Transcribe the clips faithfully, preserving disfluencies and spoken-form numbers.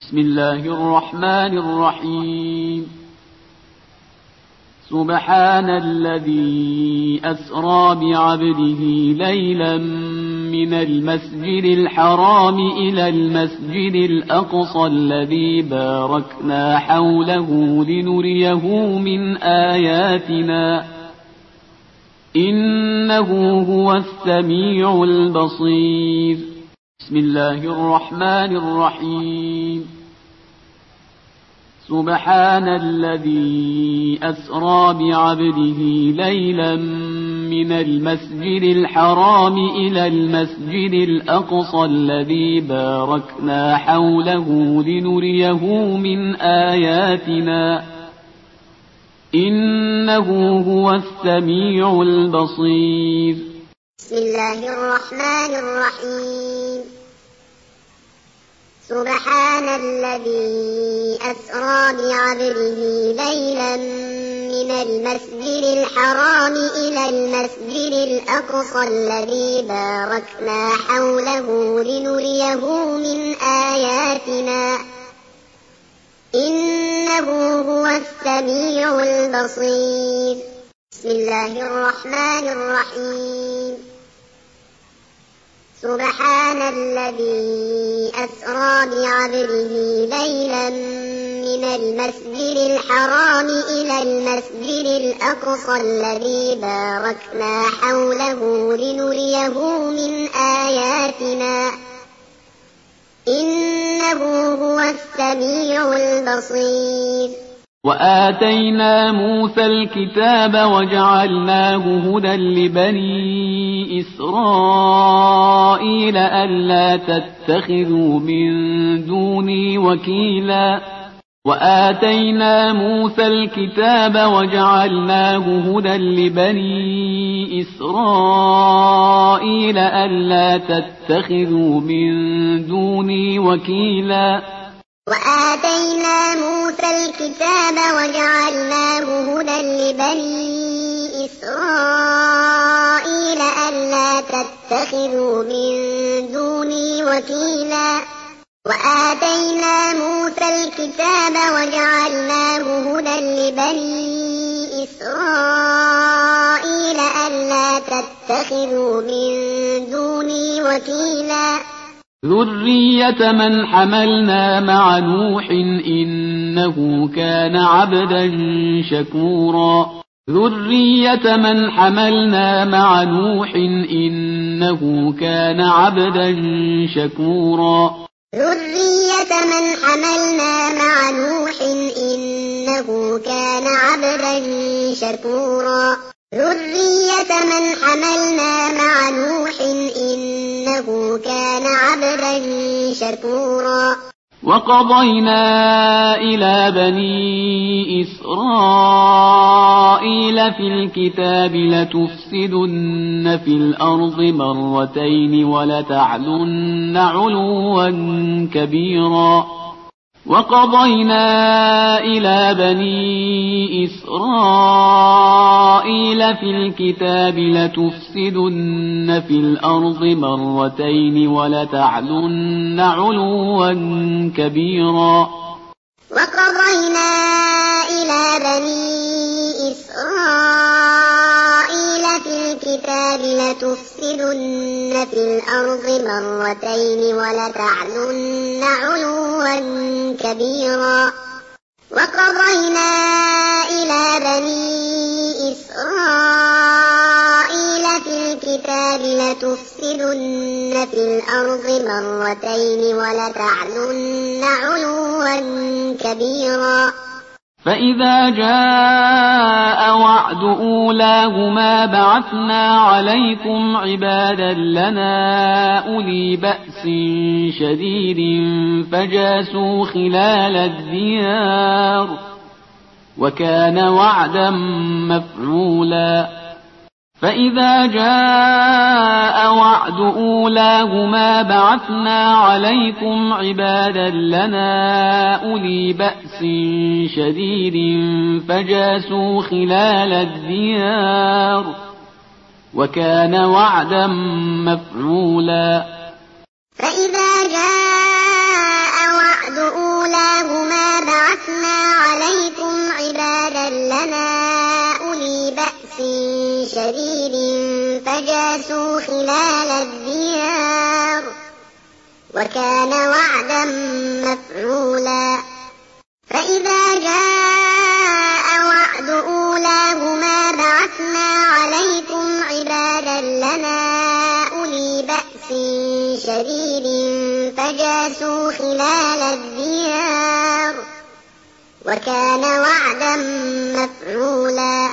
بسم الله الرحمن الرحيم. سبحان الذي أسرى بعبده ليلا من المسجد الحرام إلى المسجد الأقصى الذي باركنا حوله لنريه من آياتنا إنه هو السميع البصير. بسم الله الرحمن الرحيم. سبحان الذي أسرى بعبده ليلا من المسجد الحرام إلى المسجد الأقصى الذي باركنا حوله لنريه من آياتنا إنه هو السميع البصير. بسم الله الرحمن الرحيم. سبحان الذي أسرى بعبده ليلا من المسجد الحرام إلى المسجد الأقصى الذي باركنا حوله لنريه من آياتنا إنه هو السميع البصير. بسم الله الرحمن الرحيم. سبحان الذي أسرى بعبده ليلا من المسجد الحرام إلى المسجد الأقصى الذي باركنا حوله لنريه من آياتنا إنه هو السميع البصير. وآتينا موسى الكتاب وجعلناه هدى لبني إسرائيل ألا تتخذوا من دوني وكيلا وآتينا موسى الكتاب وجعلناه هدى لبني إسرائيل ألا تتخذوا من دوني وكيلا وآتينا موسى الكتاب وجعلناه هدى لبني إسرائيل ألا تتخذوا من دوني وكيلا وآتينا موسى الكتاب وجعلناه هدى لبني إسرائيل ألا تتخذوا من دوني وكيلا ذرية من حملنا مع نوح إنه كان عبدا شكورا ذرية من حملنا مع نوح إنه كان عبدا شكورا ذرية من حملنا مع نوح إنه كان عبدا شكورا ذرية من حملنا مع نوح إنه كان عبدا شكورا وقضينا إلى بني إسرائيل في الكتاب لتفسدن في الأرض مرتين ولتعلن علوا كبيرا وقضينا إلى بني إسرائيل في الكتاب لتفسدن في الأرض مرتين ولتعلن علوا كبيرا وقضينا إلى بني إسرائيل في الكتاب لتفسدن في الأرض مرتين ولتعلن علوا كبيرا وقضينا إلى بني إسرائيل في الكتاب لتفسدن في الأرض مرتين ولتعلن علوا كبيرا فإذا جاء وعد أولاهما بعثنا عليكم عبادا لنا أولي بأس شديد فجاسوا خلال الديار وكان وعدا مفعولا فإذا جاء وعد أولاهما بعثنا عليكم عبادا لنا أولي بأس شديد فجاسوا خلال الديار وكان وعدا مفعولا فإذا جاء وعد أولاهما شديد فجاسوا خلال الديار وكان وعدا مفعولا فإذا جاء وعد أولاهما بعثنا عليكم عبادا لنا أولي بأس شديد فجاسوا خلال الديار وكان وعدا مفعولا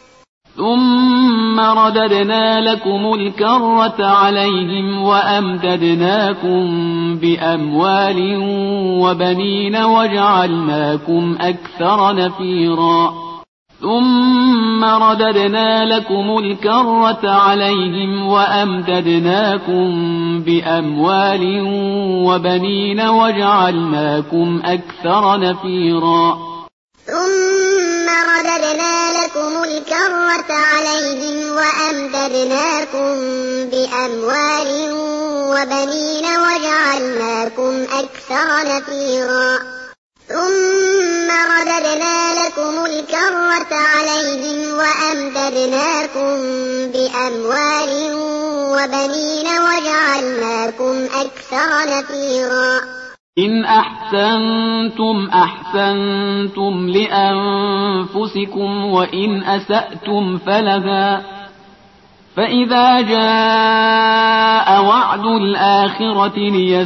ثم رددنا لكم الكرة عليهم وأمددناكم بأموال وبنين وجعلناكم أكثر نفيرا ثم رددنا لكم الكرة عليهم وأمددناكم بأموال وبنين وجعلناكم أكثر نفيرا ثم رددنا لكم الكرة عليهم وأمددناكم بأموال وبنين وجعلناكم أكثر نفيرا ثم رددنا لكم الكرة عليهم وأمددناكم بأموال وبنين وجعلناكم أكثر نفيرا إن أحسنتم أحسنتم لأنفسكم وإن أسأتم فلها فإذا جاء وعد الآخرة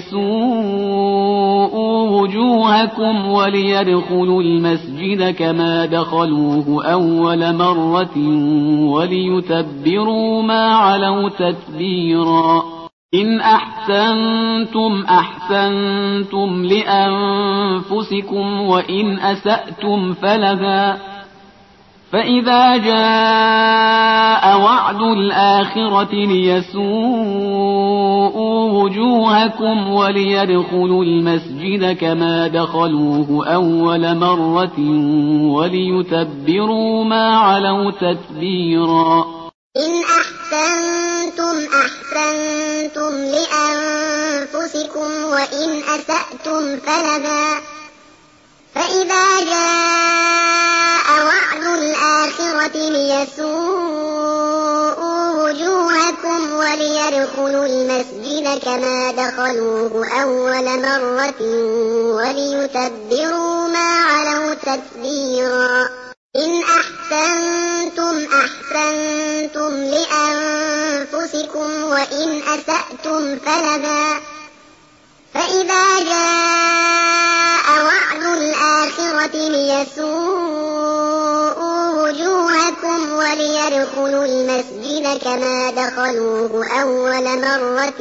ليسوءوا وجوهكم وليدخلوا المسجد كما دخلوه أول مرة وليتبروا ما علوا تتبيرا إن أحسنتم أحسنتم لأنفسكم وإن أسأتم فلها فإذا جاء وعد الآخرة ليسوءوا وجوهكم وليدخلوا المسجد كما دخلوه أول مرة وليتبروا ما علوا تتبيرا إن أحسنتم أحسنتم لأنفسكم وإن أسأتم فلها فإذا جاء وعد الآخرة ليسوءوا وجوهكم وليدخلوا المسجد كما دخلوه أول مرة وليتبروا ما علوا تتبيرا إن أحسنتم أحسنتم لأنفسكم وإن أسأتم فلها فإذا جاء وعد الآخرة ليسوءوا وجوهكم وليدخلوا المسجد كما دخلوه أول مرة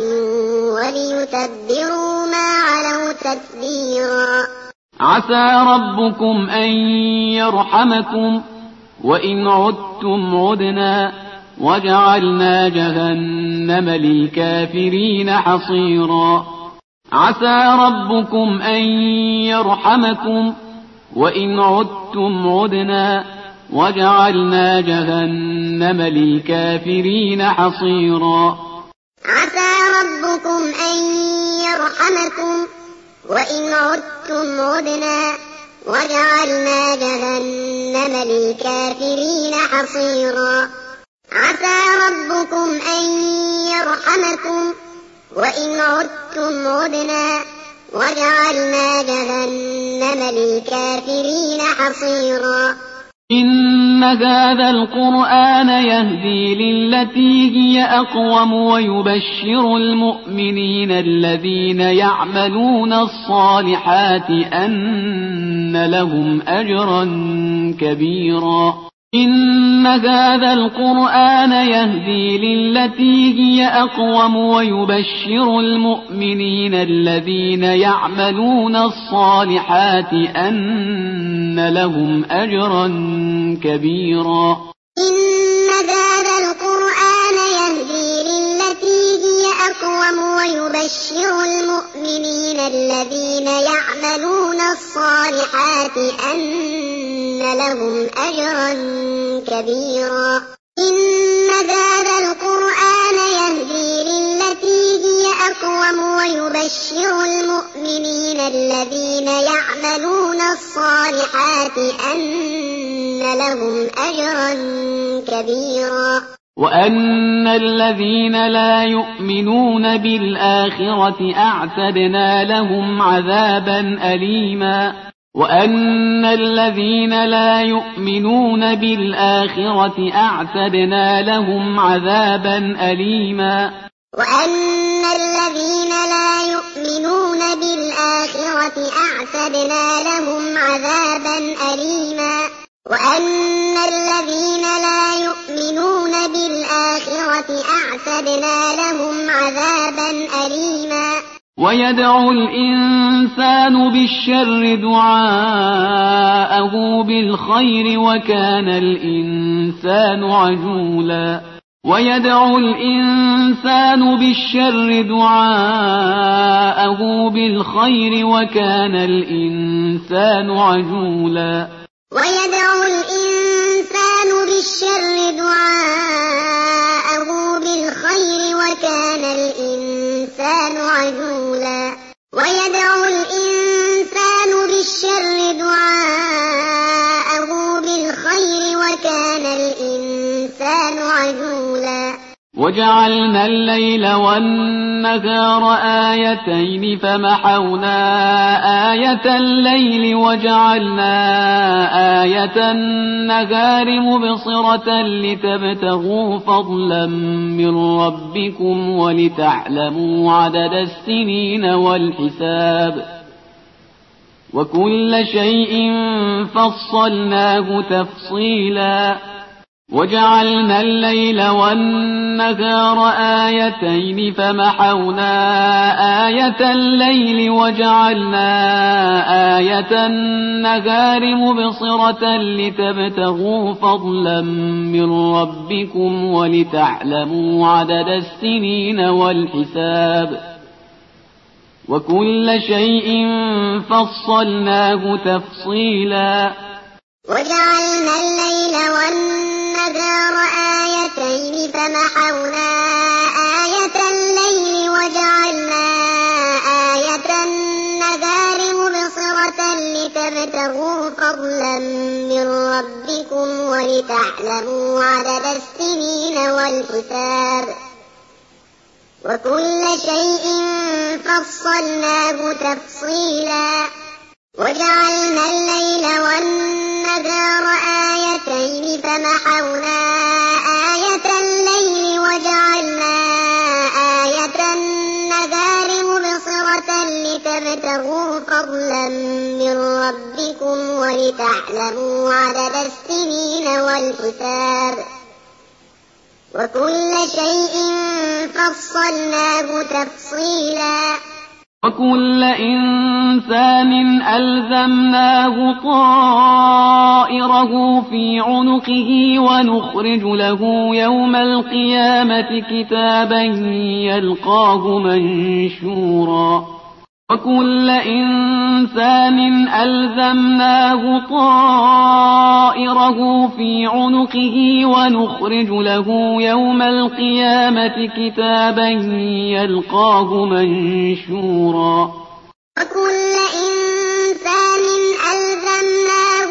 وليتبروا ما علوا تتبيرا عسى ربكم أن يرحمكم وإن عدتم عدنا وجعلنا جهنم للكافرين حصيرا عسى ربكم أن يرحمكم وإن عدتم عدنا وجعلنا جهنم للكافرين حصيرا عسى ربكم أن يرحمكم وإن عدتم عدنا وجعلنا جهنم للكافرين حصيرا عسى ربكم أن يرحمكم وإن عدتم عدنا وجعلنا جهنم للكافرين حصيرا إن هذا القرآن يهدي للتي هي أقوم ويبشر المؤمنين الذين يعملون الصالحات أن لهم أجرا كبيرا إن هذا القرآن يهدي للتي هي أقوم ويبشر المؤمنين الذين يعملون الصالحات أن لهم أجرا كبيرا إن هذا القرآن يهدي للتي هي أقوم ويبشر المؤمنين الذين يعملون الصالحات أن لهم أجرا كبيرا إن هذا القرآن يهدي للتي هي أقوم ويبشر المؤمنين الذين يعملون الصالحات أن لهم أجرا كبيرا وأن الذين لا يؤمنون بالآخرة أعتدنا لهم عذابا أليما وأن الذين لا يؤمنون بالآخرة أعتدنا لهم عذابا أليما وأن الذين لا يؤمنون بالآخرة أعتدنا لهم عذابا أليما وأن الذين لا يؤمنون بالآخرة أعتدنا لهم عذابا أليما ويدعو الإنسان بالشر دعاءه بالخير وكان الإنسان عجولا ويدعو الإنسان بالشر دعاءه بالخير وكان الإنسان عجولا ويدعو الإنسان بالشر دعاءه بالخير وكان الإنسان عجولا ويدعو الإنسان بالشر دعاءه بالخير وكان الإنسان عجولا وجعلنا الليل والنهار آيتين فمحونا آية الليل وجعلنا آية النهار مبصرة لتبتغوا فضلا من ربكم ولتعلموا عدد السنين والحساب وكل شيء فصلناه تفصيلا وجعلنا الليل والنهار آيتين فمحونا آية الليل وجعلنا آية النهار مبصرة لتبتغوا فضلا من ربكم ولتعلموا عدد السنين والحساب وكل شيء فصلناه تفصيلا وجعلنا الليل والنهار آيتين فمحونا آية الليل وجعلنا آية النهار مبصرة لتبتغوا فضلا من ربكم ولتعلموا عدد السنين والحساب وكل شيء فصلناه تفصيلا وجعلنا الليل والنهار آيتين فمحونا آية الليل وجعلنا آية النهار مبصرة لتبتغوا فضلا من ربكم ولتعلموا عدد السنين والحساب وكل شيء فصلناه تفصيلا وكل إنسان ألزمناه طائره في عنقه ونخرج له يوم القيامة كتابا يلقاه منشورا وكل إنسان ألزمناه طائره في عنقه ونخرج له يوم القيامة كتابا يلقاه منشورا وكل إنسان ألزمناه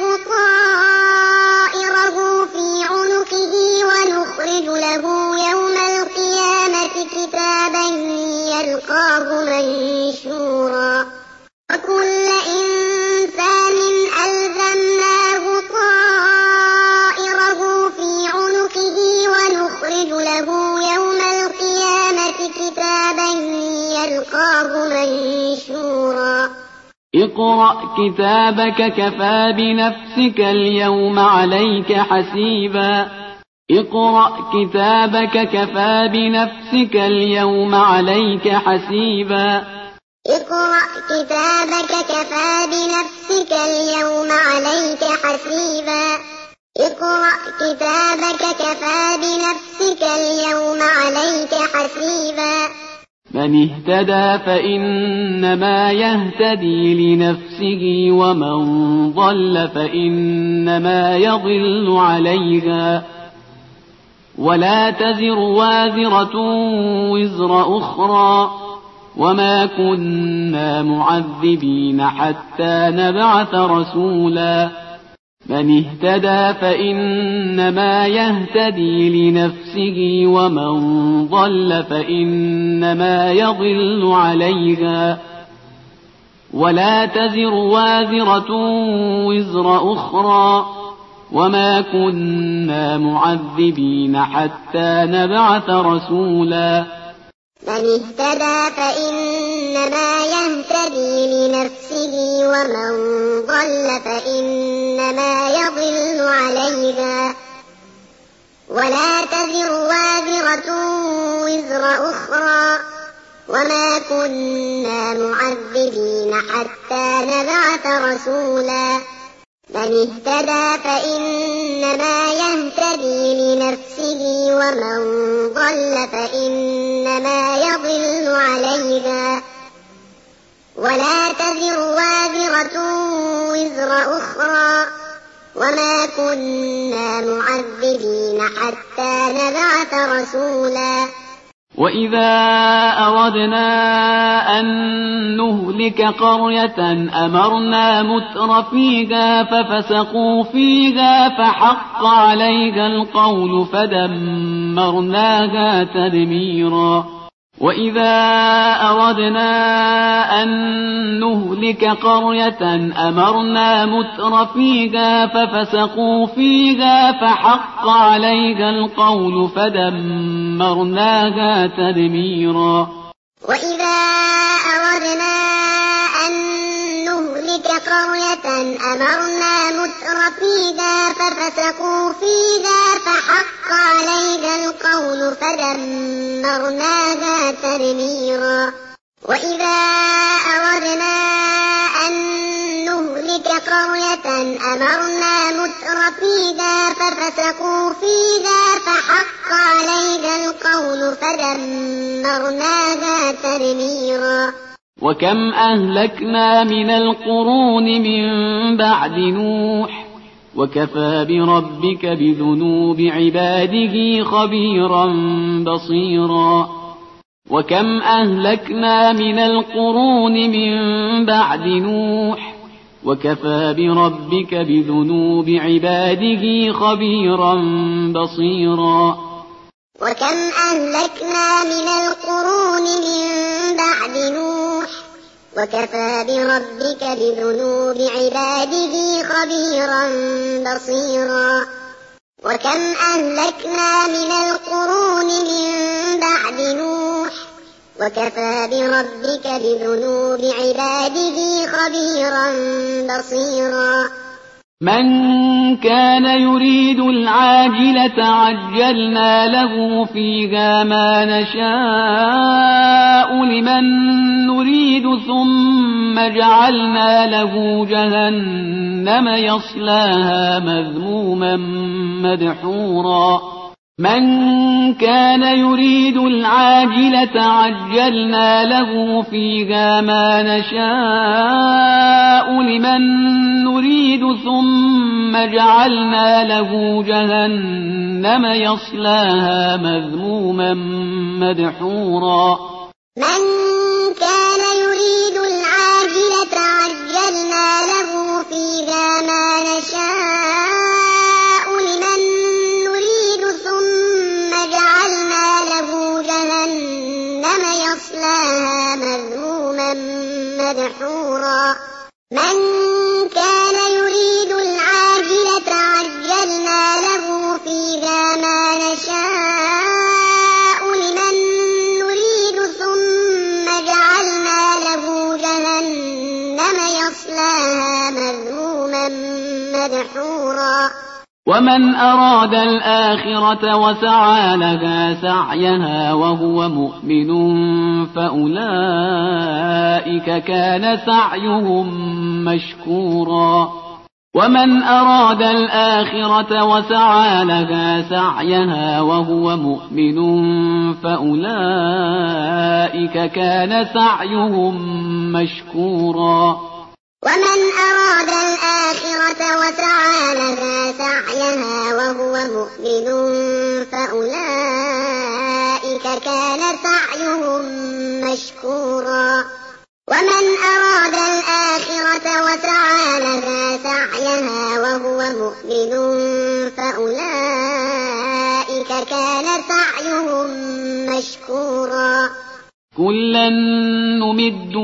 طائره في عنقه ونخرج له يوم القيامة كتابا يلقاه منشورا وكل إنسان ألزمناه طائره في عنقه ونخرج له يوم القيامة كتابا يلقاه منشورا اقرأ كتابك كفى بنفسك اليوم عليك حسيبا اقرأ كتابك كفى بنفسك اليوم عليك حسيبا اقرأ كتابك كفى بنفسك اليوم عليك حسيبا اقرأ كتابك كفى بنفسك اليوم عليك حسيبا من اهتدى فإنما يهتدي لنفسه ومن ضل فإنما يضل عليها ولا تزر وازرة وزر أخرى وما كنا معذبين حتى نبعث رسولا من اهتدى فإنما يهتدي لنفسه ومن ضل فإنما يضل عليها ولا تزر وازرة وزر أخرى وما كنا معذبين حتى نبعث رسولا من اهتدى فإنما يهتدي لنفسه ومن ضل فإنما يضل عليها ولا تزر وازرة وزر أخرى وما كنا معذبين حتى نبعث رسولا من اهتدى فإنما يهتدي لنفسه ومن ضل فإنما يضل عليها ولا تزر وازرة وزر أخرى وما كنا معذبين حتى نبعث رسولا وإذا أردنا أن نهلك قرية أمرنا متر فيها ففسقوا فيها فحق عليها القول فدمرناها تدميرا وإذا أردنا أن نهلك قرية أمرنا متر فيها ففسقوا فيها فحق عليها القول فدمرناها تدميرا وإذا أردنا أن نهلك قرية أمرنا متر فيها ففسقوا فيها فحق عليها القول فدمرناها تدميرا وإذا أردنا أن نهلك قرية أمرنا متر فيها ففسقوا فيها فحق عليها القول فدمرناها تدميرا وكم أهلكنا من القرون من بعد نوح وكفى بربك بذنوب عباده خبيرا بصيرا وكم أهلكنا من القرون من بعد نوح وكفى بربك بذنوب عباده خبيرا بصيرا وكم أهلكنا من القرون من بعد نوح وكفى بربك بذنوب عباده خبيرا بصيرا وكم أهلكنا من القرون من بعد نوح وكفى بربك بذنوب عباده خبيرا بصيرا من كان يريد العاجلة عجلنا له فيها ما نشاء لمن نريد ثم جعلنا له جهنم يصلاها مذموما مدحورا من كان يريد العاجلة عجلنا له فيها ما نشاء لمن نريد ثم جعلنا له جهنم يصلاها مذموما مدحورا من كان يريد العاجلة عجلنا له فيها ما نشاء لمن نريد ثم جعلنا له جهنم يصلاها مذموما مدحورا من كان يريد العاجلة عجلنا له فيها ما نشاء لمن نريد ثم جعلنا له جهنم يصلاها مذموما مدحورا ومن أراد الآخرة وسعى لها سعيها وهو مؤمن فأولئك كان سعيهم مشكورا ومن أراد الآخرة وسعى لها سعيها وهو مؤمن فأولئك كان سعيهم مشكورا ومن أراد الآخرة وسعى لها سعيها وهو مؤمن فأولئك كان سعيهم مشكورا ومن أراد الآخرة وسعى لها سعيها وهو مؤمن فأولئك كان سعيهم مشكورا كلا نمد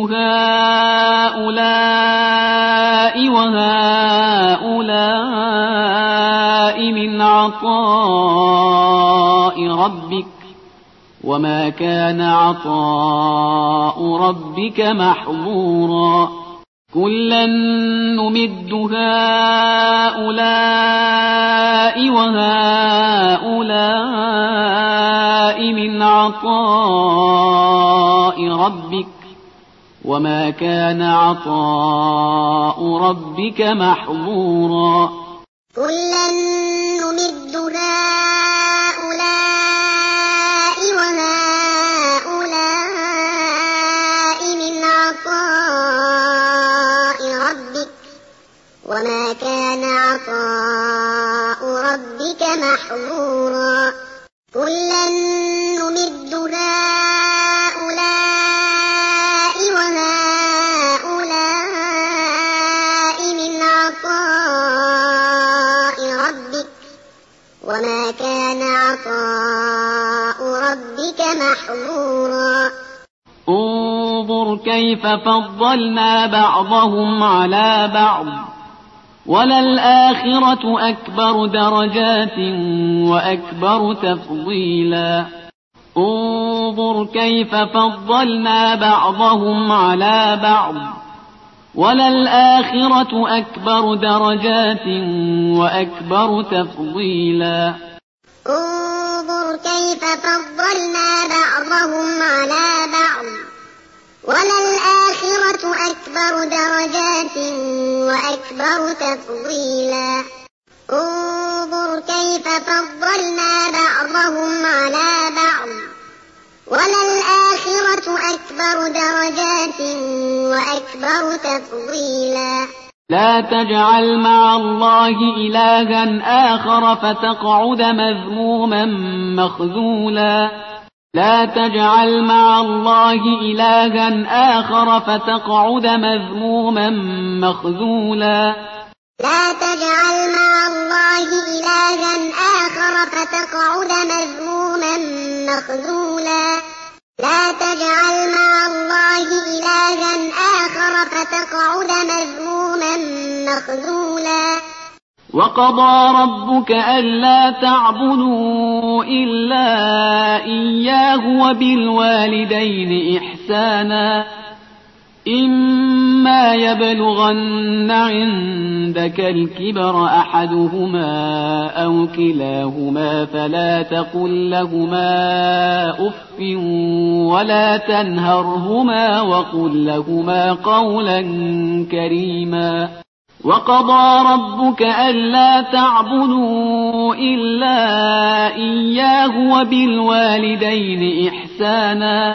هؤلاء وهؤلاء من عطاء ربك وما كان عطاء ربك محظورا كلا نمد هؤلاء وهؤلاء من عطاء ربك وما كان عطاء ربك محظورا كلا نمد هؤلاء وهؤلاء من عطاء ربك وما كان عطاء ربك محظورا كلا نمد هؤلاء وهؤلاء من عطاء ربك وما كان عطاء ربك محظورا انظر كيف فضلنا بعضهم على بعض وللآخرة أكبر درجات وأكبر تفضيلا انظر كيف فضلنا بعضهم على بعض وللآخرة أكبر درجات وأكبر تفضيلا انظر كيف فضلنا بعضهم على بعض وللآخرة أكبر درجات وأكبر تفضيلا انظر كيف فضلنا بعضهم على بعض وللآخرة أكبر درجات وأكبر تفضيلا لا تجعل مع الله إلها آخر فتقعد مذموما مخذولا لا تجعل مع الله إلها آخر فتقعد مذموما مخذولا لا تجعل مع الله إلها آخر فتقعد مذموما مخذولا لا تجعل مع الله إلها آخر فتقعد مذموما مخذولا وقضى ربك ألا تعبدوا إلا إياه وبالوالدين إحسانا إما يبلغن عندك الكبر أحدهما أو كلاهما فلا تقل لهما أف ولا تنهرهما وقل لهما قولا كريما وقضى ربك ألا تعبدوا إلا إياه وبالوالدين إحسانا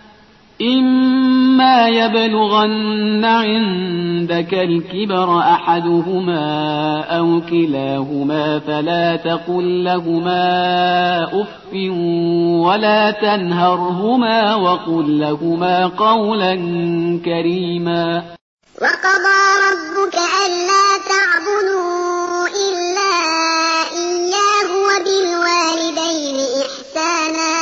إما يبلغن عندك الكبر أحدهما أو كلاهما فلا تقل لهما أف ولا تنهرهما وقل لهما قولا كريما وقضى ربك ألا تعبدوا إلا إياه وبالوالدين إحسانا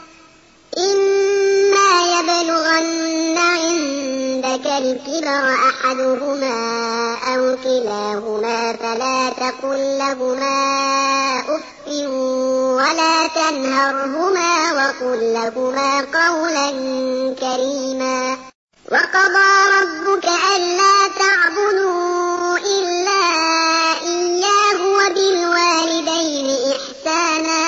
إما يبلغن عندك الكبر أحدهما أو كلاهما فلا تقل لهما أف ولا تنهرهما وقل لهما قولا كريما وقضى ربك ألا تعبدوا إلا إياه وبالوالدين إحسانا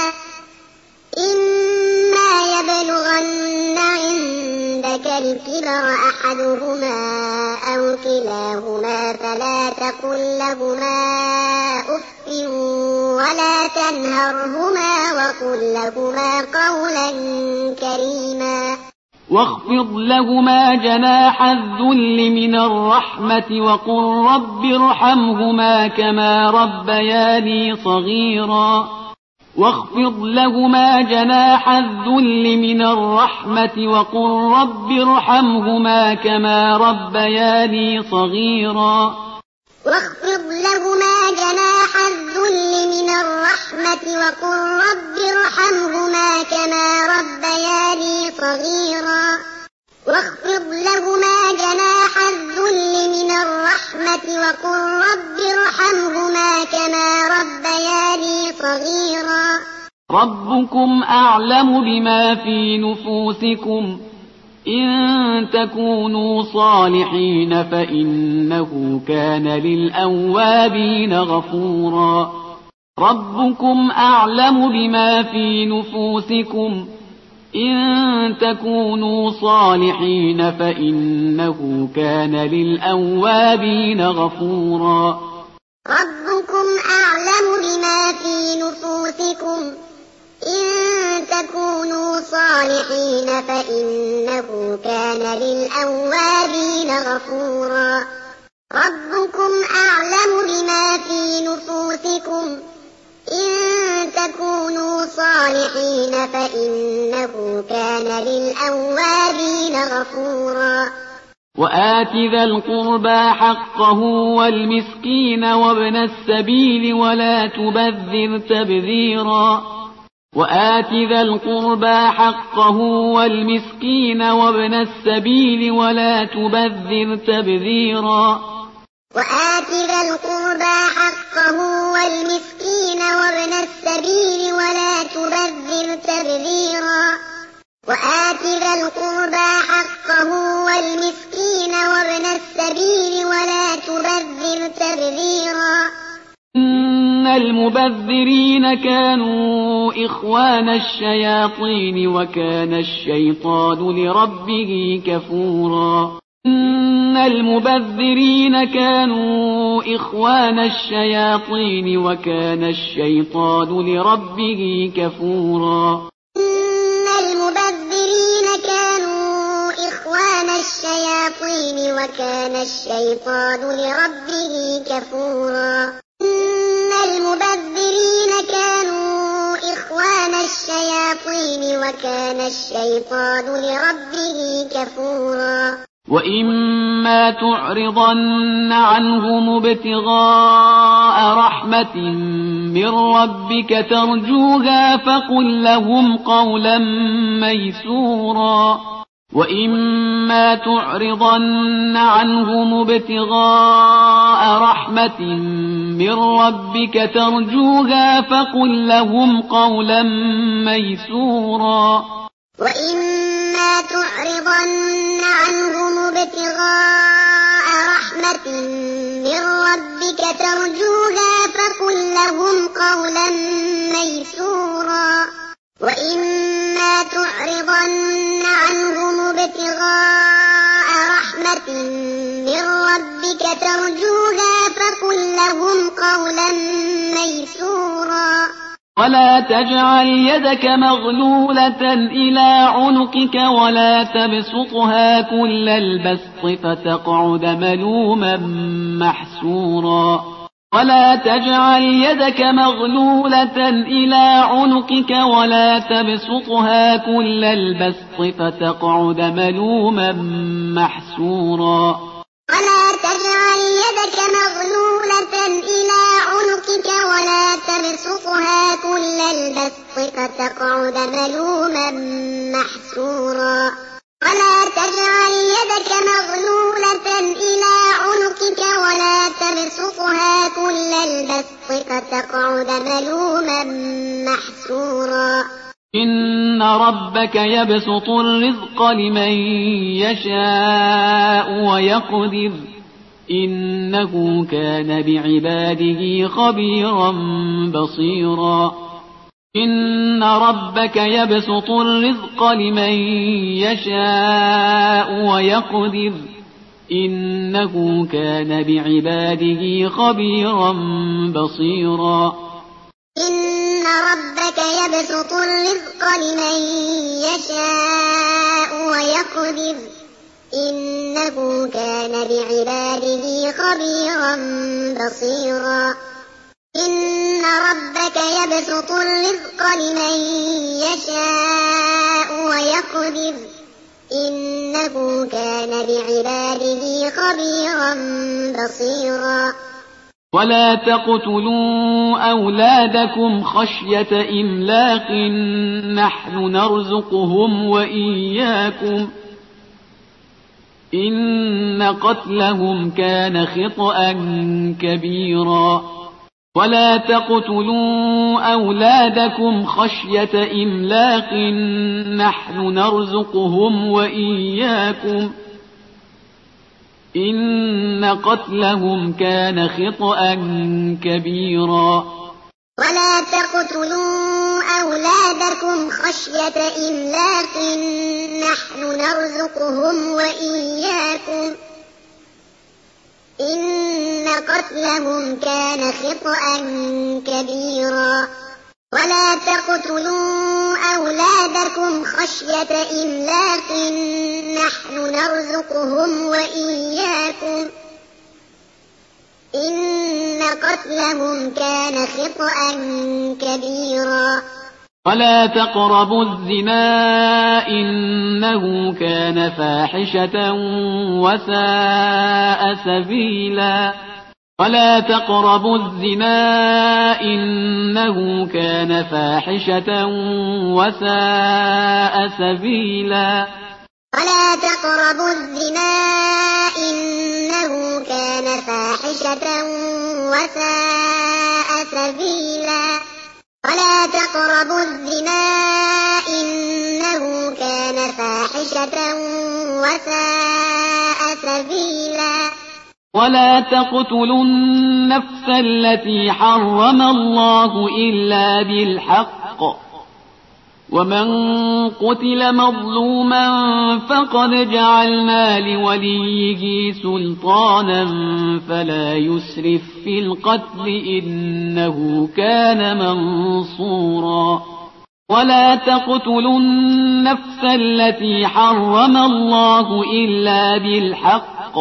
إما يبلغن عندك الكبر أحدهما أو كلاهما فلا تقل لهما أف ولا تنهرهما وقل لهما قولا كريما واخفض لهما جناح الذل من الرحمة وقل رب ارحمهما كما ربياني صغيرا واخفض لهما جناح الذل من الرحمة وقل رب ارحمهما كما ربياني صغيرا واخفض لهما جناح الرحمة وقل رب ارحمهما كما ربياني صغيرا واخفض لهما جناح الذل من الرحمة وقل رب ارحمهما كما ربياني صغيرا ربكم أعلم بما في نفوسكم إن تكونوا صالحين فإنه كان للأوابين غفورا ربكم أعلم بما في نفوسكم إن تكونوا صالحين فإنه كان للأوابين غفورا ربكم أعلم بما في نفوسكم إن تكونوا صالحين فإنه كان للأوابين غفورا ربكم أعلم بما في نفوسكم إن تكونوا صالحين فإنه كان للأوابين غفورا وآت ذا القربى حقه والمسكين وابن السبيل ولا تبذر تبذيرا وآت ذا القربى حقه والمسكين وابن السبيل ولا تبذر تبذيرا وآت ذا القربى حقه والمسكين وابن السبيل ولا تبذر تبذيرا وآت ذا القربى حقه والمسكين وابن السبيل ولا تبذر تبذيرا إن المبذرين كانوا إخوان الشياطين وكان الشيطان لربه كفورا إن المبذرين كانوا إخوان الشياطين وكان الشيطان لربه كفورا إن المبذرين كانوا إخوان الشياطين وكان الشيطان لربه كفورا إن المبذرين كانوا إخوان الشياطين وكان الشيطان لربه كفورا وإما تعرضن عنهم ابتغاء رحمة من ربك ترجوها فقل لهم قولا ميسورا وإما تعرضن عنهم ابتغاء رحمة من ربك ترجوها فقل لهم قولا ميسورا وإما تعرضن عنهم ابتغاء رحمة من ربك ترجوها فقل لهم قولا ميسورا وإما تعرضن عنهم ابتغاء رحمة من ربك ترجوها فقل لهم قولا ميسورا ولا تجعل يدك مغلولة إلى عنقك ولا تبسطها كل البسط فتقعد ملوما محسورا ولا تجعل يدك مغلولة إلى عنقك ولا تبسطها كل البسط فتقعد ملوما محسورا ولا تجعل يدك مغلولة إلى عنقك ولا تبسطها كل البسط فتقعد ملوما محسورا ولا تجعل يدك مغلولة إلى عنقك ولا تبسطها كل البسط فتقعد ملوما محسورا إن ربك يبسط الرزق لمن يشاء ويقدر إنه كان بعباده خبيرا بصيرا إن ربك يبسط الرزق لمن يشاء ويقدر إنه كان بعباده خبيرا بصيرا إن ربك يبسط الرزق لمن يشاء ويقدر إنه كان بعباده خبيرا بصيرا إن ربك يبسط الرزق لمن يشاء ويقدر إنه كان بعباده خبيرا بصيرا ولا تقتلوا أولادكم خشية إملاق نحن نرزقهم وإياكم إن قتلهم كان خطأ كبيرا ولا تقتلوا أولادكم خشية إملاق نحن نرزقهم وإياكم إن قتلهم كان خطأ كبيرا ولا تقتلوا أولادكم خشية إملاق نحن نرزقهم وإياكم إن قتلهم كان خطأ كبيرا ولا تقتلوا أولادكم خشية إملاق نحن نرزقهم وإياكم إن قتلهم كان خطأ كبيرا ولا تقربوا الزنا إنه كان فاحشة وساء سبيلا ولا تقربوا الزنا إنه كان فاحشة وساء سبيلا ولا تقربوا الزنا إنه كان فاحشة وساء سبيلا ولا تقربوا الزنا إنه كان فاحشة وساء سبيلا ولا تقتلوا النفس التي حرم الله إلا بالحق ومن قتل مظلوما فقد جعلنا لوليه سلطانا فلا يسرف في القتل إنه كان منصورا ولا تقتلوا النفس التي حرم الله إلا بالحق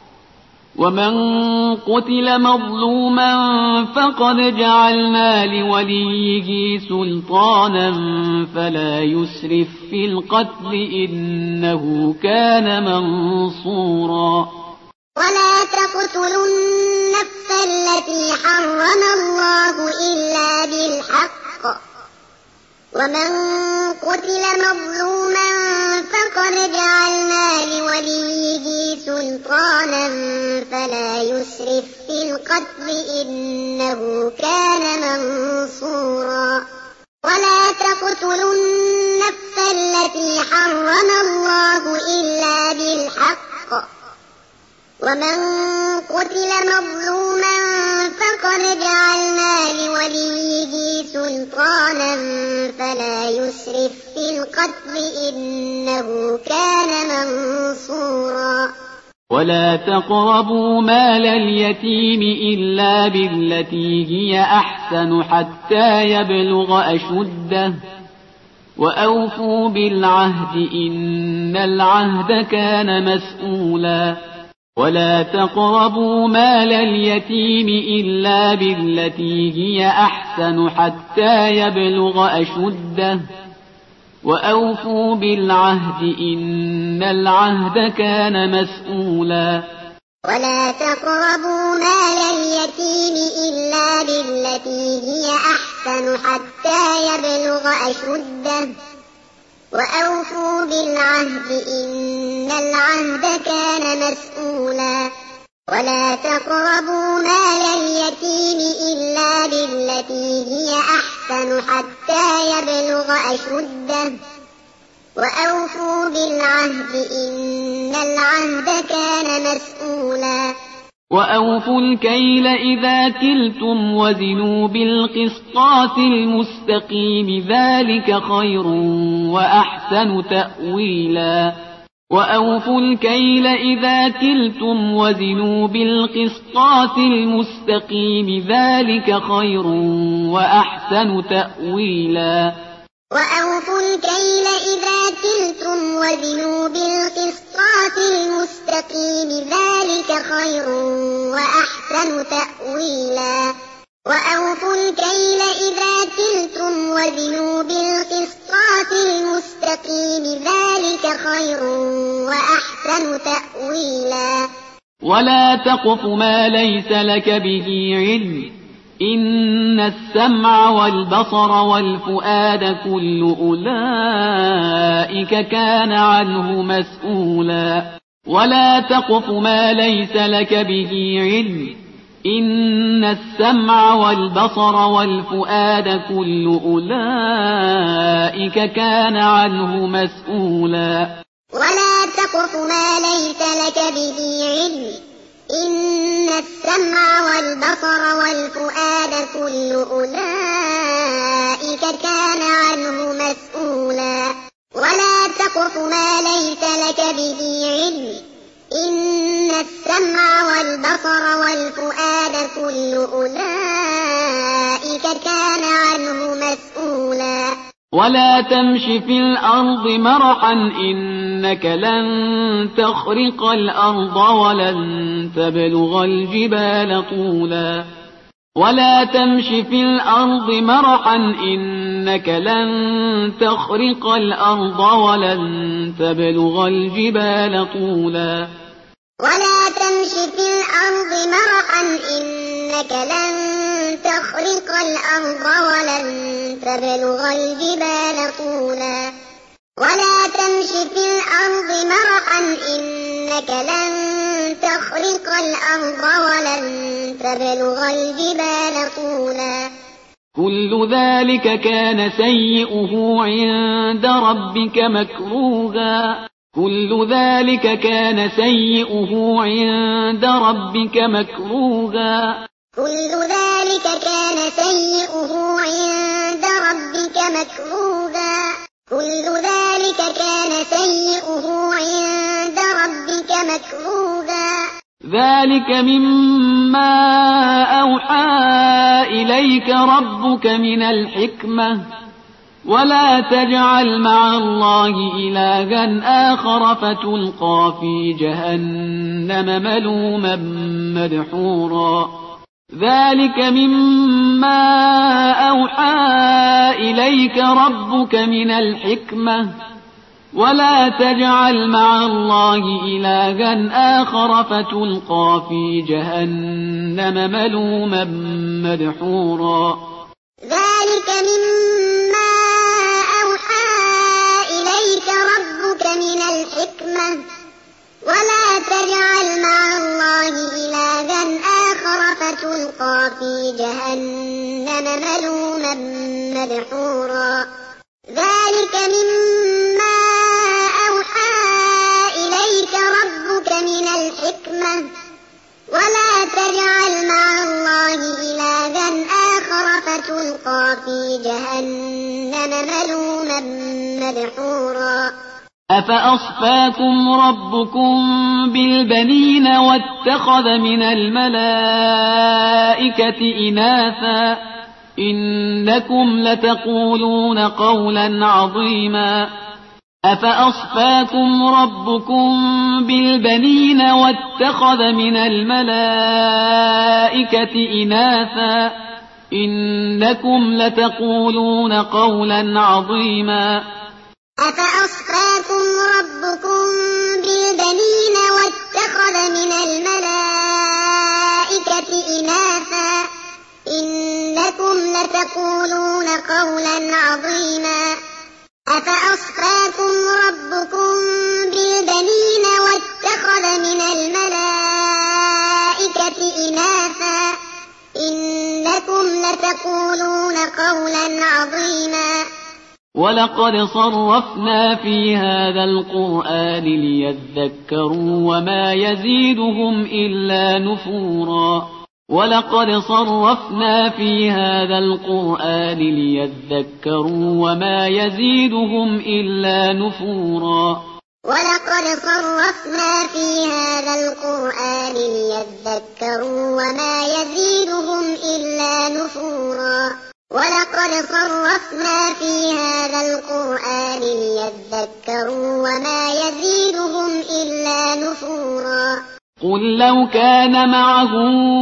ومن قتل مظلوما فقد جعلنا لوليه سلطانا فلا يسرف في القتل إنه كان منصورا ولا تقتلوا النفس التي حرم الله إلا بالحق ومن قتل مظلوما فقد جعلنا لوليه سلطانا فلا يسرف في القتل إنه كان منصورا ولا تقتلوا النفس التي حرم الله إلا بالحق ومن قتل مظلوما فقد جعلنا لوليه سلطانا فلا يسرف في القتل إنه كان منصورا ولا تقربوا مال اليتيم إلا بالتي هي أحسن حتى يبلغ أشده وأوفوا بالعهد إن العهد كان مسؤولا ولا تقربوا مال اليتيم إلا بالتي هي أحسن حتى يبلغ أشده وأوفوا بالعهد إن العهد كان مسؤولا ولا تقربوا مال اليتيم إلا بالتي هي أحسن حتى يبلغ أشده وأوفوا بالعهد إن العهد كان مسؤولا ولا تقربوا مال اليتيم إلا بالتي هي أحسن حتى يبلغ أشده وأوفوا بالعهد إن العهد كان مسؤولا وأوفوا الكيل إذا كلتم وزنوا بالقسطاس المستقيم ذلك خير وأحسن تأويلا وأوفوا الكيل إذا كلتم وزنوا بالقسطاس المستقيم ذلك خير وأحسن تأويلا وأوفوا الكيل إذا كلتم وزنوا بالقسطاس المستقيم ذلك خير وأحسن تأويلا وأوفوا الكيل إذا كلتم وزنوا بالقسطاس المستقيم ذلك خير وأحسن تأويلا ولا تقف ما ليس لك به علم إن السمع والبصر والفؤاد كل أولئك كان عنه مسؤولا ولا تقف ما ليس لك به علم إن السمع والبصر والفؤاد كل أولئك كان عنه مسؤولا ولا تقف ما ليس لك به علم إن السمع والبصر والفؤاد كل أولئك كان عنه مسؤولا ولا تقف ما ليس لك به علم إن السمع والبصر والفؤاد كل أولئك كان عنه مسؤولا ولا تمش في الأرض مرحا إنك لن تخرق الأرض ولن تبلغ الجبال طولا ولا تمش في الأرض مرحا إنك لن تخرق الأرض ولن تبلغ الجبال طولا ولا تمش في الأرض مرحا إنك لن تخرق الأرض ولن تبلغ الجبال طولا ولا تمش في الأرض مرحا إنك لن تخرق الأرض ولن تبلغ الجبال طولا كل ذلك كان سيئه عند ربك مكروها كل ذلك كان سيئه عند ربك مكروها كل ذلك كان سيئه عند ربك مكروها كل ذلك كان سيئه عند ربك مكروها ذلك مما أوحى إليك ربك من الحكمة ولا تجعل مع الله إلها آخر فتلقى في جهنم ملوما مدحورا ذلك مما أوحى إليك ربك من الحكمة ولا تجعل مع الله إلها آخر فتلقى في جهنم ملوما مدحورا ذلك مما أوحى إليك ربك من الحكمة ولا تجعل مع الله إلها آخر فتلقى في جهنم ملوما مدحورا ذلك مما أوحى إليك ربك من الحكمة ولا تجعل مع الله إلها آخر فتلقى في جهنم ملوما مدحورا أفأصفاكم ربكم بالبنين واتخذ من الملائكة إناثا إنكم لتقولون قولا عظيما أفأصفاكم ربكم بالبنين واتخذ من الملائكة إناثا إنكم لتقولون قولا عظيما أفأصفاكم ربكم بالبنين واتخذ من الملائكة إناثا إنكم لتقولون قولا عظيما أفأصفاكم ربكم بالبنين واتخذ من الملائكة إناثا إنكم لتقولون قولا عظيما ولقد صرفنا في هذا القرآن ليذكروا وما يزيدهم إلا نفورا ولقد صرفنا في هذا القرآن ليذكروا وما يزيدهم إلا نفورا ولقد صرفنا في هذا القرآن ليذكروا وما يزيدهم إلا نفورا ولقد صرفنا في هذا القرآن ليذكروا وما يزيدهم إلا نفورا قل لو كان معه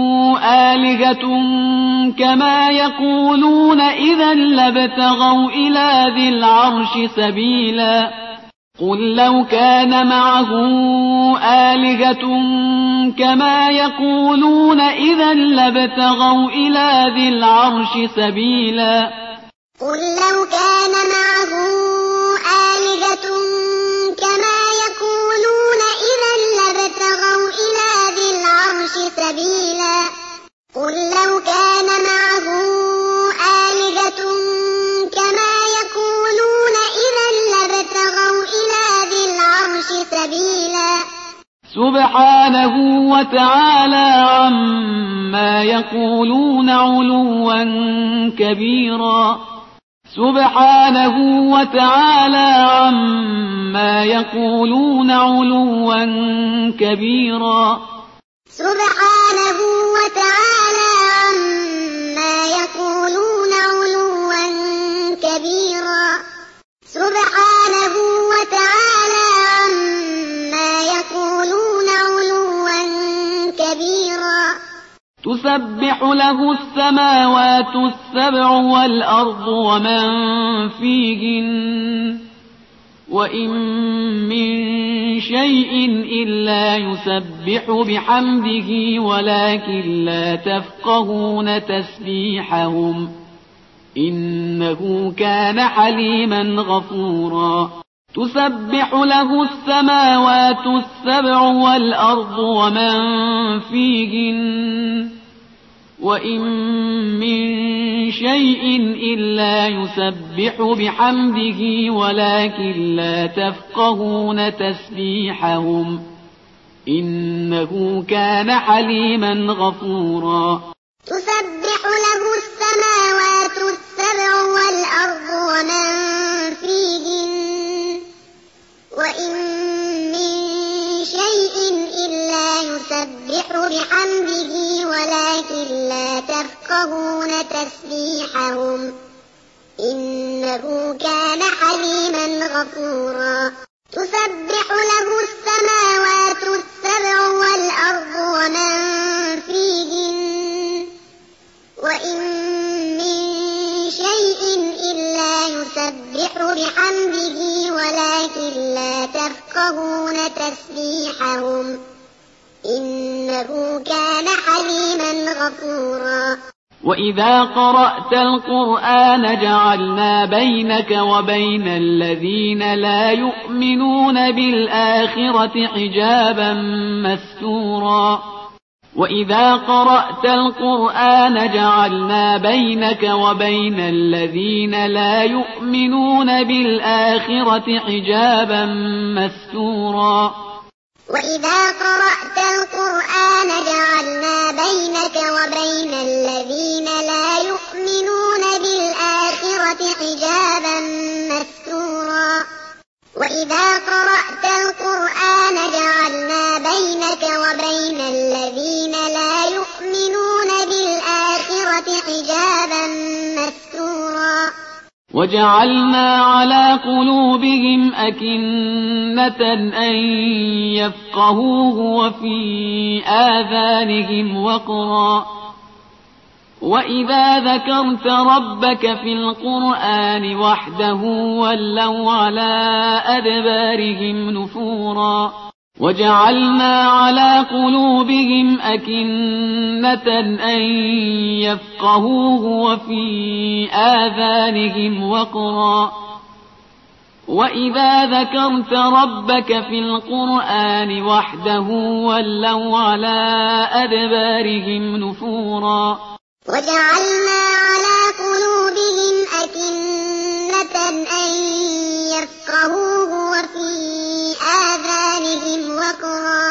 آلهة كما يقولون إذا لابتغوا إلى ذي العرش سبيلا قل لو كان معه آلهة كما يقولون إذا لابتغوا إلى ذي العرش سبيلا قل لو كان معه آلهة كما يقولون إذا لابتغوا إلى ذي العرش سبيلا قل لو كان معه آلهة كما يقولون إذا لابتغوا إلى ذي العرش سبيلا سبحانه وتعالى عما يقولون علوا كبيرا سبحانه وتعالى عما يقولون علوا كبيرا سبحانه وتعالى عما يقولون علوا كبيرا سبحانه وتعالى عما يقولون علوا كبيرا تسبح له السماوات السبع والأرض ومن فيهن وإن من شيء إلا يسبح بحمده ولكن لا تفقهون تسبيحهم إنه كان حليما غفورا تسبح له السماوات السبع والأرض ومن فيهن وإن من شيء إلا يسبح بحمده ولكن لا تفقهون تسبيحهم إنه كان حليما غفورا تسبح له السماوات السبع والأرض ومن فيهن وإن من شيء إلا يسبح بحمده ولكن لا تفقهون تسبيحهم إنه كان حليما غفورا تسبح له السماوات السبع والأرض ومن فيهن وإن من شيء إلا يسبح بحمده ولكن لا تفقهون تسبيحهم إنه كان حليما غفورا وإذا قرأت القرآن جعلنا بينك وبين الذين لا يؤمنون بالآخرة حجابا مستورا وإذا قرأت القرآن جعلنا بينك وبين الذين لا يؤمنون بالآخرة حجابا مستورا وإذا قرأت القرآن جعلنا بينك وبين الذين لا يؤمنون بالآخرة حجابا مستورا وإذا قرأت القرآن جعلنا بينك وبين الذين لا يؤمنون بالآخرة حجابا مستورا وجعلنا على قلوبهم أكنة أن يفقهوه وفي آذانهم وقرا وإذا ذكرت ربك في القرآن وحده ولوا على أدبارهم نفورا وجعلنا على قلوبهم أكنة أن يفقهوه وفي آذانهم وقرا وإذا ذكرت ربك في القرآن وحده ولوا على أدبارهم نفورا وجعلنا على قلوبهم أكنة أن يفقهوه وفي آذانهم وقرا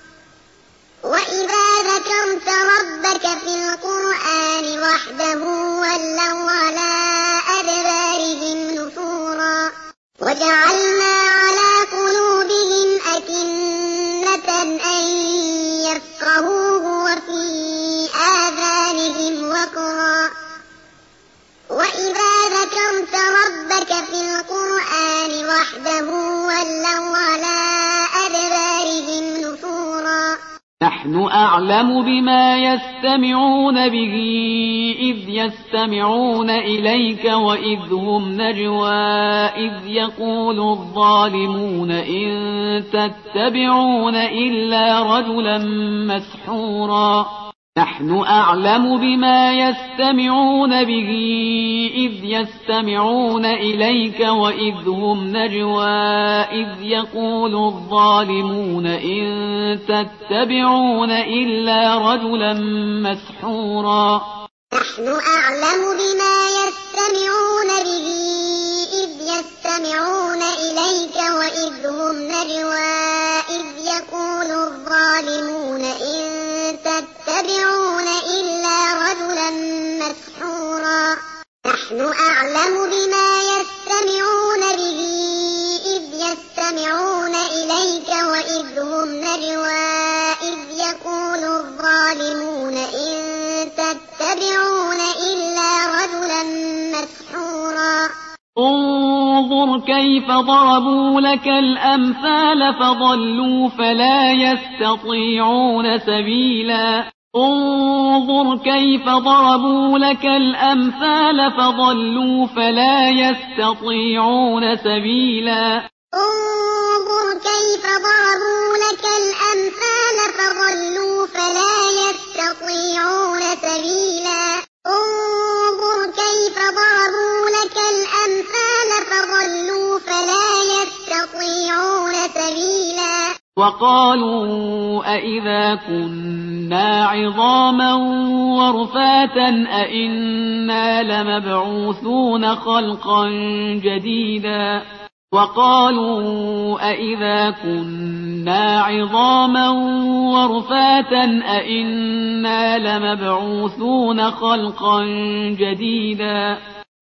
وإذا ذكرت ربك في القرآن وحده ولوا على أدبارهم نفورا وجعلنا على قلوبهم أكنة أن يفقهوه وفي آذانهم وقرا وإذا ذكرت ربك في القرآن وحده ولوا على أدبارهم نفورا نحن أعلم بما يستمعون به إذ يستمعون إليك وإذ هم نجوى إذ يقول الظالمون إن تتبعون إلا رجلا مسحورا نحن أعلم بما يستمعون به إذ يستمعون إليك وإذ هم نجوى إذ يقول الظالمون إن تتبعون إلا رجلا مسحورا نحن أعلم بما يستمعون به إذ يستمعون إليك وإذ هم نجوى إذ يقول الظالمون إن تتبعون إلا رجلا مسحورا نحن أعلم بما يستمعون به إذ يستمعون إليك وإذ هم نجوى إذ يقول الظالمون إن تتبعون إلا رجلا مسحورا انظر كيف ضربوا لك الأمثال فضلوا فلا يستطيعون سبيلا انظر كيف ضربوا لك الأمثال فضلوا فلا يستطيعون سبيلا انظر كيف ضربوا لك الأمثال فضلوا فلا يستطيعون سبيلا انظر كيف ضربوا لك الأمثال فضلوا فلا يستطيعون سبيلا وقالوا أئذا كنا عظاما ورفاتا أئنا لمبعوثون خلقا جديدا وقالوا أئذا كنا عظاما ورفاتا أئنا لمبعوثون خلقا جديدا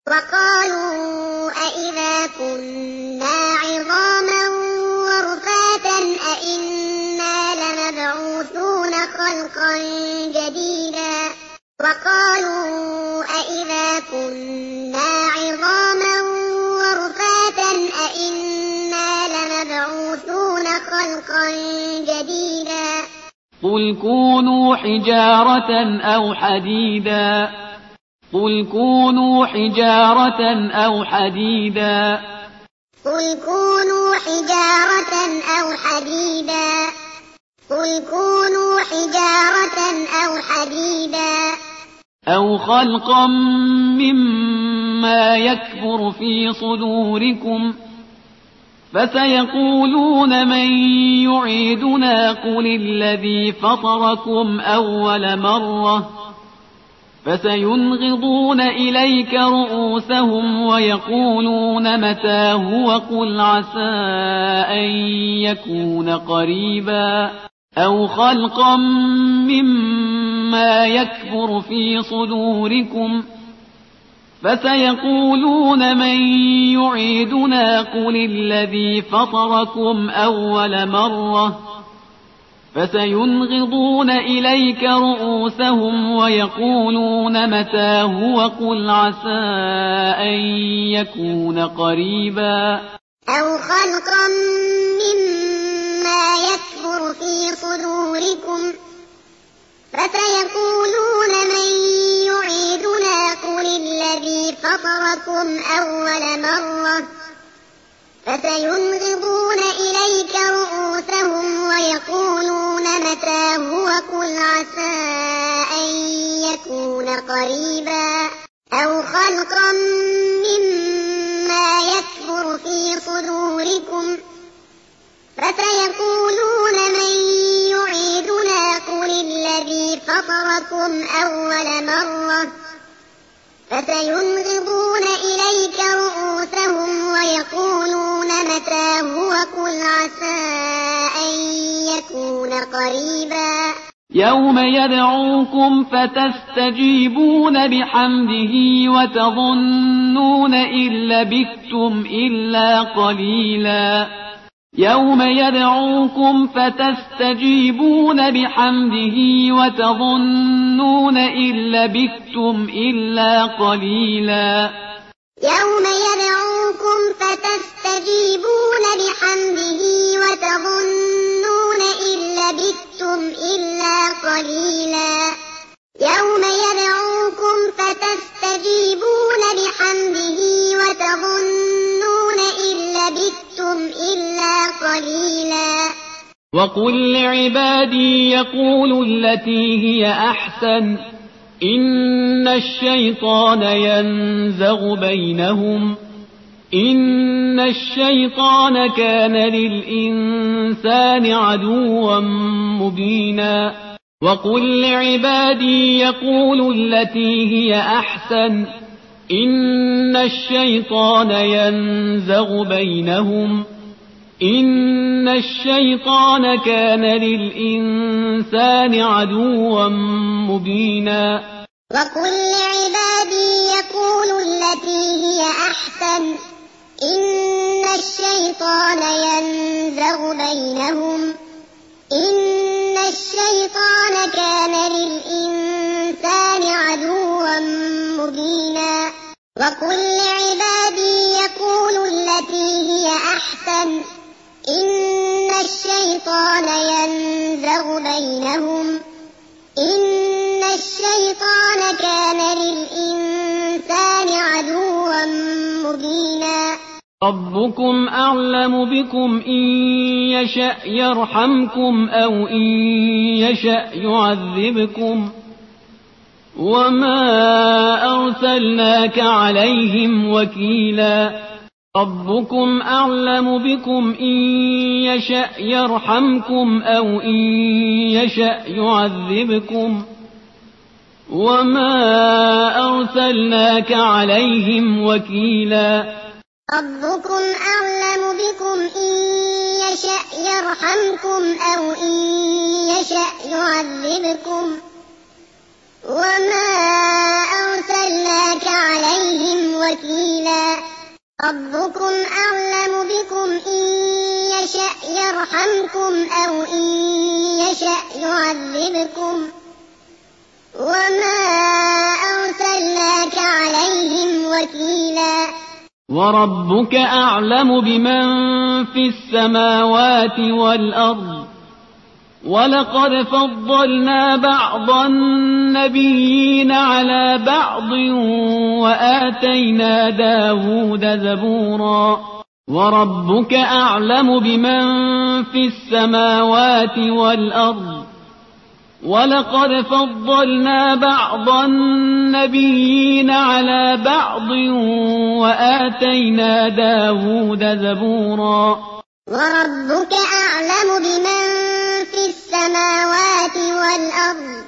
وقالوا أئذا كنا عظاما ورفاتا أئنا لمبعوثون خلقا جديدا وقالوا أئذا كنا عظاما ورفاتا أئنا لمبعوثون خلقا جديدا قل كونوا حجارة أو حديدا قل كونوا حجارة أو حديدا قل كونوا حجارة أو حديدا قل كونوا حجارة أو حديدا أو خلقا مما يكبر في صدوركم فسيقولون من يعيدنا قل الذي فطركم أول مرة فسينغضون إليك رؤوسهم ويقولون متى هو قل عسى أن يكون قريبا أو خلقا مما يكبر في صدوركم فسيقولون من يعيدنا قل الذي فطركم أول مرة فسينغضون إليك رؤوسهم ويقولون متى هو قل عسى أن يكون قريبا أو خلقا مما يكبر في صدوركم فسيقولون من يعيدنا قل الذي فطركم أول مرة فسينغضون إليك رؤوسهم ويقولون متى هو قل عسى أن يكون قريبا أو خلقا مما يكبر في صدوركم فسيقولون من يعيدنا قل الذي فطركم أول مرة فسينغضون إليك رؤوسهم ويقولون متى هو قل عسى أن يكون قريبا يوم يدعوكم فتستجيبون بحمده وتظنون إن لبثتم إلا قليلا يوم يدعوكم فتستجيبون بحمده وتظنون إن لبثتم إلا قليلا يوم يدعوكم فتستجيبون بحمده وتظنون إن لبثتم إلا قليلا يوم يدعوكم فتستجيبون بحمده وتظنون إن لبثتم إلا قليلا وقل لعبادي يقولوا التي هي أحسن إن الشيطان ينزغ بينهم إن الشيطان كان للإنسان عدوا مبينا وقل لعبادي يقولوا التي هي أحسن إن الشيطان ينزغ بينهم إن الشيطان كان للإنسان عدوا مبينا وقل لعبادي يقولوا التي هي أحسن إن الشيطان ينزغ بينهم إن الشيطان كان للإنسان عدوا مبينا وقل لعبادي يقولوا التي هي أحسن إن الشيطان ينزغ بينهم إن الشيطان كان للإنسان عدوا مبينا ربكم أعلم بكم إن يشأ يرحمكم أو إن يشأ يعذبكم وما أرسلناك عليهم وكيلا ربكم أعلم بكم إن يشأ يرحمكم أو إن يشأ يعذبكم وما أرسلناك عليهم وكيلا ربكم أعلم بكم إن يشأ يرحمكم أو إن يشأ يعذبكم وما أرسلناك عليهم وكيلا ربكم أعلم بكم إن يشأ يرحمكم أو إن يشأ يعذبكم وما أرسلناك عليهم وكيلا وربك أعلم بمن في السماوات والأرض ولقد فضلنا بعض النبيين على بعض وآتينا داود زبورا وربك أعلم بمن في السماوات والأرض ولقد فضلنا بعض النبيين على بعض وآتينا داود زبورا وربك أعلم بمن في السماوات والأرض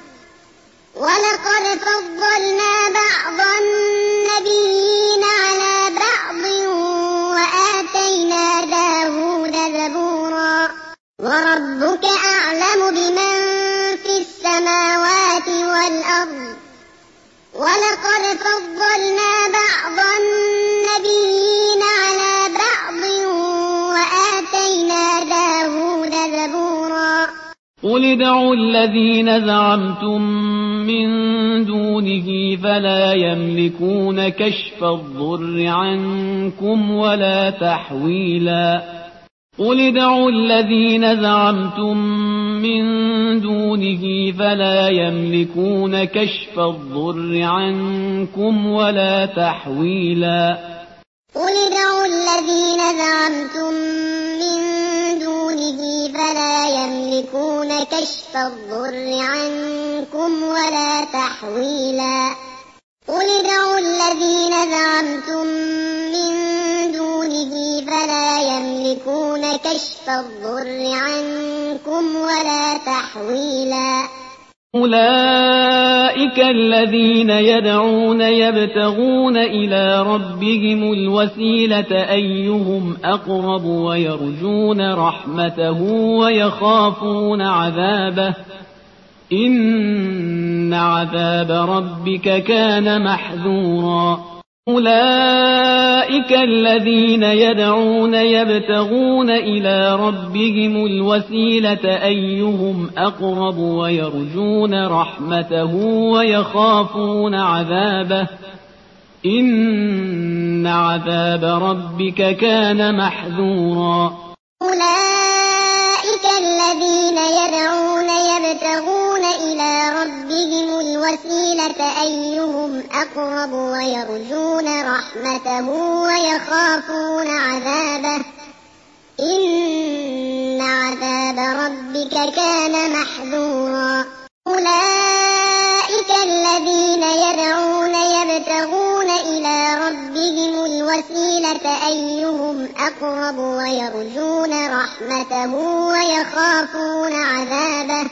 ولقد فضلنا بعض النبيين على بعض وآتينا داود زبورا وربك أعلم بمن في السماوات والأرض ولقد فضلنا بعض النبيين على بعض وآتينا داود زبورا قل ادعوا الذين زعمتم من دونه فلا يملكون كشف الضر عنكم ولا تحويلا قل ادعوا الذين زعمتم من دونه فلا يملكون كشف الضر عنكم ولا تحويلا قل ادعوا الذين زعمتم من دونه فلا يملكون كشف الضر عنكم ولا تحويلا قل ادعوا الذين زعمتم من دونه فلا يملكون كشف الضر عنكم ولا تحويلا أولئك الذين يدعون يبتغون إلى ربهم الوسيلة أيهم أقرب ويرجون رحمته ويخافون عذابه إن عذاب ربك كان محذورا أولئك الذين يدعون يبتغون إلى ربهم الوسيلة أيهم أقرب ويرجون رحمته ويخافون عذابه إن عذاب ربك كان محذورا أولئك الذين يدعون يبتغون إلى إلى ربهم الوسيلة أيهم أقرب ويرجون رحمته ويخافون عذابه إن عذاب ربك كان محذورا أولئك الذين يدعون يبتغون إلى ربهم الوسيلة أيهم أقرب ويرجون رحمته ويخافون عذابه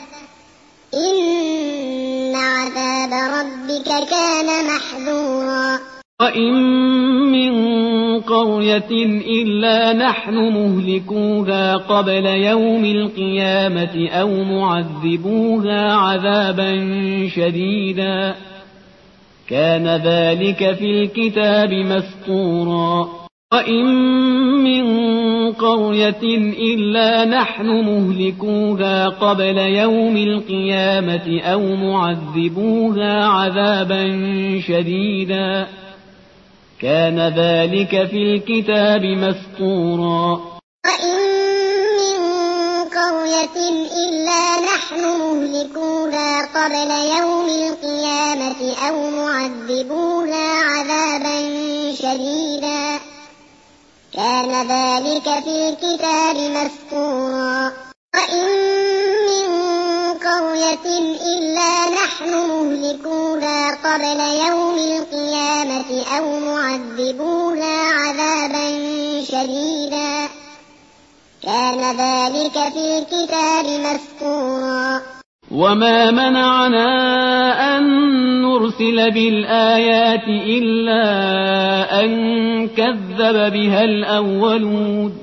إن عذاب ربك كان محذورا وإن من قرية إلا نحن مهلكوها قبل يوم القيامة أو معذبوها عذابا شديدا كان ذلك في الكتاب مسطورا وإن من قرية إلا نحن مهلكوها قبل يوم القيامة أو معذبوها عذابا شديدا كان ذلك في الكتاب مسطورا وإن من قرية إلا نحن مهلكوها قبل يوم القيامة أو معذبوها عذابا شديدا كان ذلك في الكتاب مسطورا وإن من قرية إلا نحن مهلكوها قبل يوم القيامة أو معذبوها عذابا شديدا كان ذلك في الكتاب مسطورا وما منعنا أن نرسل بالآيات إلا أن كذب بها الأولون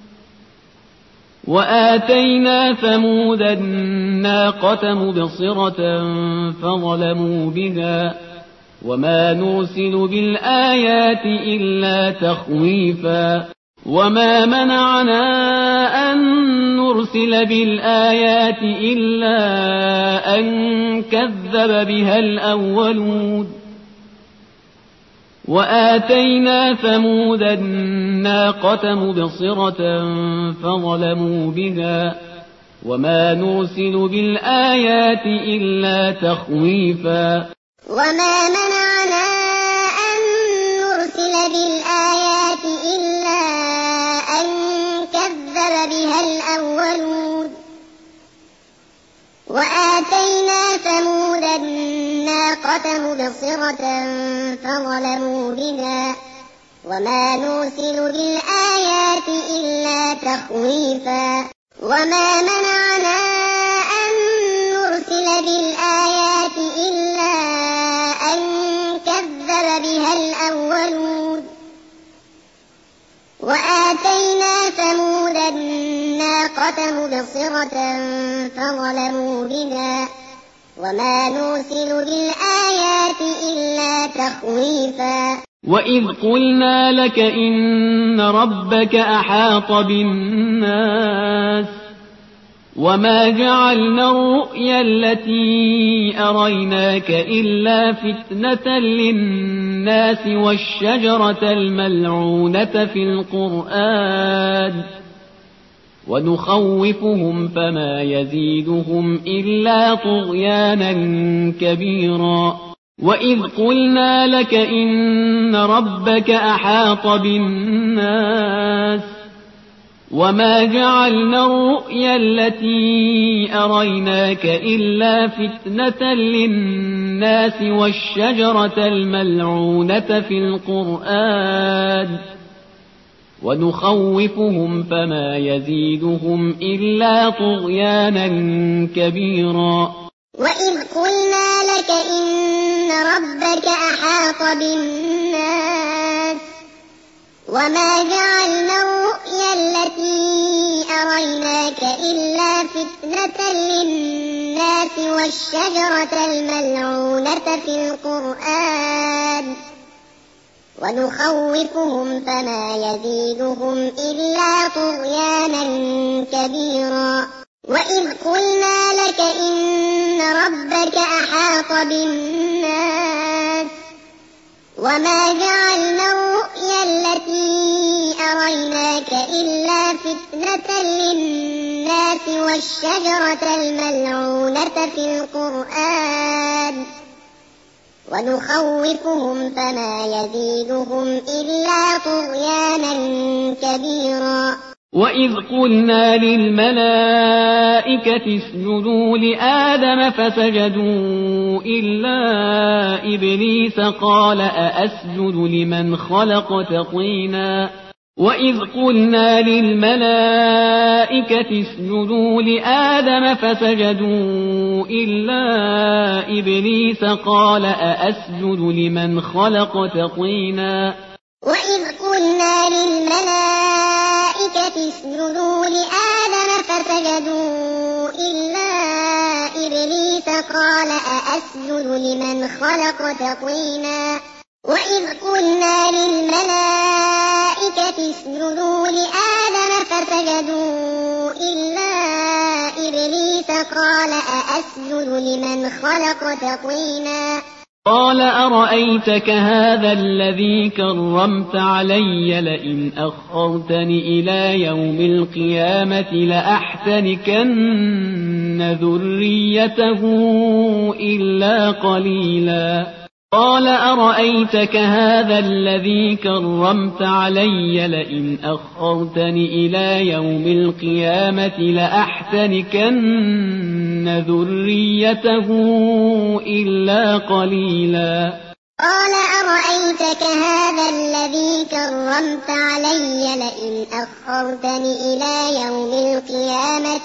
وآتينا ثمود الناقة مبصرة فظلموا بها وما نرسل بالآيات إلا تخويفا وما منعنا أن نرسل بالآيات إلا أن كذب بها الأولون وآتينا ثمود الناقة مبصرة فظلموا بها وما نرسل بالآيات إلا تخويفا وما منعنا أن نرسل بالآيات إلا أن كذب بها الأولون وآتينا ثمود الناقة مبصرة فظلموا بها وما نرسل بالآيات إلا تخويفا وما منعنا أن نرسل بالآيات إلا أن كذب بها الأولون وآتينا ثمود الناقة مبصرة فظلموا بها وما نرسل بالآيات إلا تخويفا وإذ قلنا لك إن ربك أحاط بالناس وما جعلنا الرؤيا التي أريناك إلا فتنة للناس والشجرة الملعونة في القرآن ونخوفهم فما يزيدهم إلا طغيانا كبيرا وإذ قلنا لك إن ربك أحاط بالناس وما جعلنا الرؤيا التي أريناك إلا فتنة للناس والشجرة الملعونة في القرآن ونخوفهم فما يزيدهم إلا طغيانا كبيرا وإذ قلنا لك إن ربك أحاط بالناس وما جعلنا الرؤيا التي أريناك إلا فتنة للناس والشجرة الملعونة في القرآن ونخوفهم فما يزيدهم إلا طغيانا كبيرا وإذ قلنا لك إن ربك أحاط بالناس وما جعلنا الرؤيا التي أريناك إلا فتنة للناس الناس والشجرة الملعونة في القرآن ونخوفهم فما يزيدهم إلا طغيانا كبيرا. وإذ قلنا للملائكة اسجدوا لآدم فسجدوا إلا إبليس قال أأسجد لمن خلقت طينا وإذ قلنا للملائكة اسجدوا لآدم فسجدوا إلا إبليس قال أأسجد لمن خلقت طينا وإذ قلنا للملائكة اسجدوا لآدم فسجدوا إلا إبليس قال أأسجد لمن خلقت طينا وإذ قلنا للملائكة اسجدوا لآدم فسجدوا إلا إبليس قال أأسجد لمن خلقت طينا قال أرأيتك هذا الذي كرمت علي لئن أخرتني إلى يوم القيامة لأحتنكن ذريته إلا قليلا قال أرأيتك هذا الذي كرمت علي لئن أخرتني إلى يوم القيامة لأحتنكن ذريته إلا قليلا قال أرأيتك هذا الذي كرمت علي لئن أخرتني إلى يوم القيامة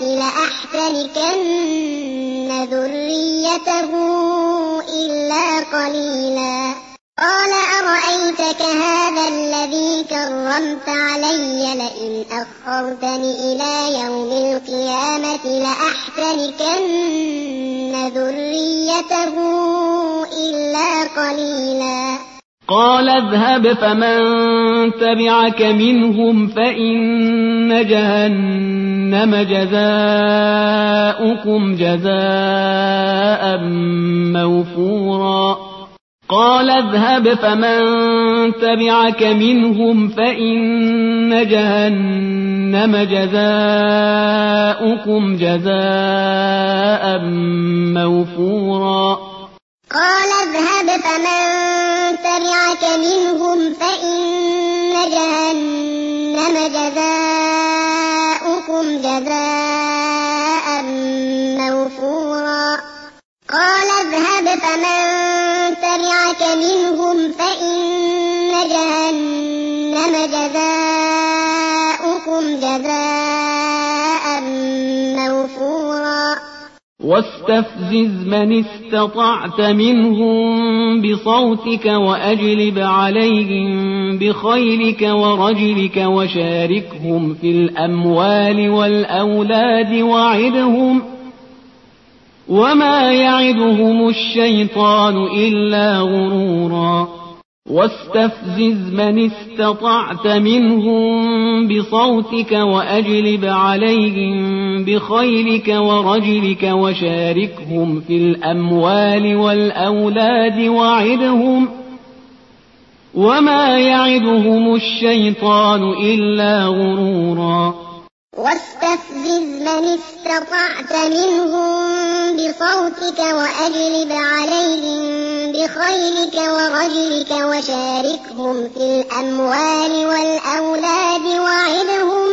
لأحتنكن ذريته إلا قليلا قال أرأيتك هذا الذي كرمت علي لئن أخرتني إلى يوم القيامة لأحتنكن ذريته إلا قليلا قال اذهب فمن تبعك منهم فإن جهنم جزاؤكم جزاء موفورا قال اذهب فمن تبعك منهم فإن جهنم جزاؤكم جزاء موفورا قال اذهب فمن تبعك منهم فإن جهنم جزاؤكم جزاء موفورا قال اذهب فمن تبعك منهم فإن جهنم جزاؤكم جزاء موفورا واستفزز من استطعت منهم بصوتك وأجلب عليهم بخيلك ورجلك وشاركهم في الأموال والأولاد وعدهم وما يعدهم الشيطان إلا غرورا واستفزز من استطعت منهم بصوتك وأجلب عليهم بخيلك ورجلك وشاركهم في الأموال والأولاد وعدهم وما يعدهم الشيطان إلا غرورا واستفزز من استطعت منهم بصوتك وأجلب عليهم بخيلك ورجلك وشاركهم في الأموال والأولاد وعدهم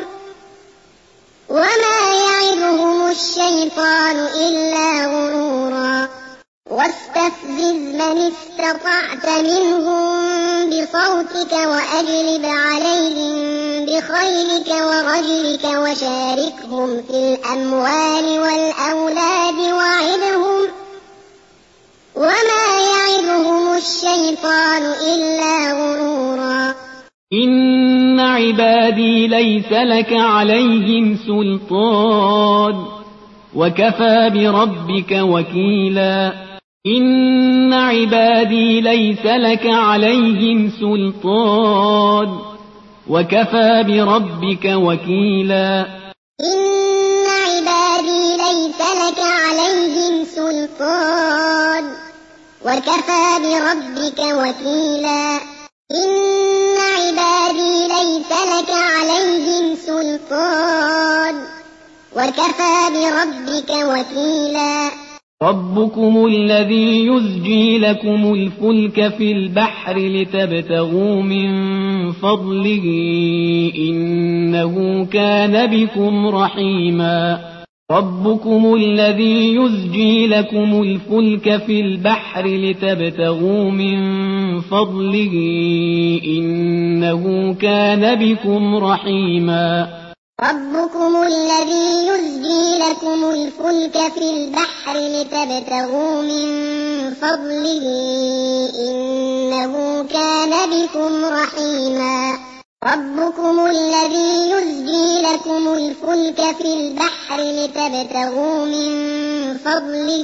وما يعدهم الشيطان إلا غرورا واستفزز من استطعت منهم بصوتك وأجلب عليهم بخيلك ورجلك وشاركهم في الأموال والأولاد وعدهم وما يعدهم الشيطان إلا غرورا إن عبادي ليس لك عليهم سلطان وكفى بربك وكيلا إن عبادي ليس لك عليهم سلطان وكفى بربك وكيلا إن عبادي ليس لك عليهم سلطان وكفى بربك وكيلا إن عبادي ليس لك عليهم سلطان وكفى بربك وكيلا ربكم الذي يزجي لكم الفلك في البحر لتبتغوا من فضله إنه كان بكم رحيما ربكم الذي يزجي لكم الفلك في البحر لتبتغوا من فضله إنه كان بكم رحيما ربكم الذي يزجي لكم الفلك في البحر لتبتغوا من فضله إنه كان بكم رحيما ربكم الذي يزجي لكم الفلك في البحر لتبتغوا من فضله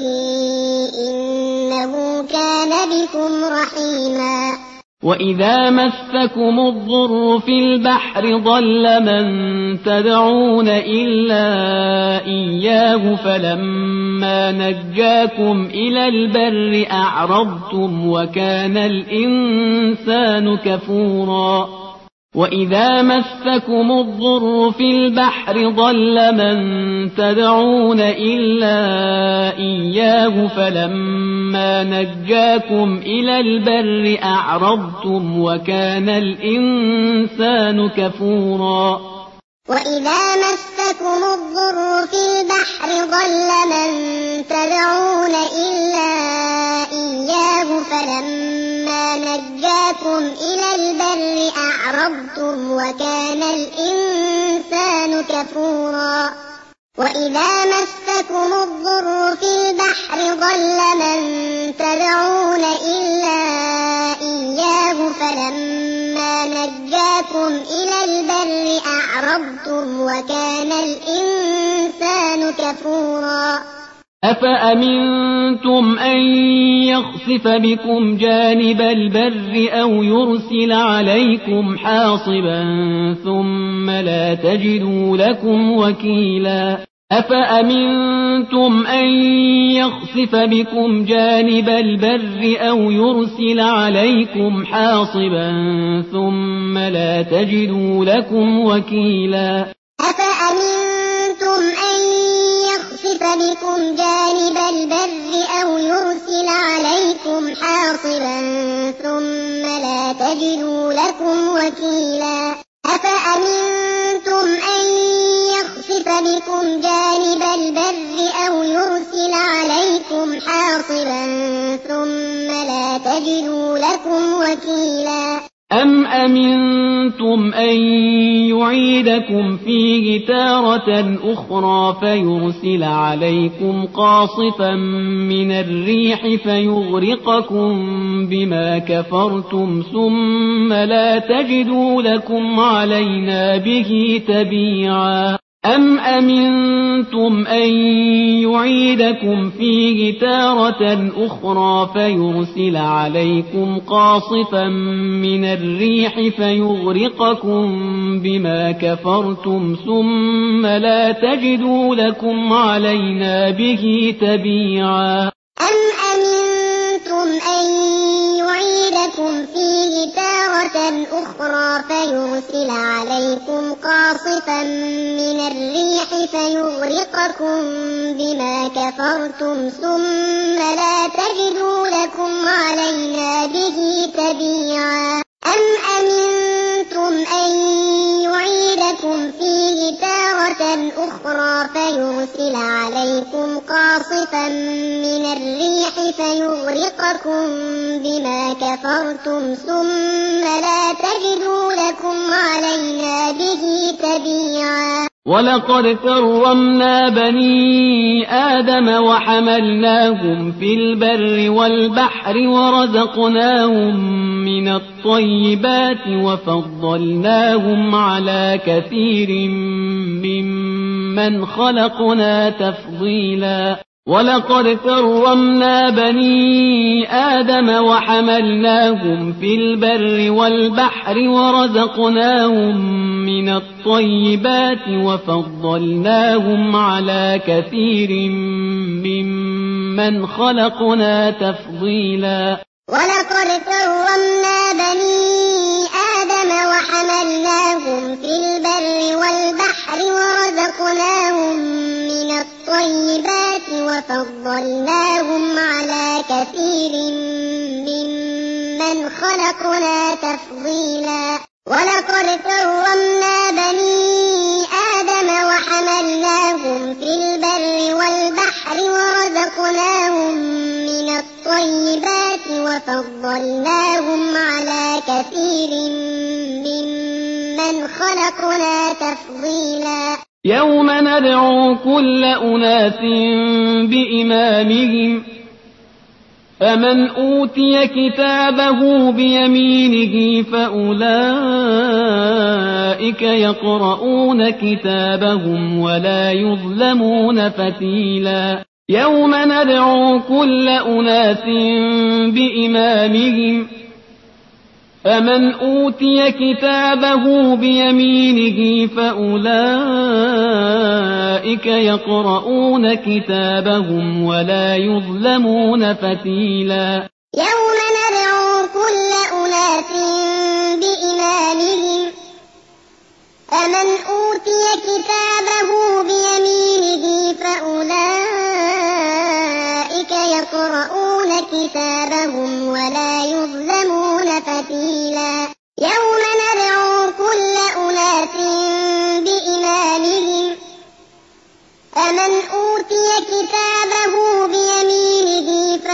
إنه كان بكم رحيما وإذا مسكم الضر في البحر ضل من تدعون إلا إياه فلما نجاكم إلى البر أعرضتم وكان الإنسان كفورا وإذا مسكم الضر في البحر ضل من تدعون إلا إياه فلما نجاكم إلى البر أعرضتم وكان الإنسان كفورا وإذا مسكم الضر في البحر ضل من تدعون إلا إياه فلما نجاكم إلى البر أعرضتم وكان الإنسان كفورا وإذا مسكم الضر في البحر ضل من تدعون إلا إياه فلما نجاكم إلى البر أعرضتم وكان الإنسان كفورا أفأمنتم أن يخسف بكم جانب البر أو يرسل عليكم حاصبا ثم لا تجدوا لكم وكيلا أفأمنتم أن يخسف بكم جانب البر أو يرسل عليكم حاصبا ثم لا تجدوا لكم وكيلا أفأمنتم أن يخسف بكم جانب البر أو يرسل عليكم حاصبا ثم لا تجدوا لكم وكيلا أفأمنتم أن يخسف بكم جانب البر أو يرسل عليكم حاصبا ثم لا تجدوا لكم وكيلا أم أمنتم أن يعيدكم فيه تارة أخرى فيرسل عليكم قاصفا من الريح فيغرقكم بما كفرتم ثم لا تجدوا لكم علينا به تبيعا أم أمنتم أن يعيدكم فيه تارة أخرى فيرسل عليكم قاصفا من الريح فيغرقكم بما كفرتم ثم لا تجدوا لكم علينا به تبيعا أم أمنتم أن يعيدكم فيه تارة أخرى فيرسل عليكم قاصفا من الريح فيغرقكم بما كفرتم ثم لا تجدوا لكم علينا به تبيعا أم أمنتم أن يعيدكم فيه تارة أخرى فيرسل عليكم قاصفا من الريح فيغرقكم بما كفرتم ثم لا تجدوا لكم علينا به تبيعا ولقد كرمنا بني آدم وحملناهم في البر والبحر ورزقناهم من الطيبات وفضلناهم على كثير ممن خلقنا تفضيلا ولقد كرمنا بني آدم وحملناهم في البر والبحر ورزقناهم من الطيبات وفضلناهم على كثير ممن خلقنا تفضيلا ولقد كرمنا بني آدم وحملناهم في البر والبحر ورزقناهم وفضلناهم على كثير ممن خلقنا تفضيلا ولقد كرمنا بني آدم وحملناهم في البر والبحر ورزقناهم من الطيبات وفضلناهم على كثير ممن خلقنا تفضيلا يوم ندعو كل أناس بإمامهم فمن أوتي كتابه بيمينه فأولئك يقرؤون كتابهم ولا يظلمون فتيلا يوم ندعو كل أناس بإمامهم فمن أوتي كتابه بيمينه فأولئك يقرؤون كتابهم ولا يظلمون فتيلا يوم ندعو كل أناس بإمامهم فمن أوتي كتابه بيمينه فأولئك يقرؤون كتابهم ولا يظلمون فتيلا يوم ندعو كل أناس بإمامهم فمن أوتي كتابه بيمينه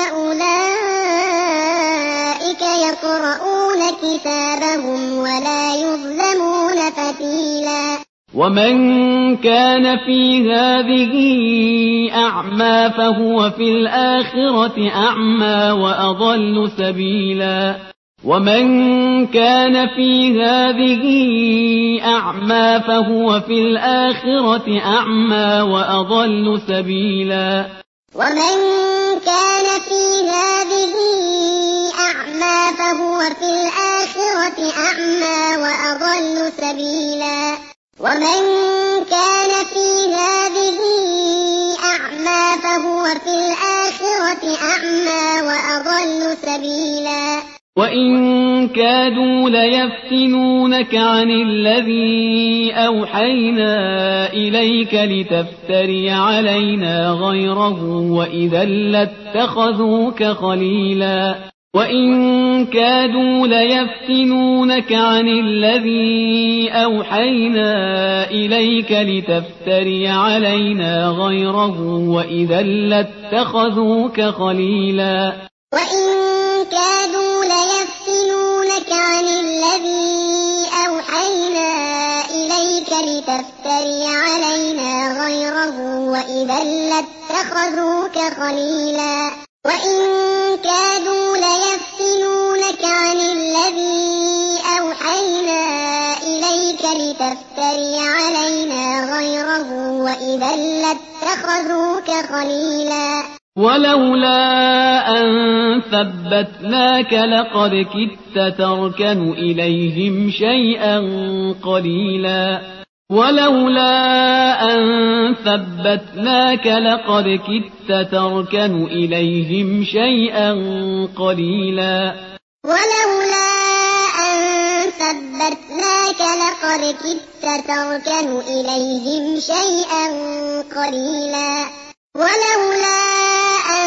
فأولئك يقرؤون كتابهم ولا يظلمون فتيلا ومن كان في هذه أعمى فهو في الآخرة أعمى وأضل سبيلا ومن كان في هذه أعمى فهو في الآخرة أعمى وأضل سبيلا ومن كان في هذه أعمى فهو في الآخرة أعمى وأضل سبيلا ومن كان في هذه أعمى فهو في الآخرة أعمى وأضل سبيلا وإن كادوا ليفتنونك عن الذي أوحينا إليك لتفتري علينا غيره وإذا لاتخذوك خليلا وإن كادوا ليفتنونك عن الذي أوحينا إليك لتفتري علينا غيره وإذا لاتخذوك خليلا وإن كادوا ليفتنونك عن الذي أوحينا إليك لتفتري علينا غيره وإذا لاتخذوك خليلا وإن كادوا ليفتنونك عن الذي أوحينا إليك لتفتري علينا غيره وإذا لاتخذوك خليلا ولولا أن ثبتناك لقد كدت تركن إليهم شيئا قليلا ولولا أن ثبتناك لقد كدت تركن إليهم شيئا قليلا ولولا أن ثبتناك لقد كدت تركن إليهم شيئا قليلا ولولا أن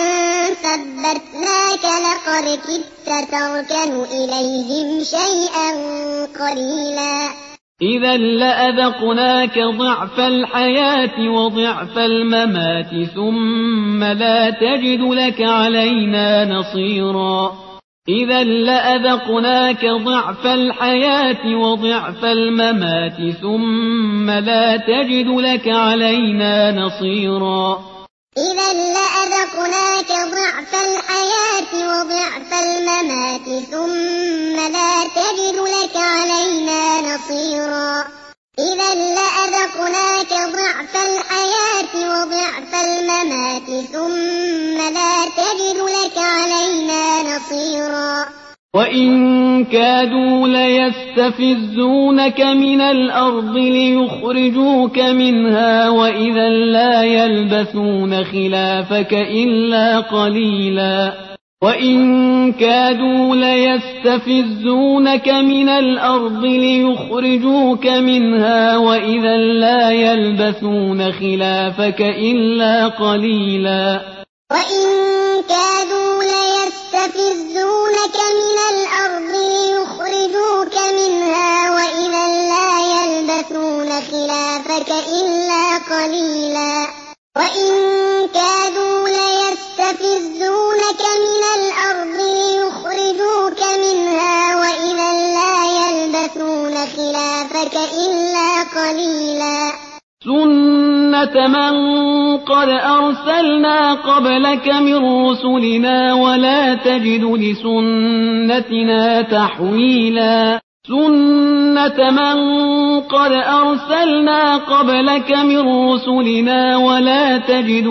ثبتناك لقد كدت تركن إليهم شيئا قليلا إذا لأذقناك ضعف الحياة وضعف الممات ثم لا تجد لك علينا نصيرا إذا لأذقناك ضعف الحياة وضعف الممات ثم لا تجد لك علينا نصيرا إذا لأذقناك ضعف الحياة وضعف الممات ثم لا تجد لك علينا نصيرا إذا لأذقناك ضعف الحياة وضعف الممات ثم لا تجد لك علينا نصيرا وإن كادوا ليستفزونك من الأرض ليخرجوك منها وإذا لا يلبثون خلافك إلا قليلا وإن كادوا ليستفزونك من الأرض ليخرجوك منها وإذا لا يلبثون خلافك إلا قليلا وإن كادوا ليستفزونك من الأرض ليخرجوك منها وإذا لا يلبثون خلافك إلا قليلا وإن كادوا ليستفزونك من الأرض ليخرجوك منها وإذا لا يلبثون خلافك إلا قليلا سنة من قد أرسلنا قبلك من رسلنا ولا تجد لسنتنا تحويلا سنة من قد أرسلنا قبلك من رسلنا ولا تجد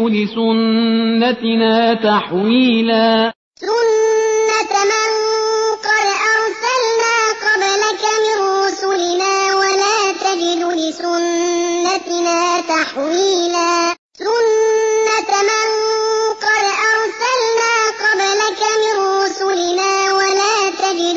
لسنتنا تحويلا سنة من قد أرسلنا قبلك من رسلنا ولا تجد لسنتنا تحويلا سنة من قد أرسلنا قبلك من رسلنا ولا تجد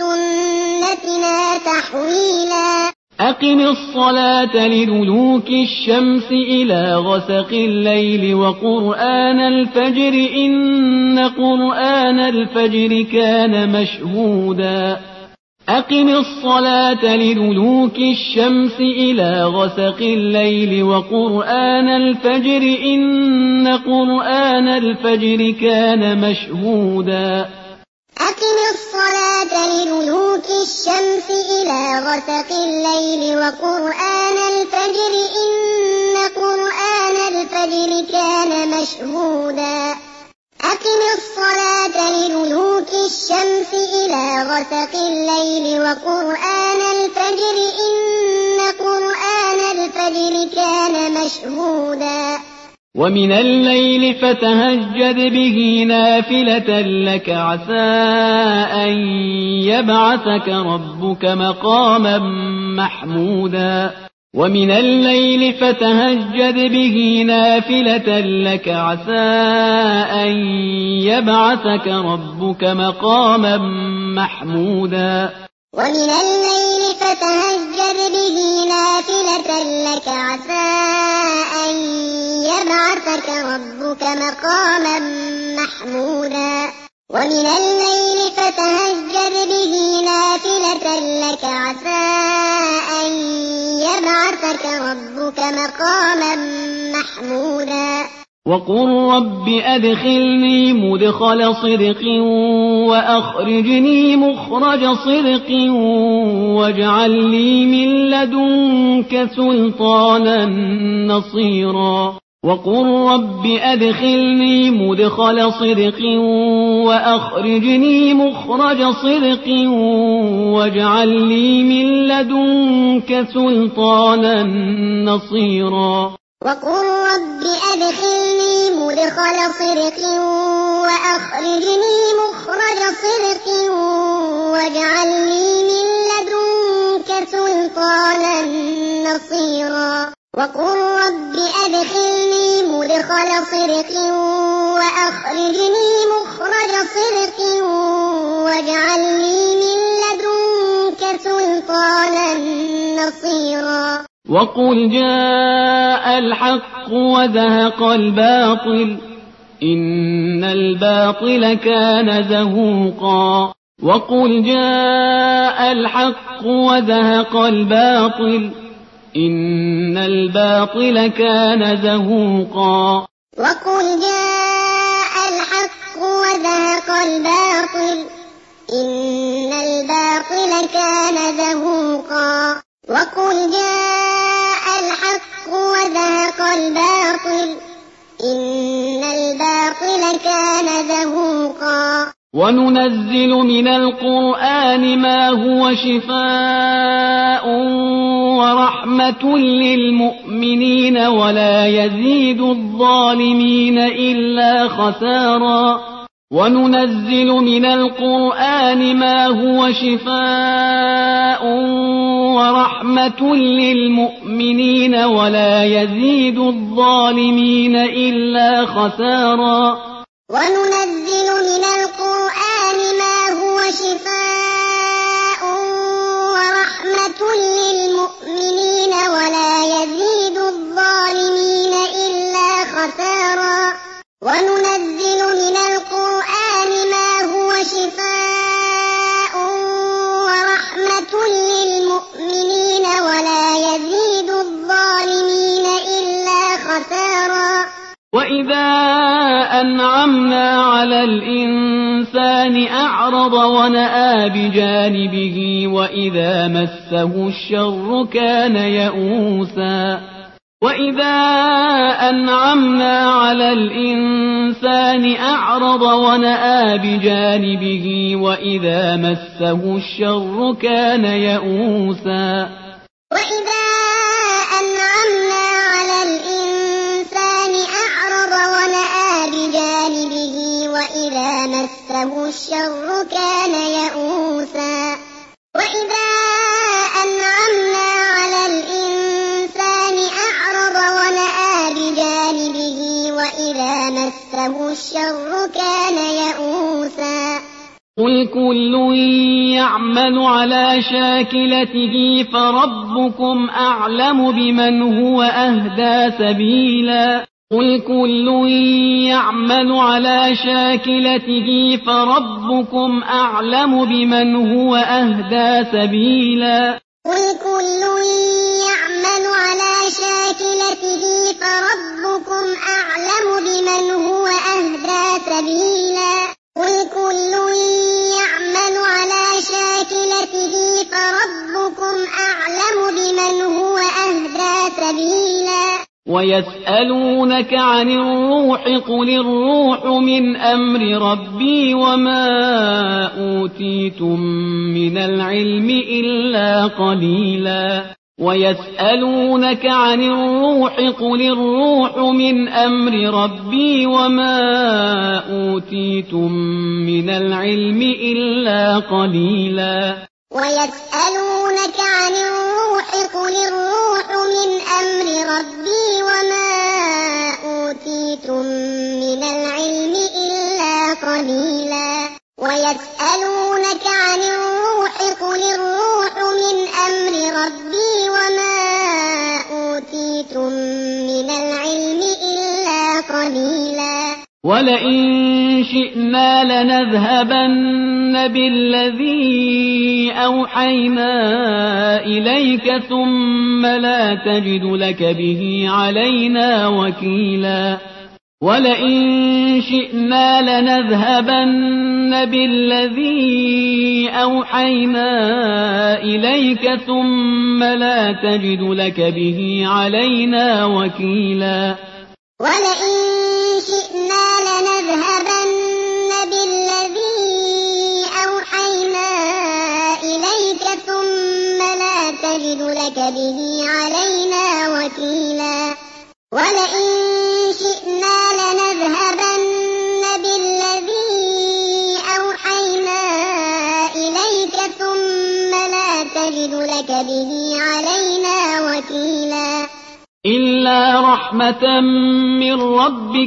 لسنتنا تحويلا أقم الصلاة لدلوك الشمس إلى غسق الليل وقرآن الفجر إن قرآن الفجر كان مشهودا أقم الصلاة لدلوك الشمس إلى غسق الليل وقرآن الفجر إن قرآن الفجر كان مشهودا أقم الصلاة لدلوك الشمس إلى غسق الليل وقرآن الفجر إن قرآن الفجر كان مشهودا أقم الصلاة لدلوك الشمس إلى غسق الليل وقرآن الفجر إن قرآن الفجر كان مشهودا ومن الليل فتهجد به نافلة لك عسى أن يبعثك ربك مقاما محمودا ومن الليل فتهجد به نافلة لك عسى أن يبعثك ربك مقاما محمودا ومن الليل فتهجد به نافلة لك عسى أن يبعثك ربك مقاما محمودا ومن الليل فتهجد به نافلة لك عسى أن يبعثك ربك مقاما محمودا وقل رب أدخلني مدخل صدق وأخرجني مخرج صدق واجعل لي من لدنك سلطانا نصيرا وقل رب أدخلني مدخل صدق وأخرجني مخرج صدق واجعل لي من لدنك سلطانا نصيرا وقل رب أدخلني مدخل صدق وأخرجني مخرج صدق واجعل لي من لدنك سلطانا نصيرا وقل رب أدخلني مدخل صدق وأخرجني مخرج صدق واجعل لي من لدنك سلطانا نصيرا وقل جاء الحق وزهق الباطل إن الباطل كان زهوقا وقل جاء الحق وزهق الباطل إن الباطل كان زهوقا وقل جاء الحق وزهق الباطل إن الباطل كان زهوقا وقل جاء الحق وزهق الباطل إن الباطل كان زهوقا وننزل من القرآن ما هو شفاء ورحمة للمؤمنين ولا يزيد الظالمين إلا خسارا وننزل من القرآن ما هو شفاء ورحمة للمؤمنين ولا يزيد الظالمين إلا خسارا وننزل من القرآن شفاء ورحمة للمؤمنين ولا يزيد الظالمين إلا خسارا وننزل من القرآن ما هو شفاء ورحمة للمؤمنين ولا يزيد الظالمين إلا خسارا وإذا أنعمنا على الإنسان أعرض ونأى بجانبه وإذا مسه الشر كان يئوسا وإذا أنعمنا على الإنسان أعرض ونأى بجانبه وإذا مسه الشر كان يئوسا وإذا أنعمنا على الإنسان أعرض ونأى بجانبه وإذا مسه الشر كان يئوسا وإذا أنعمنا على الإنسان أعرض ونأى بجانبه وإذا مسه الشر كان يئوسا قل كل يعمل على شاكلته فربكم أعلم بمن هو أهدى سبيلا قل كل يعمل على شاكلته فربكم أعلم بمن هو أهدى سبيلا قل كل يعمل على شاكلته فربكم أعلم بمن هو أهدى سبيلا قل كل يعمل على شاكلته فربكم أعلم بمن هو أهدى سبيلا ويسألونك عن الروح قل الروح من أمر ربي وما أوتيتم من العلم إلا قليلا ويسألونك عن الروح قل الروح من أمر ربي وما أوتيتم من العلم إلا قليلا ويسألونك عن الروح قل الروح من أمر ربي وما أوتيتم من العلم إلا قليلا ويسألونك عن الروح قل الروح من أمر ربي وما أوتيتم من العلم إلا قليلا ولئن شئنا لنذهبن بالذي أوحينا إليك ثم لا تجد لك به علينا وكيلا ولئن شئنا لنذهبن بالذي أوحينا إليك ثم لا تجد لك به علينا وكيلا ولئن شئنا لنذهبن بالذي أوحينا إليك ثم لا تجد لك به علينا وكيلا ولئن شئنا لنذهبن بالذي أوحينا إليك ثم لا تجد لك به علينا وكيلا إلا رحمة من ربك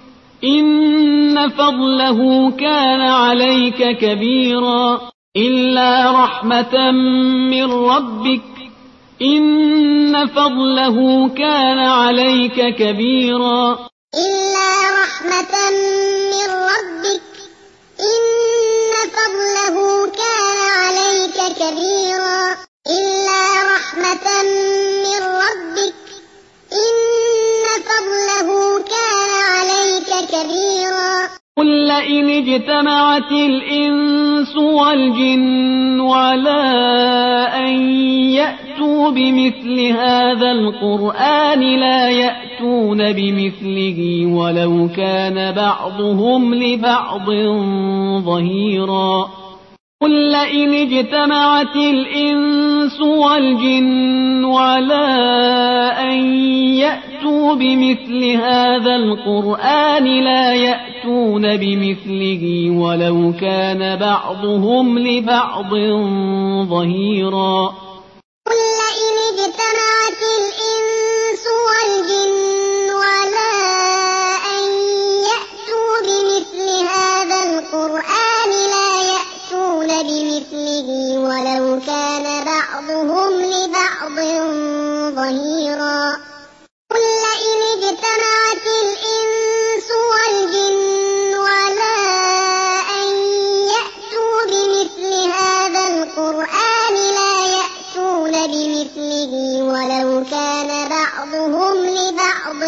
إن فضله كان عليك كبيرا إلا رحمة من ربك إن فضله كان عليك كبيرا إلا رحمة من ربك إن فضله كان عليك كبيرا إلا رحمة من ربك إن فضله كان عليك كبيرا قل لئن اجتمعت الإنس والجن على أن يأتوا بمثل هذا القرآن لا يأتون بمثله ولو كان بعضهم لبعض ظهيرا قل لئن اجتمعت الإنس والجن على أن يأتوا بمثل هذا القرآن لا يأتون بمثله ولو كان بعضهم لبعض ظهيرا قل لئن اجتمعت الإنس والجن على أن يأتوا بمثل هذا القرآن لا يأتون بمثله ولو كان بعضهم لبعض ظهيرا قل لئن اجتمعت الإنس والجن على أن يأتوا بمثل هذا القرآن لا يأتون بمثله ولو كان بعضهم لبعض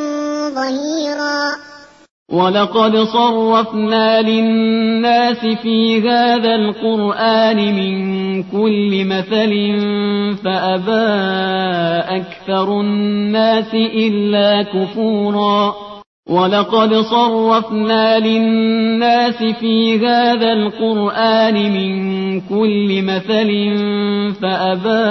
ظهيرا ولقد صرفنا للناس في هذا القرآن من كل مثل فأبى أكثر الناس إلا كفورا ولقد صرفنا للناس في هذا القرآن من كل مثل فأبى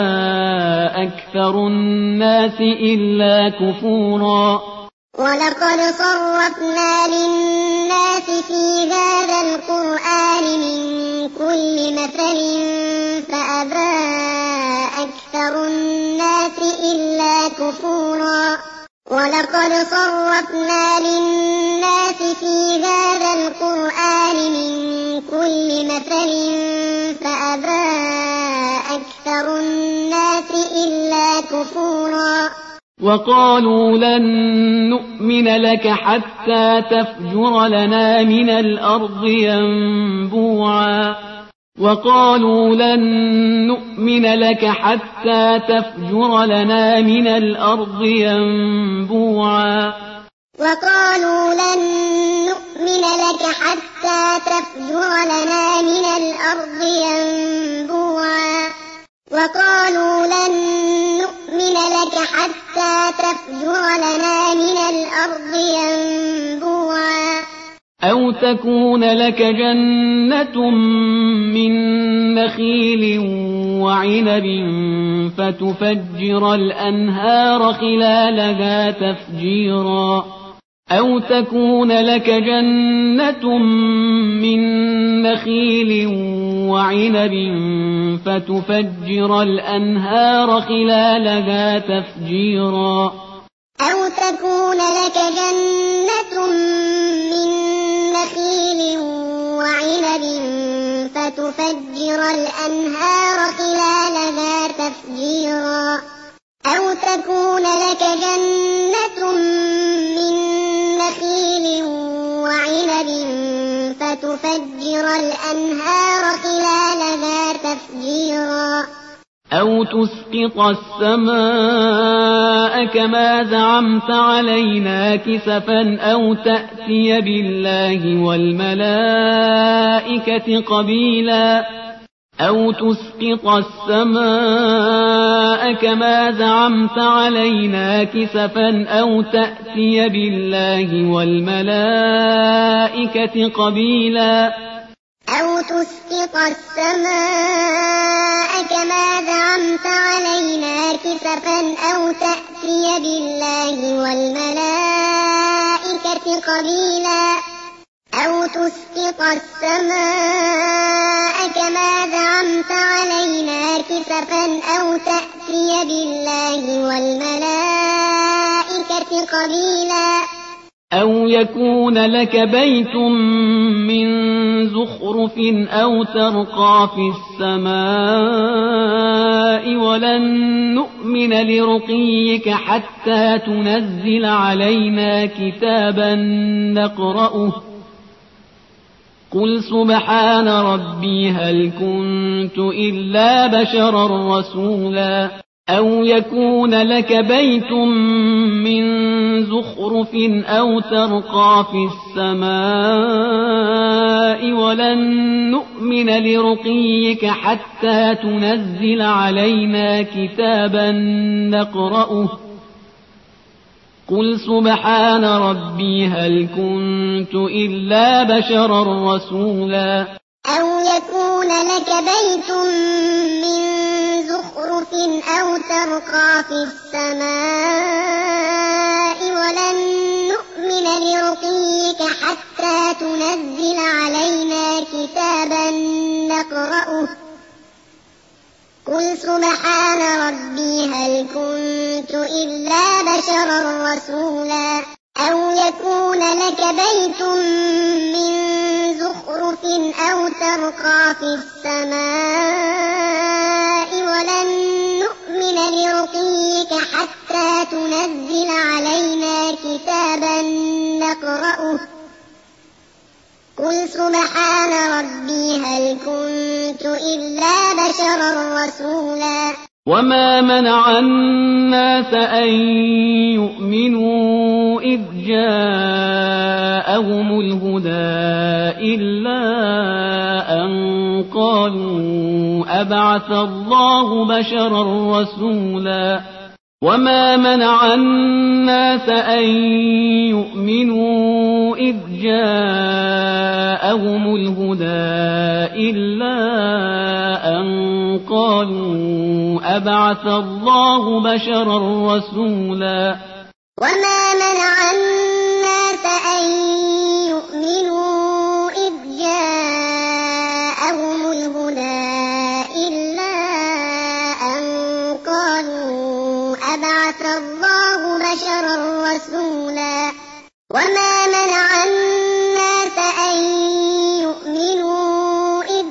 أكثر الناس إلا كفورا ولقد صرفنا للناس في هذا القرآن من كل مثل فأبى أكثر الناس إلا كفورا ولقد صرفنا للناس في هذا القرآن من كل مثل فأبى أكثر الناس إلا كفورا وقالوا لن نؤمن لك حتى تفجر لنا من الأرض ينبوعا وقالوا لن نؤمن لك حتى تفجر لنا من الأرض ينبوعا وقالوا لن نؤمن لك حتى تفجر لنا من الأرض ينبوعا وقالوا لن نؤمن لك حتى تفجر لنا من الأرض ينبوعا أو تكون لك جنة من نخيل وعنب فتفجر الأنهار خلالها تفجيرا أو تكون لك جنة من نخيل وعنب فتفجر الأنهار خلالها تفجيرا أو تكون لك جنة من نخيل وعنب فتفجر الأنهار خلالها تفجيرا أو تكون لك جنة من نخيل وعنب فتفجر الأنهار خلالها تفجيرا أو تسقط السماء كما زعمت علينا كسفا أو تأتي بالله والملائكة قبيلا أو تسقط السماء كما زعمت علينا كسفا أو تأتي بالله والملائكة قبيلا أو تسقط السماء كما زعمت علينا كسفا أو تأتي بالله والملائكة قبيلا أو تسقط السماء كما زعمت علينا كسفا أو تأتي بالله والملائكة قبيلا أو يكون لك بيت من زخرف أو ترقى في السماء ولن نؤمن لرقيك حتى تنزل علينا كتابا نقرأه قل سبحان ربي هل كنت إلا بشرا رسولا أو يكون لك بيت من زخرف أو ترقى في السماء ولن نؤمن لرقيك حتى تنزل علينا كتابا نقرأه قل سبحان ربي هل كنت إلا بشرا رسولا أو يكون لك بيت من زخرف أو ترقى في السماء ولن نؤمن لرقيك حتى تنزل علينا كتابا نقرأه قل سبحان ربي هل كنت إلا بشرا رسولا أو يكون لك بيت من زخرف أو ترقى في السماء ولن نؤمن لرقيك حتى تنزل علينا كتابا نقرأه قل سبحان ربي هل كنت إلا بشرا رسولا وما منع الناس أن يؤمنوا إذ جاءهم الهدى إلا أن قالوا أبعث الله بشرا رسولا وما منع الناس أن يؤمنوا إذ جاءهم الهدى إلا أن قالوا أبعث الله بشرا رسولا وما منع الناس أن يؤمنوا إذ جاءهم الهدى إلا أن قالوا أبعث الله بشرا رسولا وما منع الناس أن يؤمنوا إذ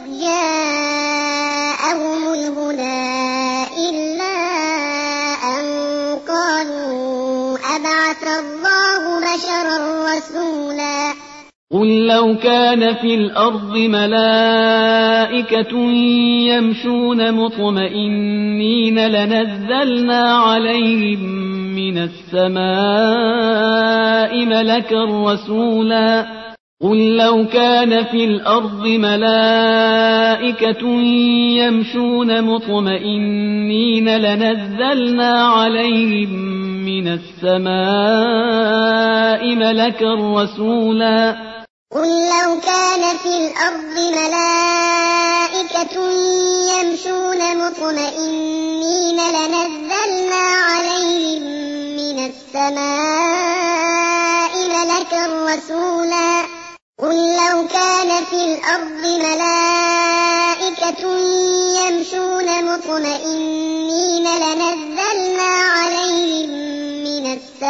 جاءهم الهدى إلا أن قالوا أبعث الله بشرا رسولا قل لو كان في الأرض ملائكة يمشون مطمئنين لنزلنا عليهم من السماء ملكا رسولا قل لو كان في الأرض ملائكة يمشون مطمئنين لنزلنا عليهم من السماء ملكا رسولا قل لو كان في الأرض ملائكة يمشون مطمئنين لنزلنا عليهم من السماء ملكا رسولا قل لو كان في الأرض ملائكة يمشون مطمئنين لنزلنا عليهم من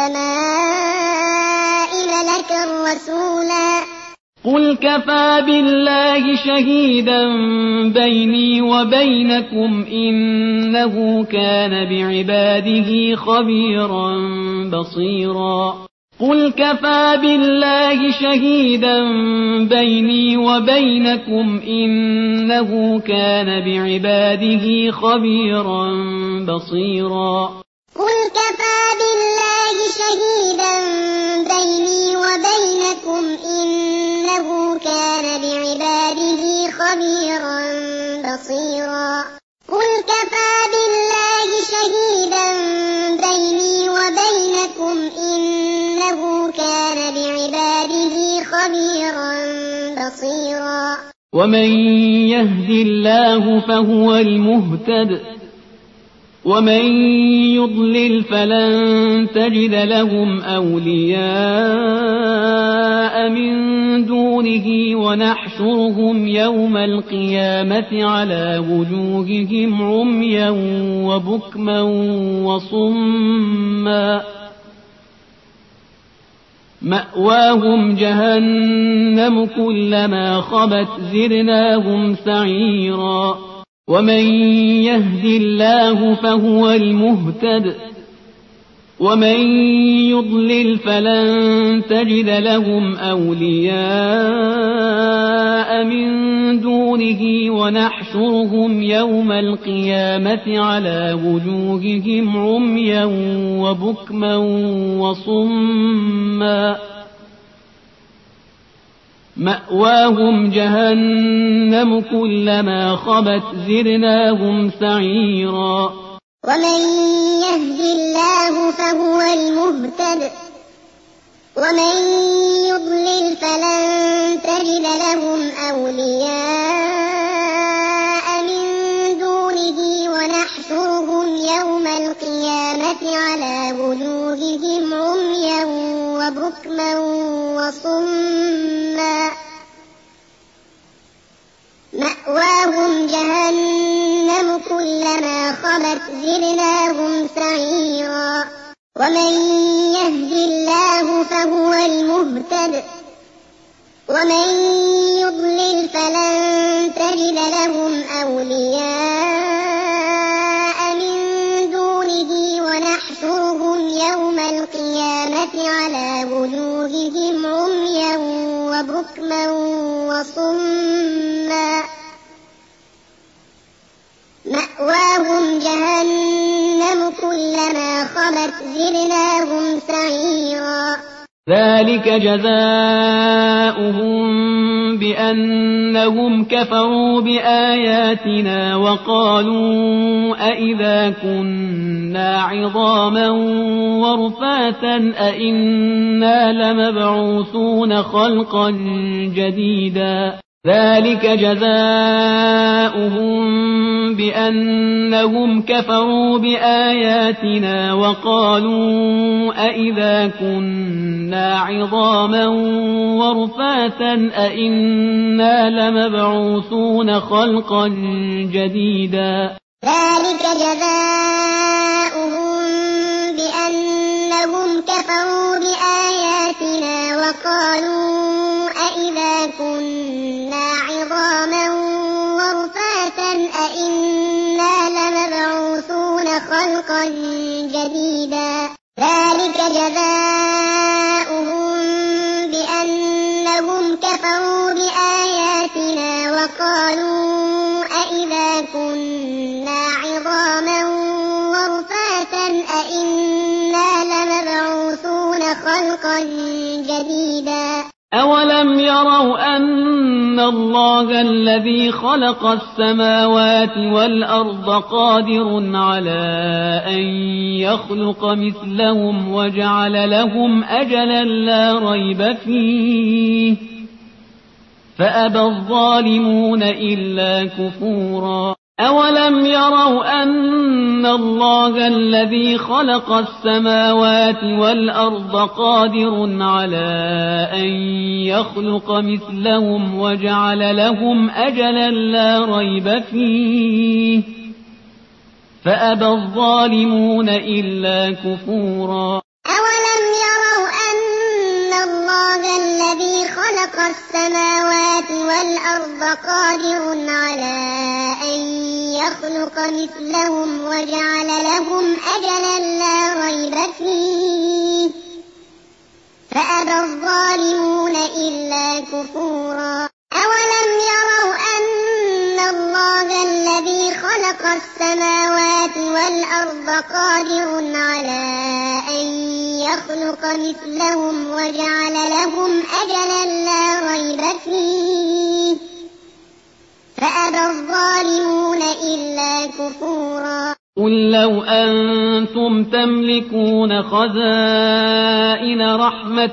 السماء ملكا رسولا قل كفى بالله شهيدا بيني وبينكم إنه كان بعباده خبيرا بصيرا قل كفى بالله شهيدا بيني وبينكم إنه كان بعباده خبيرا بصيرا قل كفى بالله شهيدا بيني وبينكم إنه كان بعباده خبيرا بصيرا قل كفى بالله شهيدا بيني وبينكم إنه كان بعباده خبيرا بصيرا ومن يهد الله فهو المهتد ومن يضلل فلن تجد لهم أولياء من دونه ونحشرهم يوم القيامة على وجوههم عميا وبكما وصما مأواهم جهنم كلما خبت زدناهم سعيرا ومن يهد الله فهو المهتد ومن يضلل فلن تجد لهم أولياء من دونه ونحشرهم يوم القيامة على وجوههم عميا وبكما وصما مأواهم جهنم كلما خبت زدناهم سعيرا ومن يهد الله فهو المهتد ومن يضلل فلن تجد لهم أولياء من دونه ونحشرهم يوم القيامة على وجوههم عميا وبكما وصما مأواهم جهنم كلما خبت زدناهم سعيرا ومن يهد الله فهو المهتد ومن يضلل فلن تجد لهم أولياء من دونه ونحشرهم يوم القيامة على وجوههم عميا وبكما وصما مأواهم جهنم كلما خبت زدناهم سعيرا ذلك جزاؤهم بأنهم كفروا بآياتنا وقالوا أئذا كنا عظاما ورفاتا أئنا لمبعوثون خلقا جديدا ذلك جزاؤهم بأنهم كفروا بآياتنا وقالوا أئذا كنا عظاما ورفاتا أئنا لمبعوثون خلقا جديدا ذلك جزاؤهم بأنهم كفروا بآياتنا وقالوا أئذا كنا عظاما ورفاتا أئنا لمبعوثون خلقا جديدا ذلك جزاؤهم بأنهم كفروا بآياتنا وقالوا أئذا كنا عظاما ورفاتا أئنا لمبعوثون خلقا جديدا أولم يروا أن الله الذي خلق السماوات والأرض قادر على أن يخلق مثلهم وجعل لهم أجلا لا ريب فيه فأبى الظالمون إلا كفورا أولم يروا أن الله الذي خلق السماوات والأرض قادر على أن يخلق مثلهم وجعل لهم أجلا لا ريب فيه فأبى الظالمون إلا كفورا أولم يروا أن الله الذي خلق السماوات والأرض قادر على أن يخلق مثلهم وجعل لهم أجلا لا ريب فيه فأبى الظالمون إلا كفورا أولم يروا أن الله الذي خلق السماوات والأرض قادر على أن يخلق مثلهم وجعل لهم أجلا لا ريب فيه فأبى الظالمون إلا كفورا قل لو أنتم تملكون خزائن رحمة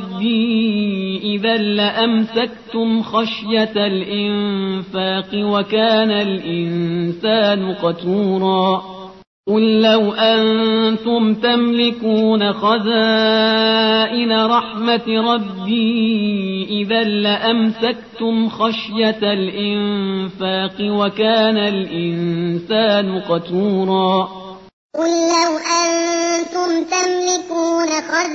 ربي إذا لأمسكتم خشية الإنفاق وكان الإنسان قتورا قل لو أنتم تملكون خزائن رحمة ربي إذا لأمسكتم خشية الإنفاق وكان الإنسان قتورا قل لو أنتم تملكون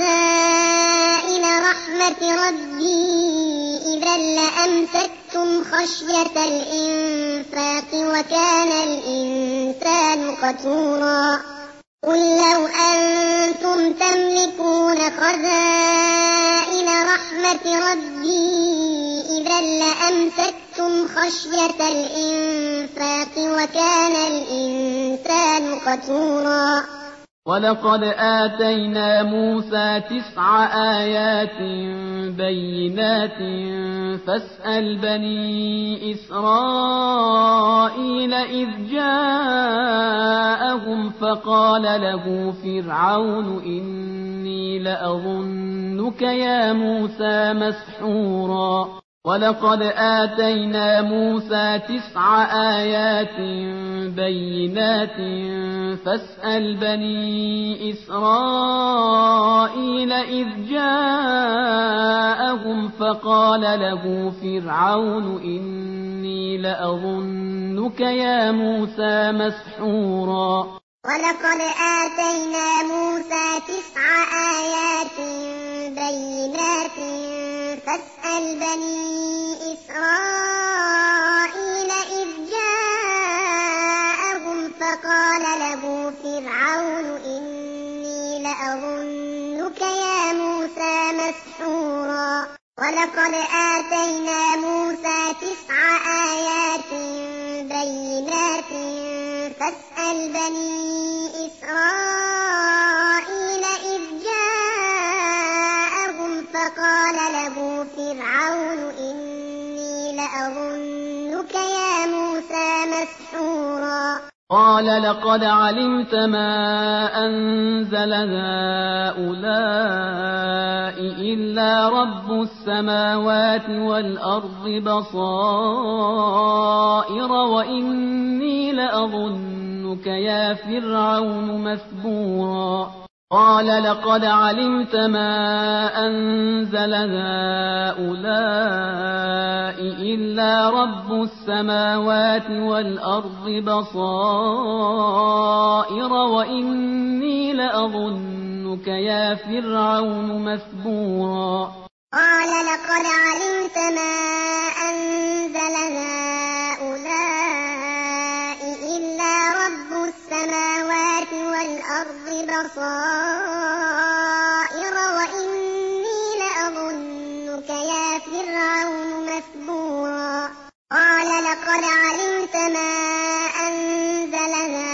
خزائن رحمة ربي إذا لأمسكتم خشية الإنفاق وكان الإنسان قتورا قل لو أنتم تملكون خزائن رحمة ربي إذا لأمسكتم خشية الإنفاق وكان الإنسان قتورا ولقد آتينا موسى تسع آيات بينات فاسأل بني إسرائيل إذ جاءهم فقال له فرعون إني لأظنك يا موسى مسحورا ولقد آتينا موسى تسع آيات بينات فاسأل بني إسرائيل إذ جاءهم فقال له فرعون إني لأظنك يا موسى مسحورا ولقد آتينا موسى تسع آيات بينات فاسأل بني إسرائيل إذ جاءهم فقال له فرعون إني لأظنك يا موسى مسحورا ولقد آتينا موسى تسع آيات بينات فاسأل بني إسرائيل إذ جاءهم فقال له فرعون إني لأظنك يا موسى مسحورا قال لقد علمت ما أنزل هؤلاء إلا رب السماوات والأرض بصائر وإني لأظنك يا فرعون مثبورا قال لقد علمت ما أنزل هؤلاء إلا رب السماوات والأرض بصائر وإني لأظنك يا فرعون مثبورا قال لقد علمت ما أنزل هؤلاء إلا رب السماوات والأرض بصائر وإني لأظنك يا فرعون مثبورا قال لقد علمت ما أنزل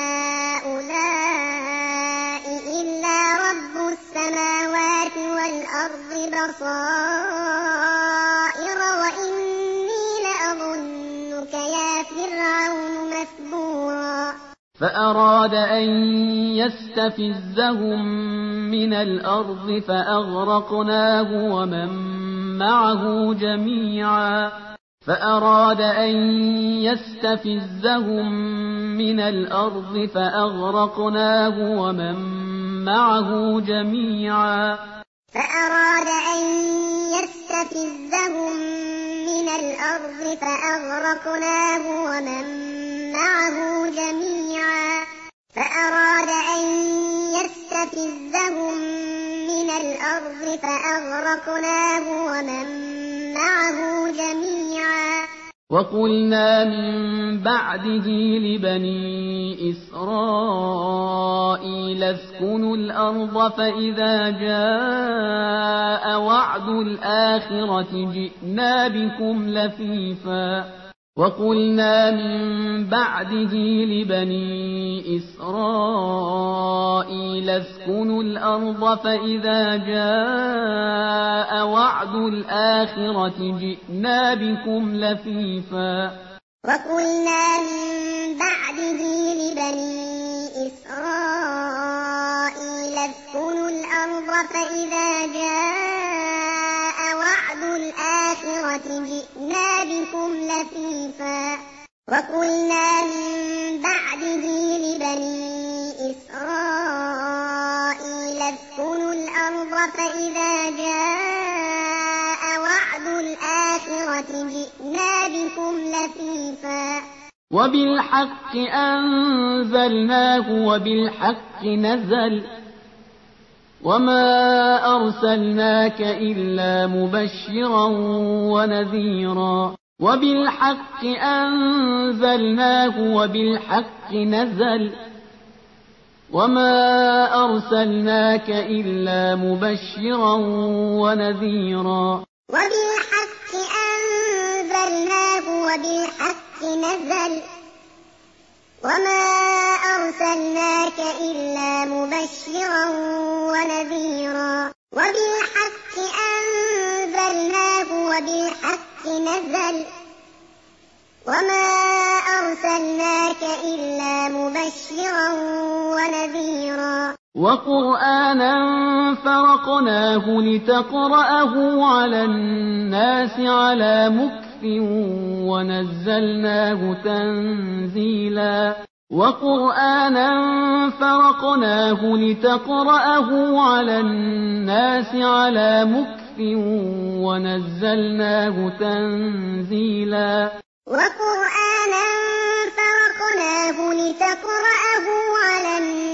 هؤلاء إلا رب السماوات والأرض بصائر وإني لأظنك يا فرعون مثبورا فأراد أن يستفزهم من الأرض فأغرقناه ومن معه جميعا فأراد أن يستفزهم من الأرض فأغرقناه ومن معه جميعا فأراد أن يستفزهم من الأرض فأغرقناه ومن معه جميعا فأراد أن يستفزهم من الأرض فأغرقناه ومن معه جميعا وقلنا من بعده لبني إسرائيل اسكنوا الأرض فإذا جاء وعد الآخرة جئنا بكم لفيفا وقلنا من بعده لبني إسرائيل اسكنوا الأرض فإذا جاء وعد الآخرة جئنا بكم لفيفا وقلنا من بعده لبني إسرائيل اسكنوا الأرض فإذا جاء وعد الآخرة جئنا بكم لفيفا وقلنا من بعده لبني إسرائيل اسكنوا الأرض فإذا جاء وعد الآخرة جئنا بكم لفيفا وبالحق أنزلناه وبالحق نزل وما أرسلناك إلا مبشرا ونذيرا وبالحق أنزلناه وبالحق نزل وما أرسلناك إلا مبشرا ونذيرا وبالحق أنزلناه وبالحق نزل وما أرسلناك إلا مبشرا ونذيرا وبالحق أنزلناه وبالحق نزل وما أرسلناك إلا مبشرا ونذيرا وقرآنا فرقناه لتقرأه على الناس على مكث ونزلناه تنزيلا وقرآنا فرقناه لتقرأه على الناس على مكث ونزلناه تنزيلا وقرآنا فرقناه لتقرأه على الناس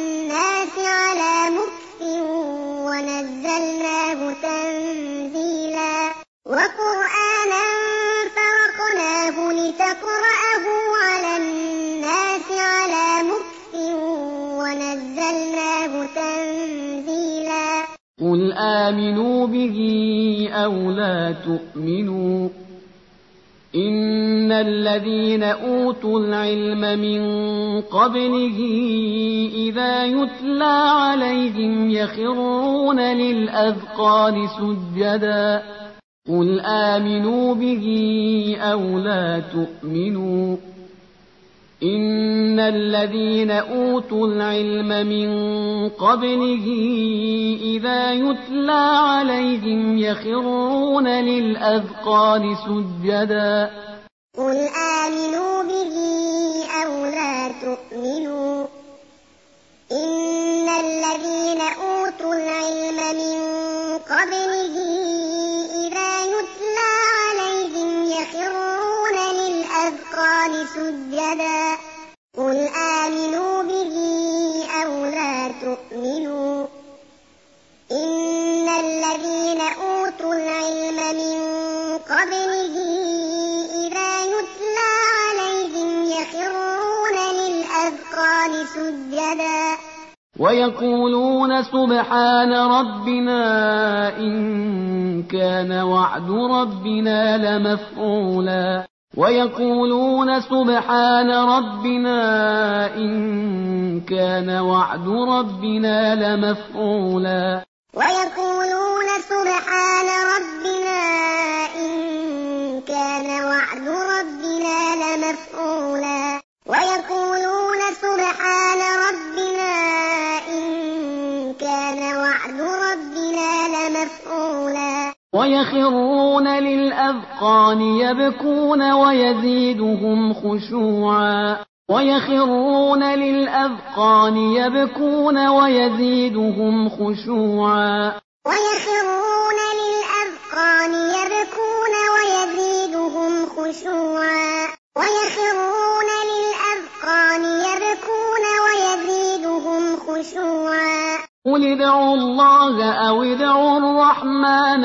ونزلناه تنزيلا قل آمنوا به أو لا تؤمنوا إن الذين أوتوا العلم من قبله إذا يتلى عليهم يخرون للأذقان سجدا قل آمنوا به أو لا تؤمنوا إن الذين أوتوا العلم من قبله إذا يتلى عليهم يخرون للأذقان سجدا قل آمنوا به أو لا تؤمنوا إن الذين أوتوا العلم من قبله إذا يتلى عليهم يخرون للأذقان سجدا قل آمنوا به أو لا تؤمنوا إن الذين أوتوا العلم من قبله إذا يتلى عليهم يخرون للأذقان سجدا ويقولون سبحان ربنا إن كان وعد ربنا لمفعولا ويقولون سبحان ربنا إن كان وعد ربنا لمفعولا ويقولون سبحان ربنا إن كان وعد ربنا لمفعولا ويقولون سبحان ربنا إن كان وعد ربنا لمفعولا ويخرون للأذقان يبكون ويزيدهم خشوعا ويخرون للأذقان يبكون ويزيدهم خشوعا ويخرون للأذقان يبكون ويزيدهم خشوعا ويخرون للأذقان يبكون ويزيدهم خشوعا قل ادعوا الله أو ادعوا الرحمن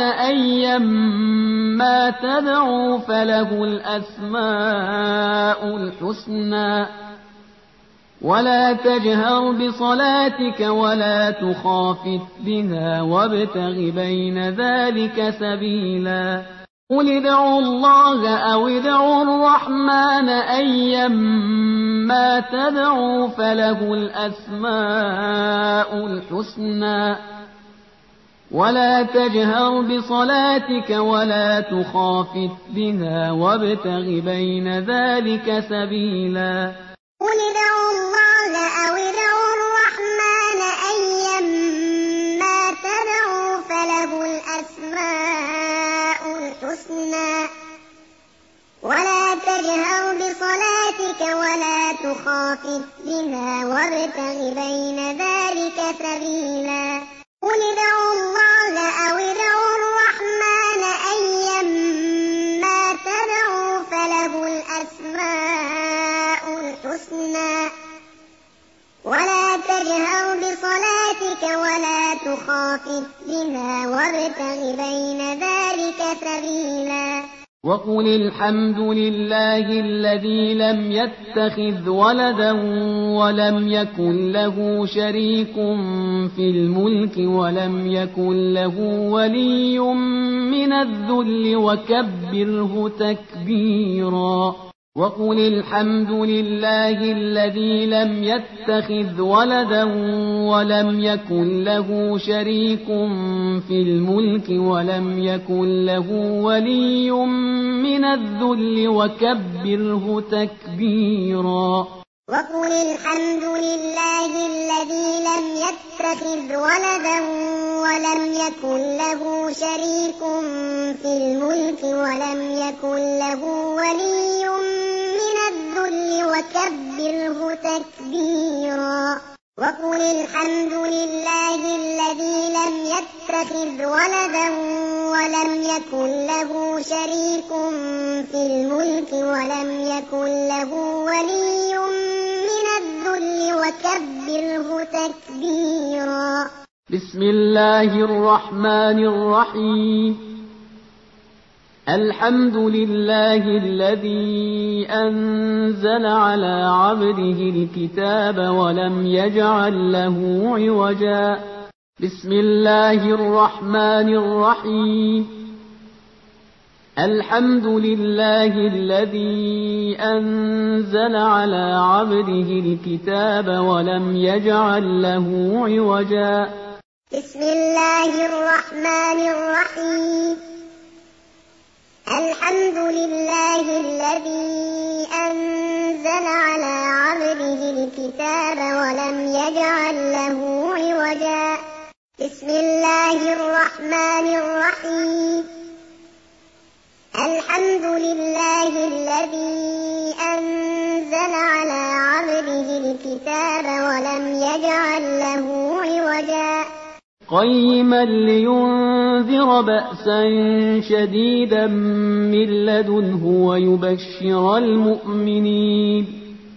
أيما تدعوا فله الأسماء الحسنى ولا تجهر بصلاتك ولا تخافت بها وابتغ بين ذلك سبيلا قل ادعوا الله أو ادعوا الرحمن أيما تدعوا فله الأسماء الحسنى ولا تجهر بصلاتك ولا تخافت بها وابتغ بين ذلك سبيلا قل ادعوا الله أو ادعوا الرحمن أيما تدعوا فله الأسماء الحسنى ولا تجهر بصلاتك ولا تخافت بها وابتغ بين ذلك سبيلا قل ادعوا الله أو ادعوا الرحمن أيما تدعوا فله الأسماء الحسنى ولا تجهر بصلاتك ولا تخافت بها وابتغ بين ذلك سبيلا وقل الحمد لله الذي لم يتخذ ولدا ولم يكن له شريك في الملك ولم يكن له ولي من الذل وكبره تكبيرا وقل الحمد لله الذي لم يتخذ ولدا ولم يكن له شريك في الملك ولم يكن له ولي من الذل وكبره تكبيرا وقل الحمد لله الذي لم يتخذ ولدا ولم يكن له شريك في الملك ولم يكن له ولي من الذل وكبره تكبيرا وقل الحمد لله الذي لم يتخذ ولدا ولم يكن له شريك في الملك ولم يكن له ولي من الذل وكبره تكبيرا بسم الله الرحمن الرحيم الحمد لله الذي أنزل على عبده الكتاب ولم يجعل له عوجا. بسم الله الرحمن الرحيم. الحمد لله الذي أنزل على عبده الكتاب ولم يجعل له عوجا. بسم الله الرحمن الرحيم. الحمد لله الذي أنزل على عبده الكتاب ولم يجعل له عوجا. بسم الله الرحمن الرحيم. الحمد لله الذي أنزل على عبده الكتاب ولم يجعل له عوجا. قيما لينذر بأسا شديدا من لدنه ويبشر المؤمنين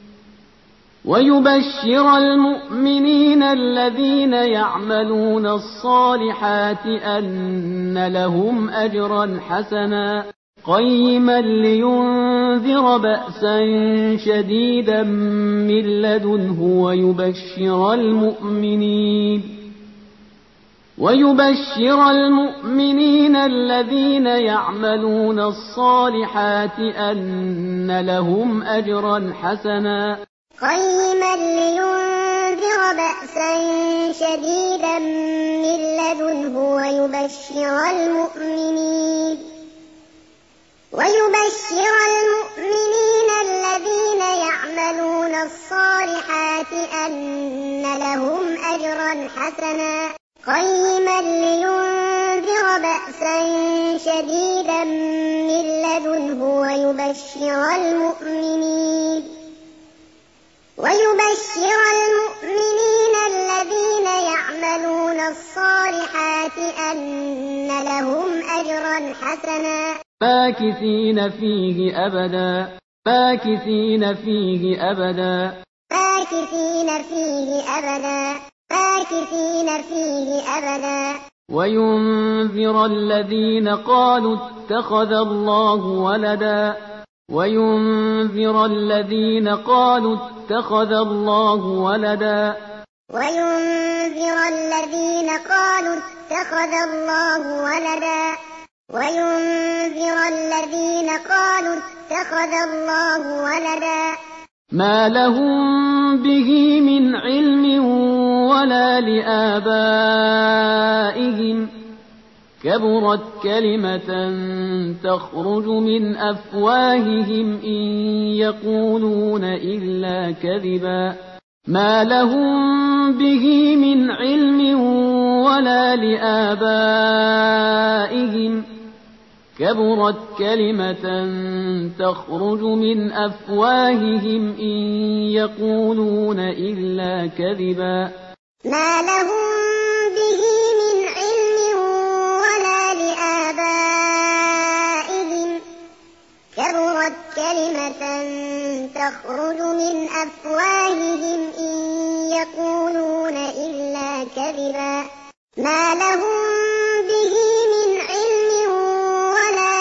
ويبشر المؤمنين الذين يعملون الصالحات أن لهم أجرا حسنا. قيما لينذر بأسا شديدا من لدنه ويبشر المؤمنين ويبشر المؤمنين الذين يعملون الصالحات أن لهم أجرا حسنا. قيما لينذر بأسا شديدا من لدنه ويبشر المؤمنين ويبشر المؤمنين الذين يعملون الصالحات أن لهم أجرا حسنا. قيما لينذر بأسا شديدا من لدنه ويبشر المؤمنين ويبشر المؤمنين الذين يعملون الصالحات أن لهم أجرا حسنا. ماكثين فيه أبدا ماكثين فيه أبدا ماكثين فيه أبدا ماكثين فيه أبدا. وينذر الذين قالوا اتخذ الله ولدا وينذر الذين قالوا اتخذ الله ولدا وينذر الذين قالوا اتخذ الله ولدا وينذر الذين قالوا اتخذ الله ولدا. ما لهم به من علم ولا لآبائهم كبرت كلمة تخرج من أفواههم إن يقولون إلا كذبا. ما لهم به من علم ولا لآبائهم كبرت كلمة تخرج من أفواههم إن يقولون إلا كذبا. ما لهم به من علم ولا لآبائهم كبرت كلمة تخرج من أفواههم إن يقولون إلا كذبا. ما لهم به من علم ولا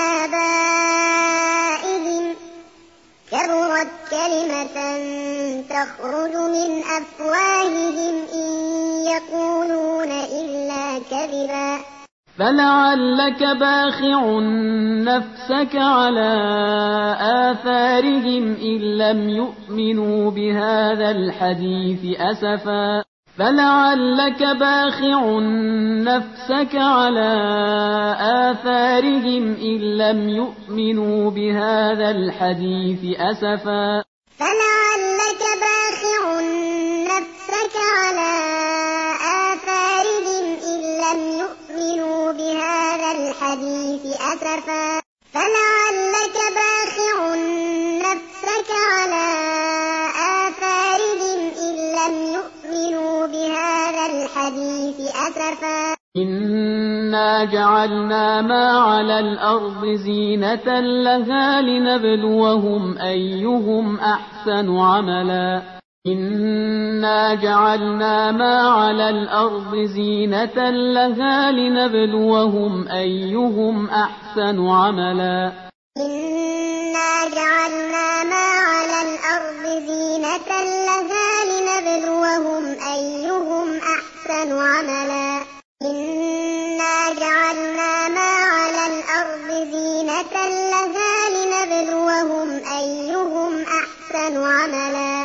لآبائهم كبرت كلمة تخرج من أفواههم إن يقولون إلا كذبا. فلعلك باخع نفسك على آثارهم إن لم يؤمنوا بهذا الحديث أسفا. فلعلك باخع نفسك على آثارهم إن لم يؤمنوا بهذا الحديث أسفا. فلعلك باخع نفسك على آثارهم إن لم يؤمنوا بهذا الحديث أسفا. فلعلك باخع نفسك على آثارهم إن لم يؤمنوا بهذا الحديث أسفا. إنا جعلنا ما على الأرض زينة لها لنبلوهم أيهم أحسن عملا إنا جعلنا ما على الأرض زينة لها لنبلوهم أيهم أحسن عملا إنا جعلنا ما على الأرض زينة لها لنبلوهم أيهم أحسن عملا إنا جعلنا ما على الأرض زينة لها لنبلوهم أيهم أحسن عملا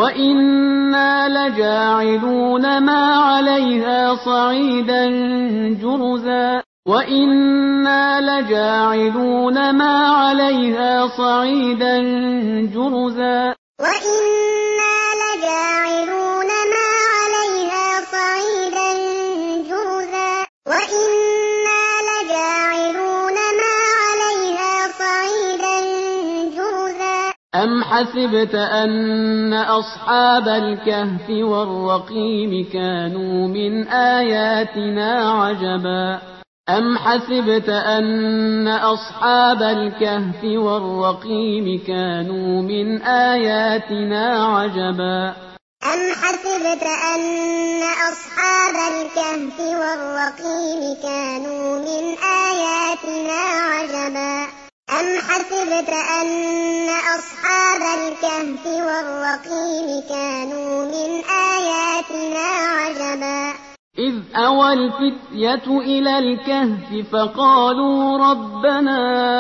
وإنا لجاعلون ما عليها صعيدا جرزا وإنا لجاعلون ما عليها صعيدا جرزا وإنا لجاعلون ما عليها صعيدا جرزا وإنا لجاعلون ما عليها صعيدا جرزا أم حسبت أن أصحاب الكهف والرقيم كانوا من آياتنا عجبا أم حسبت أن أصحاب الكهف والرقيم كانوا من آياتنا عجبا أم حسبت أن أصحاب الكهف والرقيم كانوا من آياتنا عجبا أم حسبت أن أصحاب الكهف والرقيم كانوا من آياتنا عجبا إذ أوى الفتية إلى الكهف فقالوا ربنا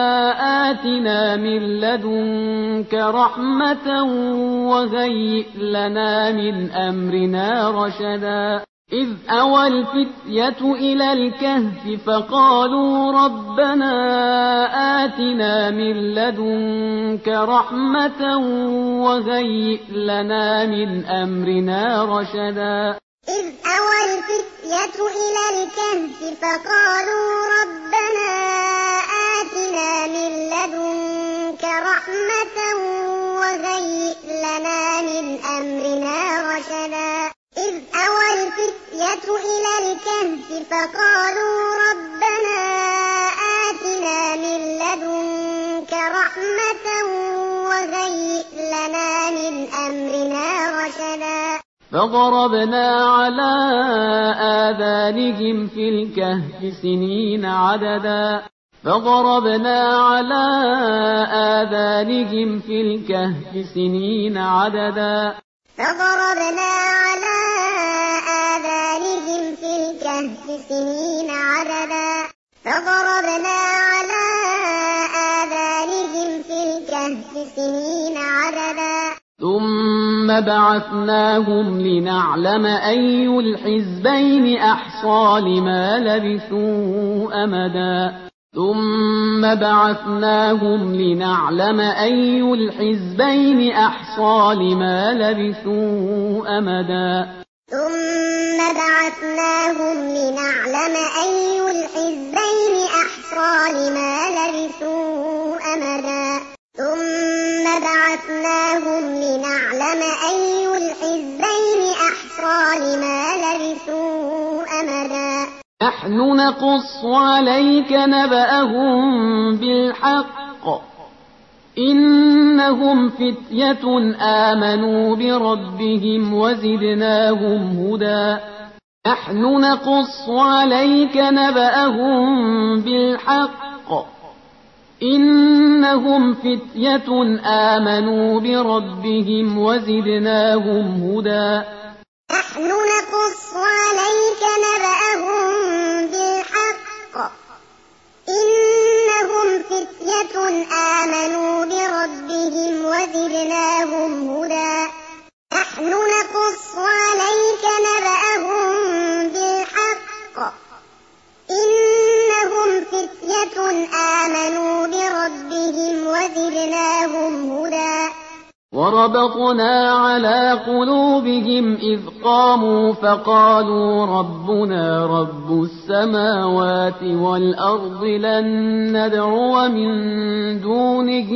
آتنا من لدنك رحمة وهيئ لنا من أمرنا رشدا إذ أوى الفتية إلى الكهف فقالوا ربنا آتنا من لدنك رحمة وهيئ لنا من أمرنا رشدا إذ أوى الفتية إلى الكهف فقالوا ربنا آتنا من لدنك رحمة وهيئ لنا من أمرنا رشدا إذ أوى الفتية إلى الكهف فقالوا ربنا آتنا من لدنك رحمة وهيئ لنا من أمرنا رشدا فضربنا على آذانهم في الكهف سنين عددا فضربنا على آذانهم في الكهف سنين عددا فضربنا على آذانهم في الكهف سنين عددا فضربنا على آذانهم في الكهف سنين عددا ثم بعثناهم لنعلم أي الحزبين أحصى لما لبثوا أمدا ثم بعثناهم لنعلم أي الحزبين أحصى لما لبثوا أمدا ثم بعثناهم لنعلم أي الحزبين أحصى لما لبثوا أمدا ثم بعثناهم لنعلم أي الحزبين أحصى لما لبثوا أمدا نحن نقص عليك نبأهم بالحق إنهم فتية آمنوا بربهم وزدناهم هدى نحن نقص عليك نبأهم بالحق إنهم فتية آمنوا بربهم وزدناهم هدى نحن نقص عليك نبأهم بالحق إنهم فتية آمنوا بربهم وزدناهم هدى نحن نقص عليك نبأهم بالحق إنهم فتية آمنوا بربهم وزدناهم هدى وربطنا على قلوبهم إذ قاموا فقالوا ربنا رب السماوات والأرض لن ندعو من دونه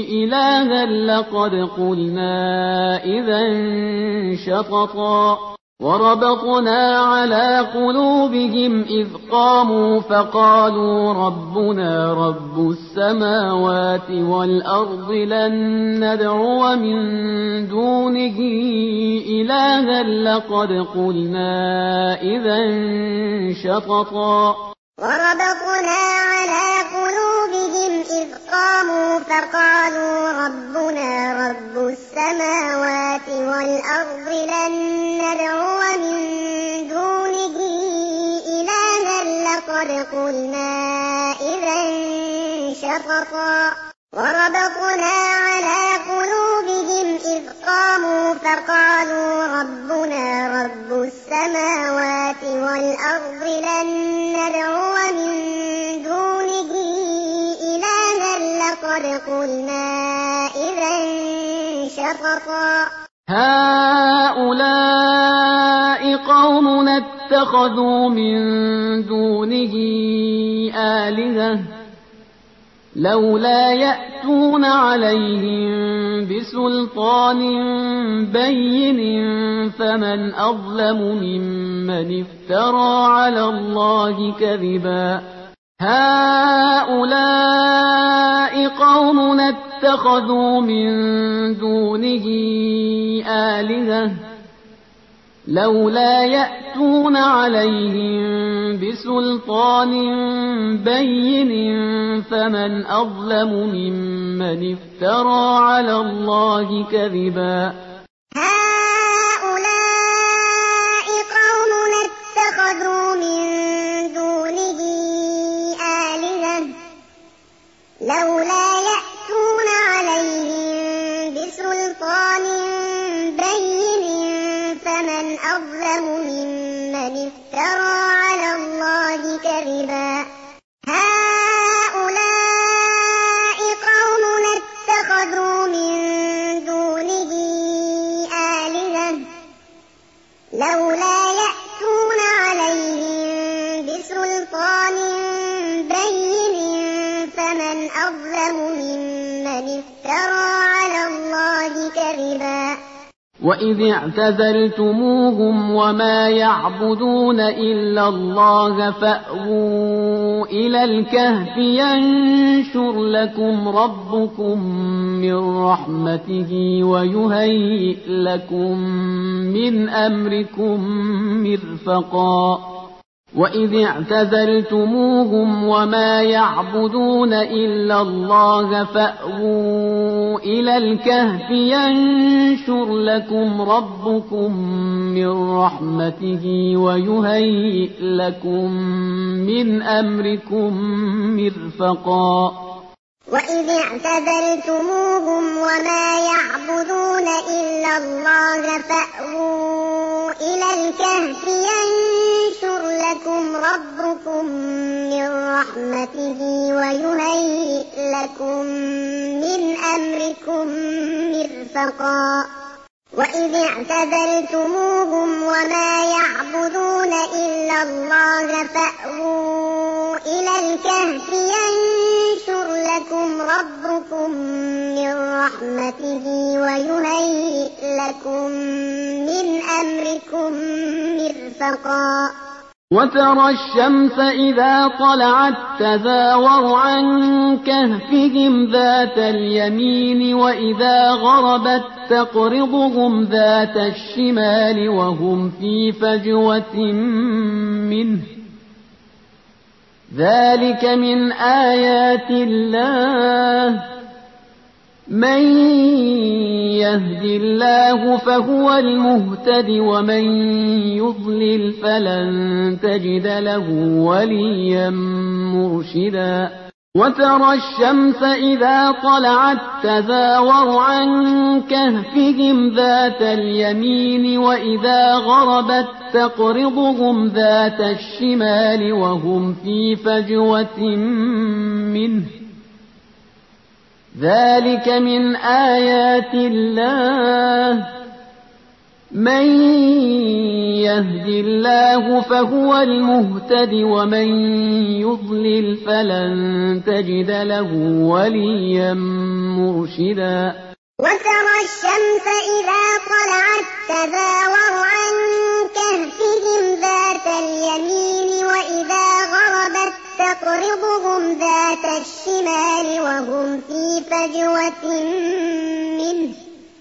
إلها لقد قلنا إذا شططا وربطنا على قلوبهم إذ قاموا فقالوا ربنا رب السماوات والأرض لن ندعو من دونه إلها لقد قلنا إذا شططا وربطنا على قلوبهم إذ قاموا فقالوا ربنا رب السماوات والأرض لن ندعو من دونه إلها لقد قلنا إذا شططا وربطنا على قلوبهم إذ قاموا فقالوا ربنا رب السماوات والأرض لن ندعو من دونه إلها لقد قلنا إذا شططا هؤلاء قومنا اتخذوا من دونه آلهة لولا يأتون عليهم بسلطان بين فمن أظلم ممن افترى على الله كذبا هؤلاء قومنا اتخذوا من دونه آلهة لولا يأتون عليهم بسلطان بين فمن أظلم ممن افترى على الله كذبا هؤلاء قومنا اتخذوا من دونه آلهة لولا يأتون عليهم بسلطان بين فمن أظلم ممن افترى على الله كذبا هؤلاء قومنا اتخذوا من دونه آلهة لولا يأتون عليهم بسلطان بين فمن أظلم ممن افترى على الله كذبا وإذ اعتزلتموهم وما يعبدون إلا الله فأووا إلى الكهف ينشر لكم ربكم من رحمته ويهيئ لكم من أمركم مرفقا وإذ اعتزلتموهم وما يعبدون إلا الله فأووا إلى الكهف ينشر لكم ربكم من رحمته ويهيئ لكم من أمركم مرفقا وإذ اعتزلتموهم وما يعبدون إلا الله فأووا إلى الكهف ينشر لكم ربكم من رحمته ويهيئ لكم من أمركم مرفقا وإذ اعتزلتموهم وما يعبدون إلا الله فأووا إلى الكهف ينشر لكم ربكم من رحمته ويهيئ لكم من أمركم مرفقا وترى الشمس إذا طلعت تزاور عن كهفهم ذات اليمين وإذا غربت تقرضهم ذات الشمال وهم في فجوة منه ذلك من آيات الله من يهد الله فهو المهتد ومن يضلل فلن تجد له وليا مرشدا وترى الشمس إذا طلعت تزاور عن كهفهم ذات اليمين وإذا غربت تقرضهم ذات الشمال وهم في فجوة منه ذلك من آيات الله من يهد الله فهو المهتد ومن يضلل فلن تجد له وليا مرشدا وترى الشمس إذا طلعت تزاور عن ذات الشمال وهم في فجوة منه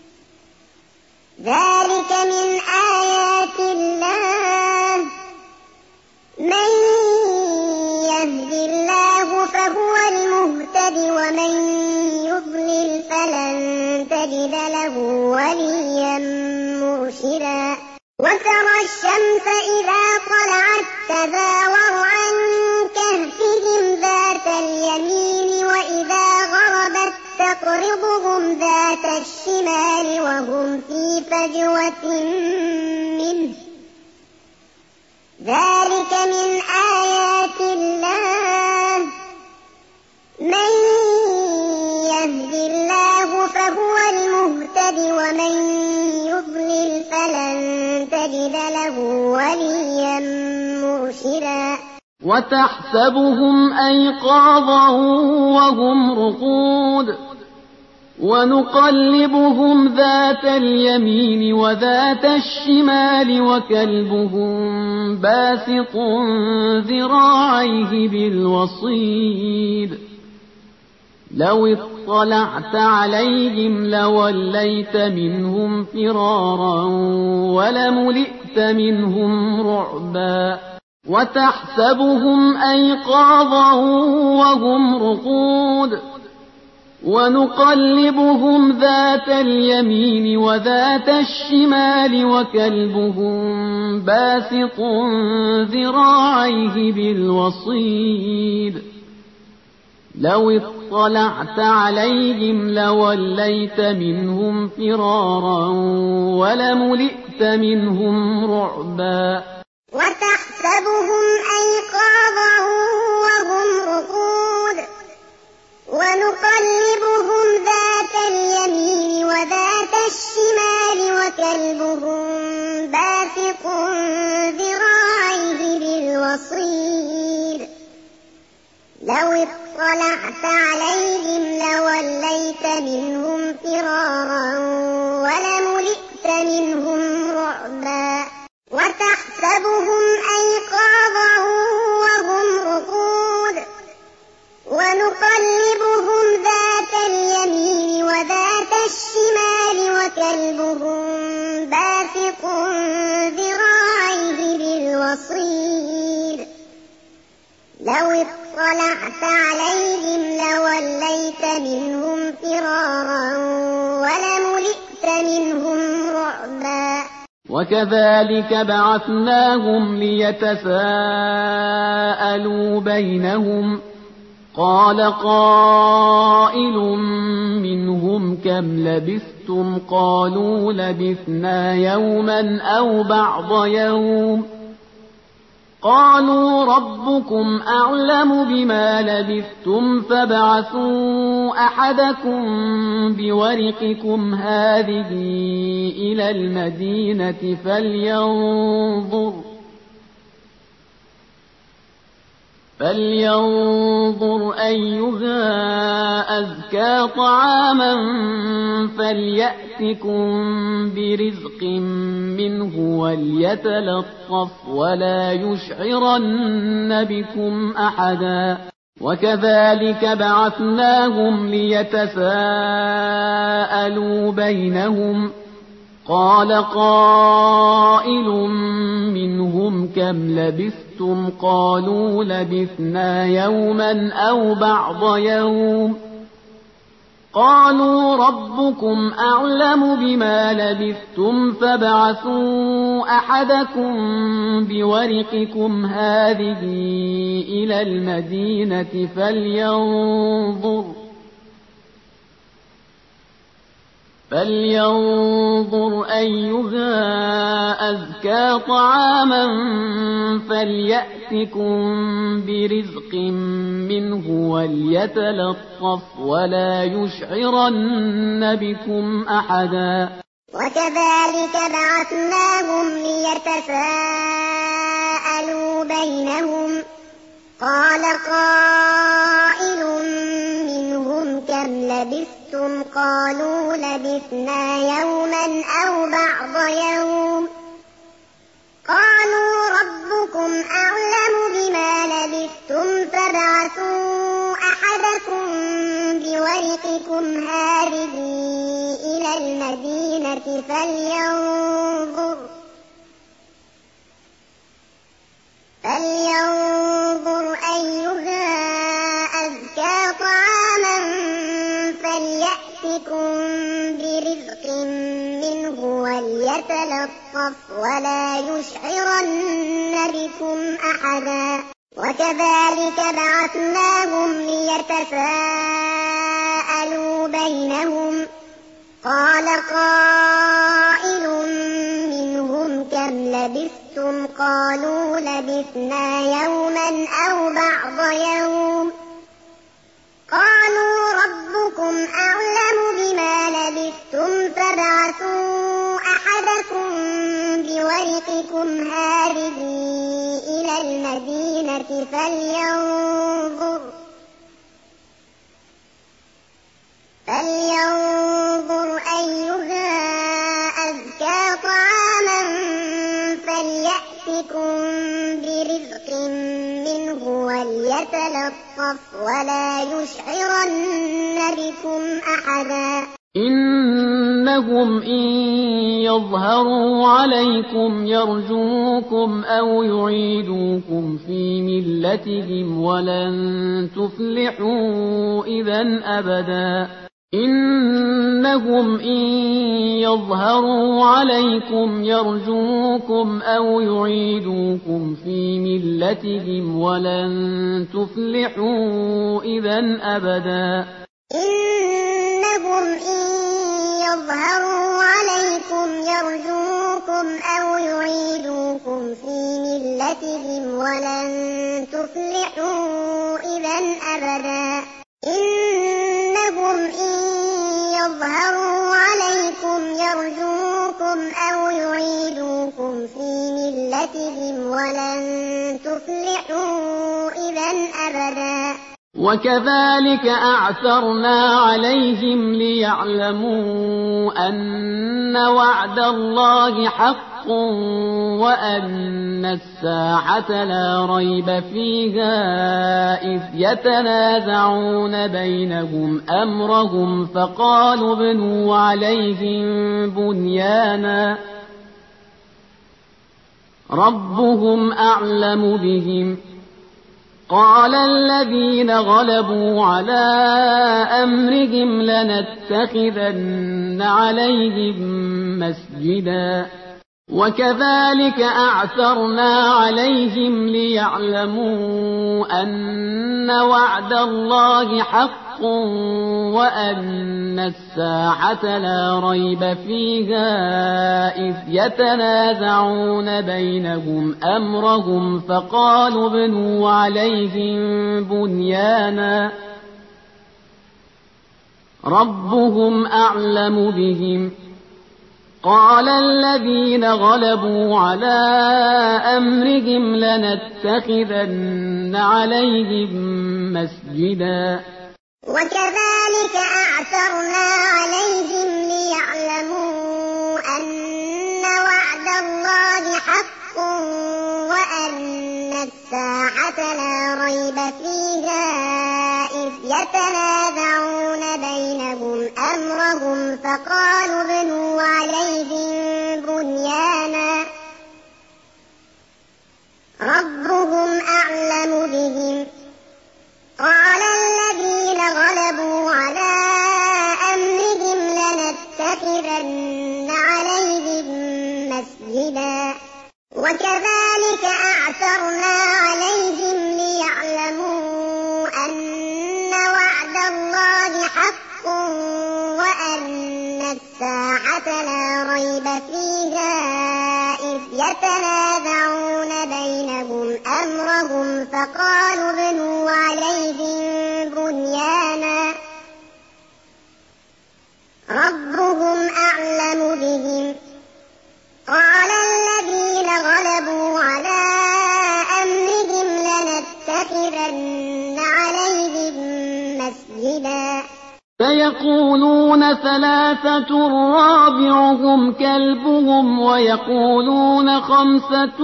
ذلك من آيات الله من يهد الله فهو المهتد ومن يضلل فلن تجد له وليا مرشدا وترى الشمس إذا طلعت تزاور عن كهفهم ذات اليمين وإذا غربت تقرضهم ذات الشمال وهم في فجوة منه ذلك من آيات الله من يهد الله فهو المهتد ومن يضلل فلن تجد له وليا مرشدا وتحسبهم أيقاظا وهم رقود ونقلبهم ذات اليمين وذات الشمال وكلبهم باسط ذراعيه بالوصيد لو اطلعت عليهم لوليت منهم فرارا ولملئت منهم رعبا وتحسبهم أيقاظا وهم رقود ونقلبهم ذات اليمين وذات الشمال وكلبهم باسط ذراعيه بالوصيد لو اطلعت عليهم لوليت منهم فرارا ولملئت منهم رعبا وتحسبهم أيقاظا وهم رقود ونقلبهم ذات اليمين وذات الشمال وكلبهم باسط ذراعيه بالوصيد لو اطلعت عليهم لوليت منهم فرارا ولملئت منهم رعبا وتحسبهم أيقاظا وهم رقود ونقلبهم ذات اليمين وذات الشمال وكلبهم باسط ذراعيه بالوصيد لو اطلعت عليهم لوليت منهم فرارا ولملئت منهم رعبا وكذلك بعثناهم ليتساءلوا بينهم قال قائل منهم كم لبثتم قالوا لبثنا يوما أو بعض يوم قالوا ربكم أعلم بما لبثتم فابعثوا أحدكم بورقكم هذه إلى المدينة فلينظر فلينظر أيها أزكى طعاما فليأتكم برزق منه وليتلطف ولا يشعرن بكم أحدا وكذلك بعثناهم ليتساءلوا بينهم قال قائل منهم كم لبثتم قالوا لبثنا يوما أو بعض يوم قالوا ربكم أعلم بما لبثتم فابعثوا أحدكم بورقكم هذه إلى المدينة فلينظر فلينظر أيها أزكى طعاما فليأتكم برزق منه وليتلطف ولا يشعرن بكم أحدا وكذلك بعثناهم ليتساءلوا بينهم قال قائل منهم كم لبثتم قالوا لبثنا يوما أو بعض يوم قالوا ربكم أعلم بما لبثتم فابعثوا فلينظر فلينظر أيها أزكى طعاما فليأتكم برزق منه وليتلطف ولا يشعرن بكم أحدا وكذلك بعثناهم ليتساءلوا بينهم قال قائل منهم كم لبثتم قالوا لبثنا يوما أو بعض يوم قالوا ربكم أعلم بما لبثتم فابعثوا أحدكم بورقكم هذه إلى المدينة فلينظر فلينظر أيها أزكى طعاما فليأتكم برزق منه وليتلطف ولا يشعرن بكم أحدا إنهم إن يظهروا عليكم يرجوكم أو يعيدوكم في ملتهم ولن تفلحوا إذا أبدا إنهم إن يظهروا عليكم يرجوكم أو يعيدوكم في ملتهم ولن تفلحوا إذا أبدا إنهم إن يظهروا عليكم يرجوكم أو يعيدوكم في ملتهم ولن تفلحوا إذا أبدا إنهم إن يظهروا عليكم يرجوكم أو يعيدوكم في ملتهم ولن تفلحوا إذا أبدا وكذلك أعثرنا عليهم ليعلموا أن وعد الله حق وأن الساعة لا ريب فيها إذ يتنازعون بينهم أمرهم فقالوا ابنوا عليهم بنيانا ربهم أعلم بهم قال الذين غلبوا على أمرهم لنتخذن عليهم مسجدا وكذلك أعثرنا عليهم ليعلموا أن وعد الله حق وأن الساعة لا ريب فيها إذ يتنازعون بينهم أمرهم فقالوا ابنوا عليهم بنيانا ربهم أعلم بهم قال الذين غلبوا على أمرهم لنتخذن عليهم مسجدا وكذلك أعثرنا عليهم ليعلموا أن وعد الله حق وأن الساعة لا ريب فيها إذ يتنازعون بينهم أمرهم فقالوا ابنوا عليهم بنيانا ربهم أعلم بهم قال الذين غلبوا على أمرهم لنتخذن عليهم مسجدا وكذلك أعثرنا عليهم ليعلموا أن وعد الله حق وأن الساعة لا ريب فيها إذ يتنازعون بينهم أمرهم فقالوا ابنوا عليهم بنيانا ربهم أعلم بهم قال الذين غلبوا على أمرهم لنتخذن عليهم مسجدا فيقولون ثلاثة رابعهم كلبهم ويقولون خمسة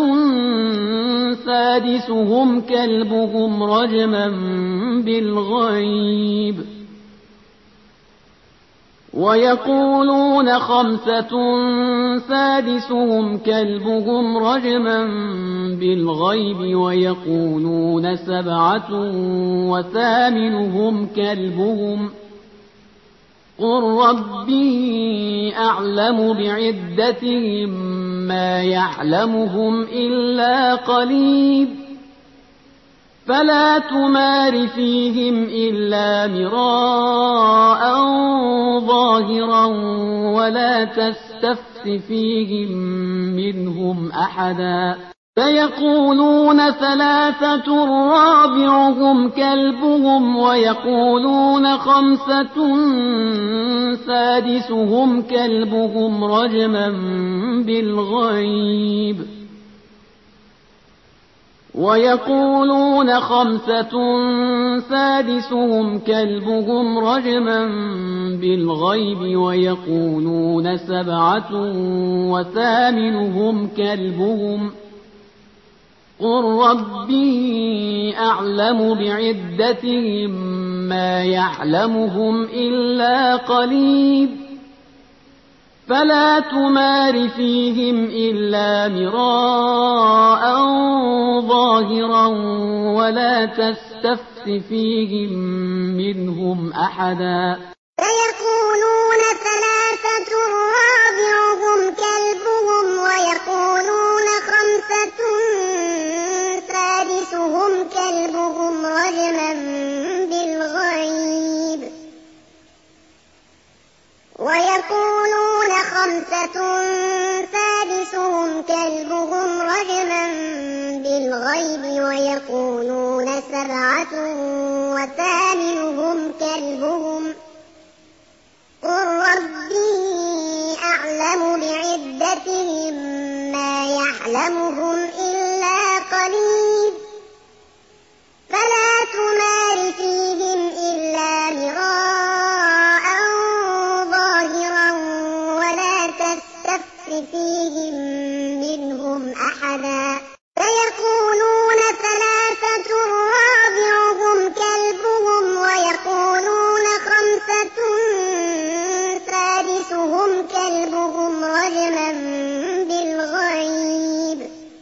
سادسهم كلبهم رجما بالغيب ويقولون خمسة سادسهم كلبهم رجما بالغيب ويقولون سبعة وثامنهم كلبهم قل ربي أعلم بعدتهم ما يعلمهم إلا قليل فلا تمار فيهم إلا مراء ظاهرا ولا تستفت فيهم منهم أحدا فيقولون ثلاثة رابعهم كلبهم ويقولون خمسة سادسهم كلبهم رجما بالغيب ويقولون خمسة سادسهم كلبهم رجما بالغيب ويقولون سبعة وثامنهم كلبهم قل ربي أعلم بعدتهم ما يعلمهم إلا قليل فلا تمار فيهم إلا مراء ظاهرا ولا تستفت فيهم منهم أحدا فيقولون ثلاثة رابعهم كلبهم ويقولون خمسة سادسهم كلبهم رجما بالغيب ويقولون خمسة سادسهم كلبهم رجما بالغيب ويقولون سبعة وثامنهم كلبهم قل ربي أعلم بعدتهم ما يعلمهم إلا قليل فلا تمار فيهم إلا مراء ظاهرا ولا تستفت فيهم منهم أحدا فيقولون ثلاثة رابعهم كلبهم ويقولون خمسة سادسهم كلبهم رجما بالغيب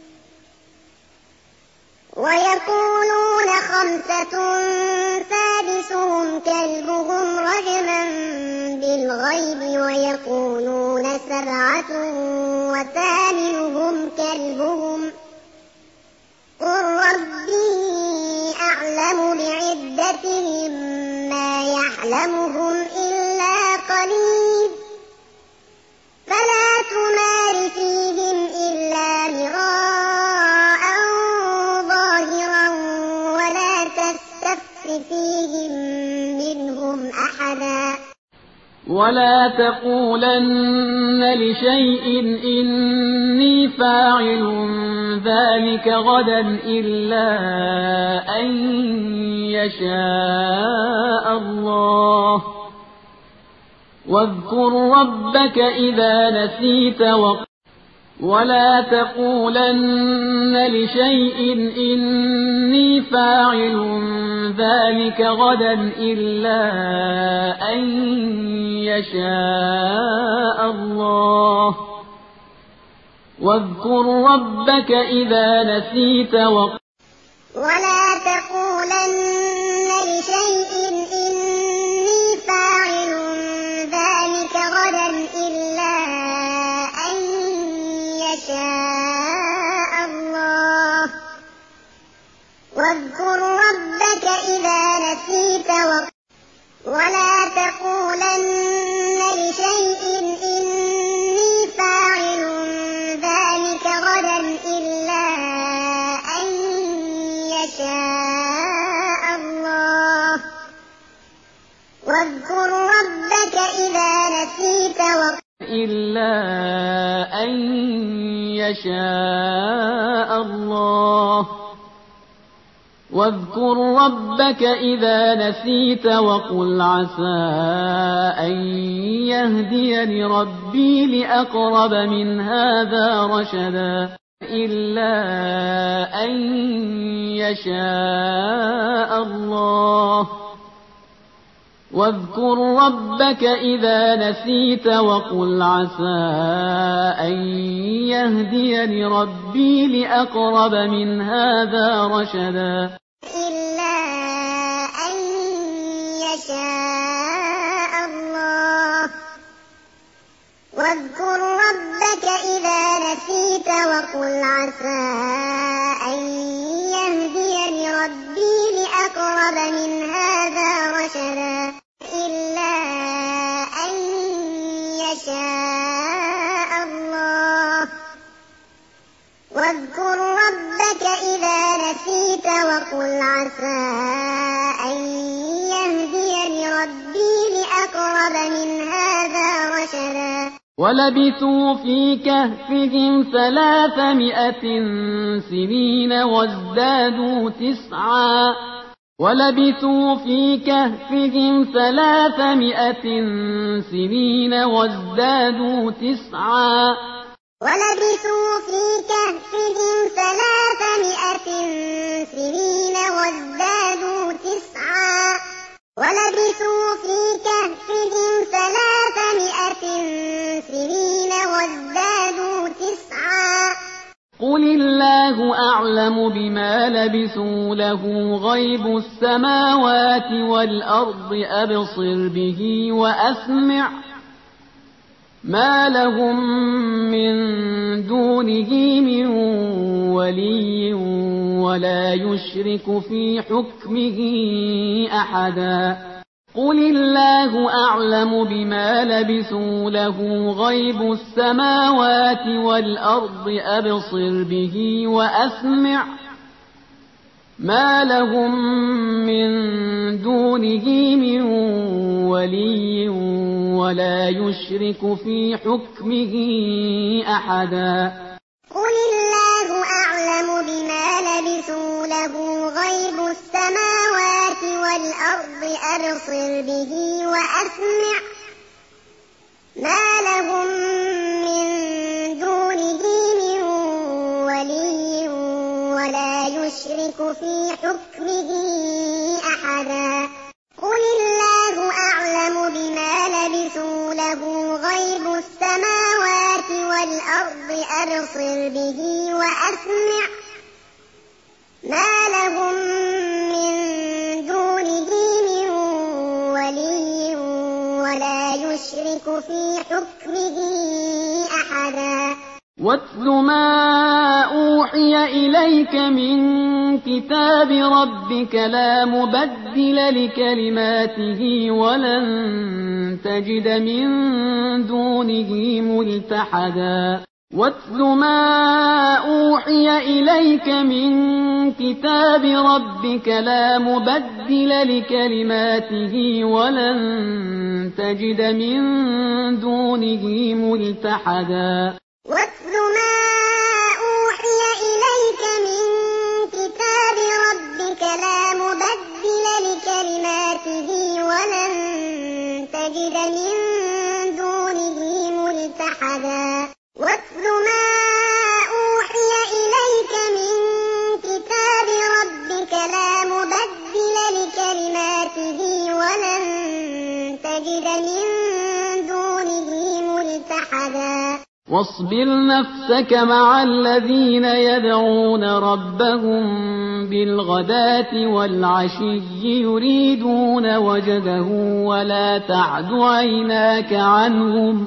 ويقولون خمسة سادسهم كلبهم رجما بالغيب ويقولون سبعة وثامنهم كلبهم قل ربي أعلم بعدتهم ما يعلمهم إلا قليل فلا تمار فيهم إلا مراء ظاهرا ولا تستفت فيهم منهم أحدا ولا تقولن لشيء إني فاعل ذلك غدا إلا أن يشاء الله واذكر ربك إذا نسيت وقل ولا تقولن لشيء إني فاعل ذلك غدا إلا أن يشاء الله واذكر ربك إذا نسيت وقل ولا تقولن لشيء إني فاعل ذلك غدا إلا أن يشاء الله واذكر ربك إذا نسيت وقل ولا تقولن لشيء إني فاعل ذلك غدا إلا أن يشاء الله واذكر ربك إذا نسيت وقل إلا أن يشاء الله واذكر ربك إذا نسيت وقل عسى أن يهديني ربي لأقرب من هذا رشدا إلا أن يشاء الله واذكر ربك إذا نسيت وقل عسى أن يهديني ربي لأقرب من هذا رشدا إلا أن يشاء الله واذكر ربك إذا نسيت وقل عسى أن يهديني ربي لأقرب من هذا رشدا إلا أن يشاء الله واذكر ربك إذا نسيت وقل عسى أن يهديني ربي لأقرب من هذا رشدا ولبثوا في كهفهم ثلاثمائة سنين وازدادوا تسعا ولبثوا في كهفهم ثلاثمائة سنين وازدادوا تسعا ولبثوا في كهفهم ثلاثمائة سنين وازدادوا تسعا ولبثوا في كهفهم ثلاثمائة سنين وازدادوا تسعا قل الله أعلم بما لبثوا له غيب السماوات والأرض أبصر به وأسمع ما لهم من دونه من ولي ولا يشرك في حكمه أحدا قل الله أعلم بما لبثوا له غيب السماوات والأرض أبصر به وأسمع ما لهم من دونه من ولي ولا يشرك في حكمه أحدا قل الله أعلم بما لبثوا له غيب السماوات والأرض أبصر به وأسمع ما لهم من دونه من ولي ولا يشرك في حكمه أحدا قل الله أعلم بما لبثوا له غيب السماوات والأرض أبصر به وأسمع ما لهم من دونه من ولي ولا يشرك في حكمه أحدا واتل ما أوحي إليك من كتاب ربك لا مبدل لكلماته ولن تجد من دونه ملتحدا واتل ما أوحي إليك من كتاب ربك لا مبدل لكلماته ولن تجد من دونه ملتحدا واتل ما أوحي إليك من كتاب ربك لا مبدل لكلماته ولن تجد من دونه ملتحدا واتل ما أوحي إليك من كتاب ربك لا مبدل لكلماته ولن تجد من دونه ملتحدا واصبر نفسك مع الذين يدعون ربهم بالغداة والعشي يريدون وجهه ولا تعد عيناك عنهم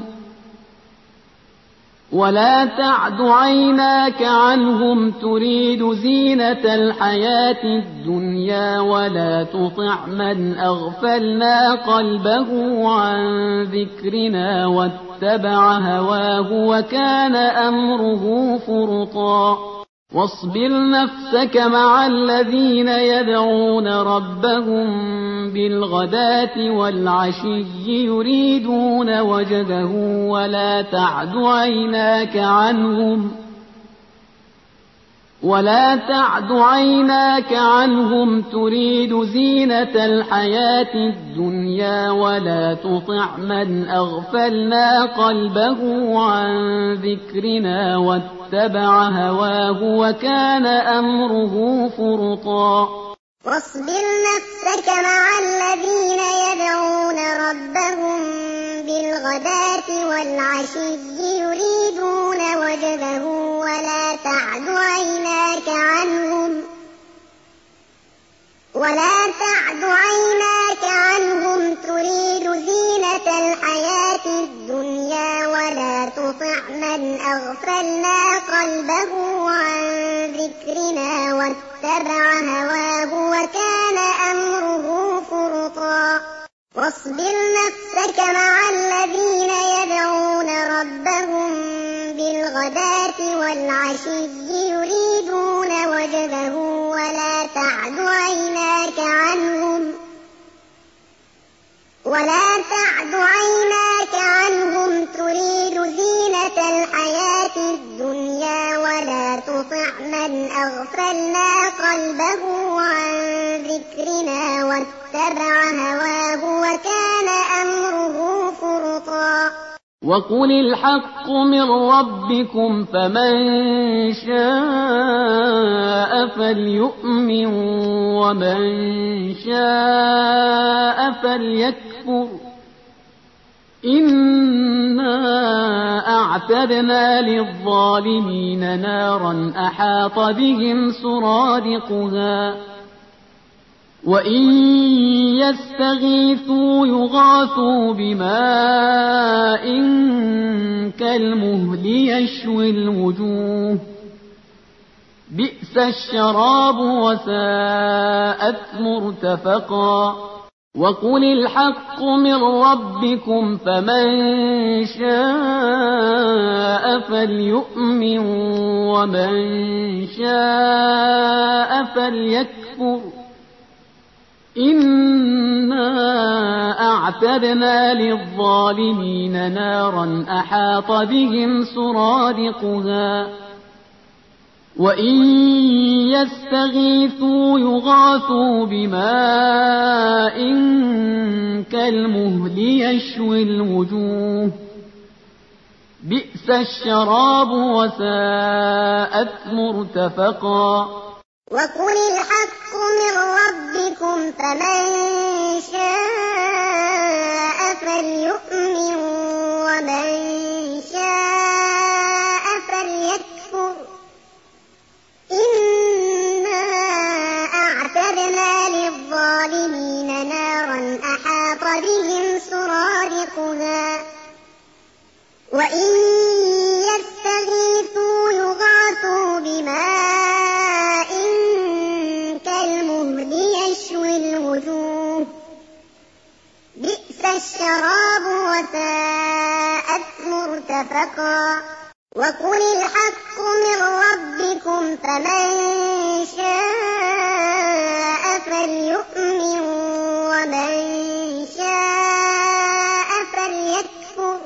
ولا تعد عيناك عنهم تريد زينة الحياة الدنيا ولا تطع من أغفلنا قلبه عن ذكرنا واتبع هواه وكان أمره فرطا واصبر نفسك مع الذين يدعون ربهم بالغداة والعشي يريدون وجهه ولا تعد عيناك عنهم ولا تعد عيناك عنهم تريد زينة الحياة الدنيا ولا تطع من أغفلنا قلبه عن ذكرنا واتبع هواه وكان أمره فرطا واصبر نفسك نفسك مع الذين يدعون ربهم بالغداة والعشي يريدون وجهه ولا تعد عيناك عنهم ولا تعد عيناك عنهم تريد زينة الحياة الدنيا ولا تطع من أغفلنا قلبه عن ذكرنا واتبع هواه وكان أمره فرطا واصبر نفسك مع الذين يدعون ربهم بالغداة والعشي يريدون وجهه ولا تعد عيناك عنهم ولا تعد عيناك عنهم تريد زينة الحياة الدنيا ولا تطع من أغفلنا قلبه عن ذكرنا واتبع هواه وكان أمره فرطا وقل الحق من ربكم فمن شاء فليؤمن ومن شاء فليكفر إنا أعتدنا للظالمين نارا أحاط بهم سرادقها وإن يستغيثوا يغاثوا بماء كالمهل يشوي الوجوه بئس الشراب وساءت مرتفقا وقل الحق من ربكم فمن شاء فليؤمن ومن شاء فليكفر إنا أعتدنا للظالمين نارا أحاط بهم سرادقها وإن يستغيثوا يغاثوا بماء كالمهل يشوي الوجوه بئس الشراب وساءت مرتفقا وقل الحق من ربكم فمن شاء فليؤمن ومن شاء فليكفر إنا أعتدنا للظالمين نارا أحاط بهم سرادقها وإن يستغيثوا يغاثوا بماء كالمهل يشوي الوجوه بئس الشراب وساءت مرتفقا وقل الحق من ربكم فمن شاء فليؤمن ومن شاء فليكفر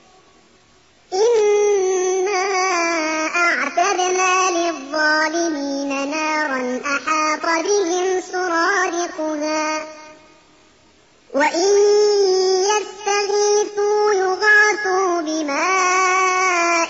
إنا أعتدنا للظالمين نارا أحاط بهم سرادقها وإن يستغيثوا يغاثوا بماء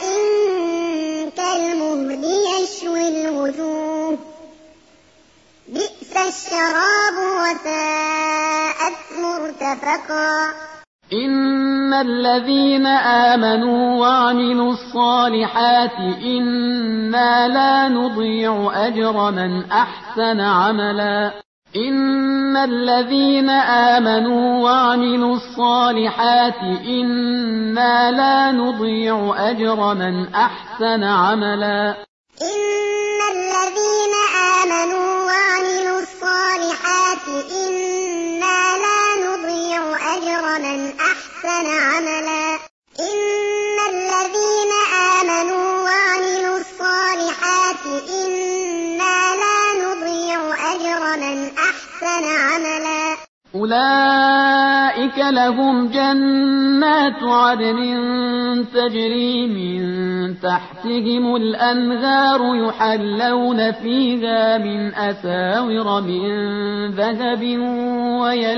كالمهل يشوي الوجوه بئس الشراب وساءت مرتفقا إن الذين آمنوا وعملوا الصالحات إنا لا نضيع أجر من أحسن عملا إن الذين آمنوا وعملوا الصالحات إنا لا نضيع أجر من أحسن عملا إن الذين آمنوا وعملوا الصالحات إنا لا نضيع أجر من أحسن عملا إن الذين آمنوا وعملوا الصالحات إنا لا نضيع أجر من أحسن عملا أولئك لهم جنات عدن تجري من تحتهم الأنهار يحلون فيها من أساور من ذهب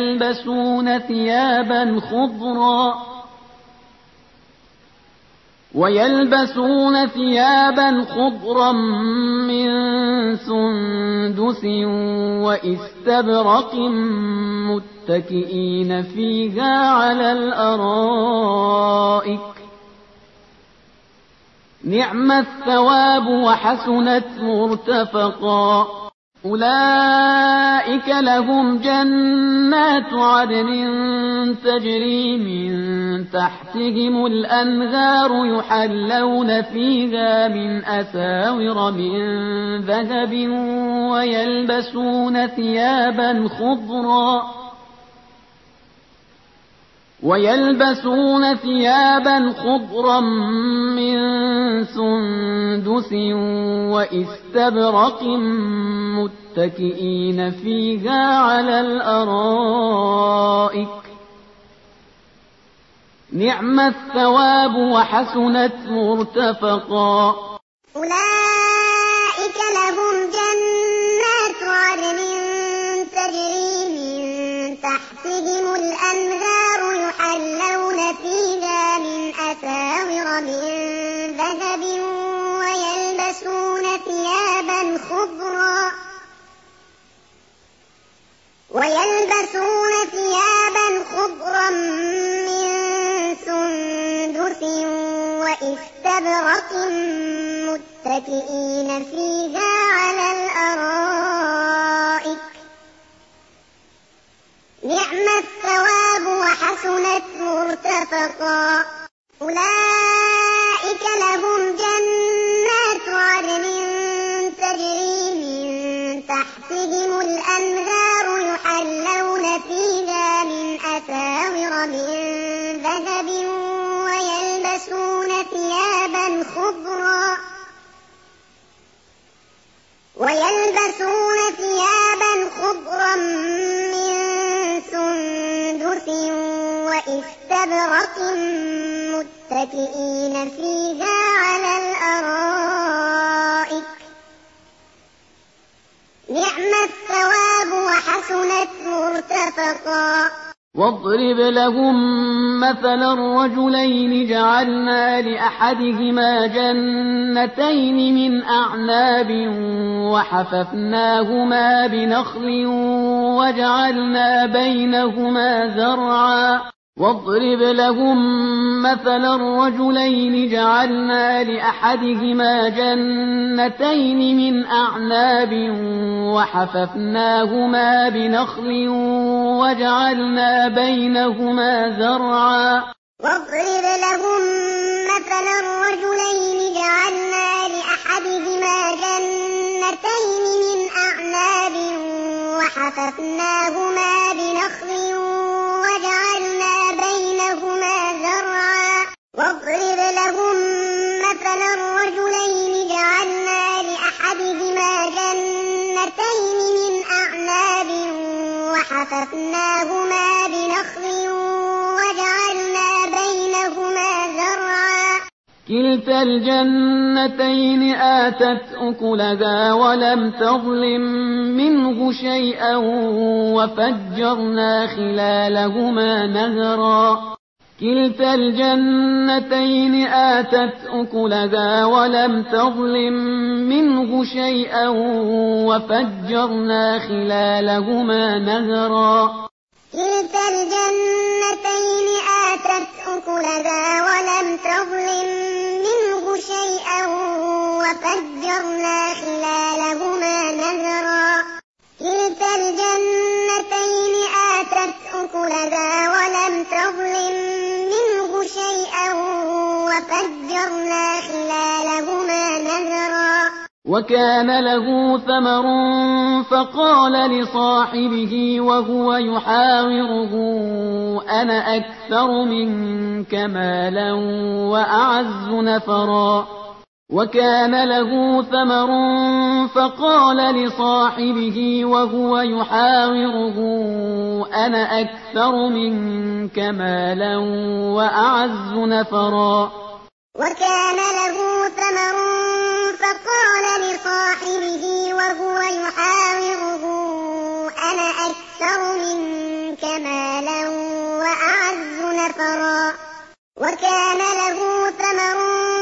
ويلبسون ثيابا خضرا ويلبسون ثيابا خضرا من سندس وإستبرق متكئين فيها على الأرائك نعم الثواب وحسنت مرتفقا أولئك لهم جنات عدن تجري من تحتهم الأنهار يحلون فيها من أساور من ذهب ويلبسون ثيابا خضرا ويلبسون ثيابا خضرا من سندس وإستبرق متكئين فيها على الأرائك نعم الثواب وحسنت مرتفقا أولئك لهم جنات عدن تجري من تحتهم الأنهار يحلون فيها من أساور من ذهب ويلبسون ثيابا خضرا ويلبسون ثيابا خضرا من سندس وإستبرق متكئين فيها على الأرائك نعم الثواب وحسنت مرتفقا أولئك لهم جنات عدن تجري من تحتهم الأنهار يحلون فيها من أساور من ذهب ويلبسون ثيابا خضرا ويلبسون ثيابا خضرا من سندس وإستبرق متكئين فيها على الأرائك نعم الثواب وحسنت مرتفقا واضرب لهم مثلا الرجلين جعلنا لأحدهما جنتين من أعناب وحففناهما بنخل وجعلنا بينهما زرعا واضرب لهم مثلا الرجلين جعلنا لأحدهما جنتين من أعناب وحففناهما بنخل وجعلنا بينهما زرعا واضرب لهم مثلا الرجلين جعلنا لأحدهما جنتين من أعناب وحففناهما بنخل وجعلنا بينهما زرعا واضرب لهم مثلا الرجلين جعلنا لأحدهما جنتين من أعناب وحففناهما بنخل وجعلنا بينهما زرعا كلتا الجنتين آتت أكلها ولم تظلم منه شيئا وفجرنا خلالهما نهرا كلتا الجنتين آتت أكلها ولم تظلم منه شيئا وفجرنا خلالهما نهرا كلتا الجنتين آتت أكلها ولم تظلم منه شيئا وفجرنا خلالهما نهرا كلتا الجنتين آتت أكلها ولم تظلم منه شيئا وفجرنا خلالهما نهرا وكان له ثمر فقال لصاحبه وهو يحاوره أنا أكثر منك مالا وأعز نفرا وكان له ثمر فقال لصاحبه وهو يحاوره أنا أكثر منك مالا وأعز نفرا وكان له ثمر فقال لصاحبه وهو يحاوره أنا أكثر منك مالا وأعز نفرا وكان له ثمر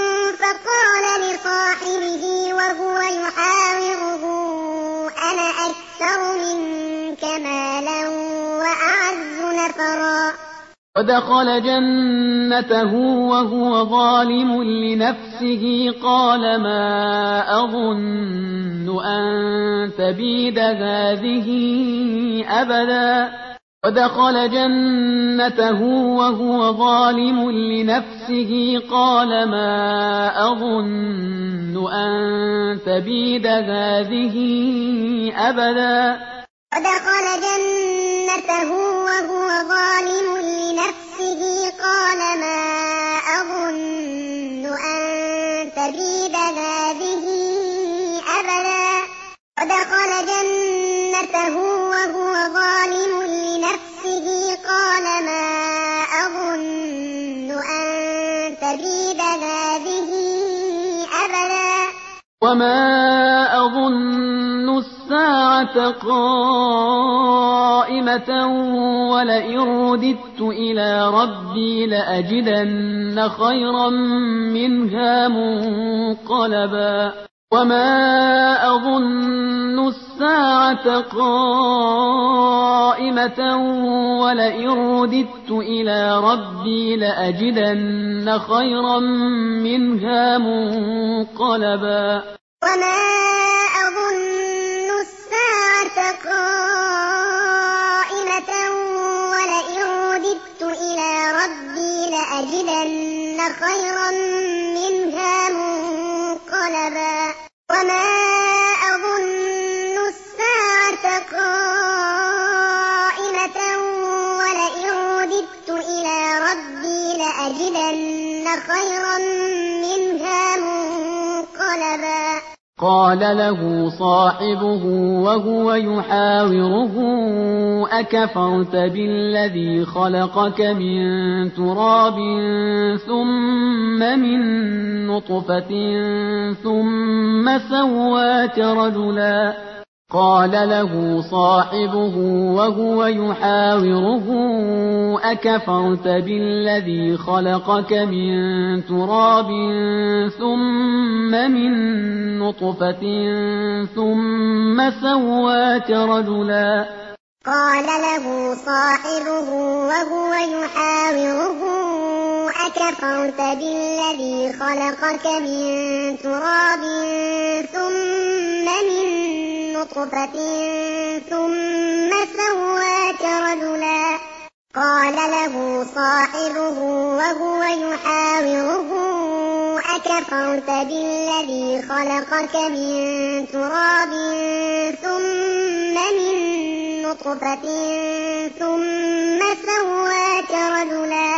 أكثر منك مالا وأعز نفرا ودخل جنته وهو ظالم لنفسه قال ما أظن أن تبيد هذه أبدا ودخل جنته وهو ظالم لنفسه قال ما أظن أن تبيد هذه أبدا ودخل جنته وهو ظالم لنفسه قال ما أظن أن تبيد هذه أبدا ودخل جنته وهو ظالم لنفسه قال ما أظن أن تبيد هذه أبدا وما أظن الساعة قائمة ولئن رددت إلى ربي لأجدن خيرا منها منقلبا وما أظن الساعة قائمة ولئن رددت إلى ربي لأجدن خيرا منها منقلبا وما أظن الساعة قائمة ولئن رددت إلى ربي لأجدن خيرا منها منقلبا وما أظن الساعة قائمة ولئن رددت إلى ربي لأجدن خيرا منها منقلبا قال له صاحبه وهو يحاوره أكفرت بالذي خلقك من تراب ثم من نطفة ثم سواك رجلا قال له صاحبه وهو يحاوره أكفرت بالذي خلقك من تراب ثم من نطفة ثم سواك رجلا قال له صاحبه وهو يحاوره أكفرت بالذي خلقك من تراب ثم من نطفة ثم سواك رجلا قال له صاحبه وهو يحاوره أكفرت بالذي خلقك من تراب ثم من نطفة ثم سواك رجلا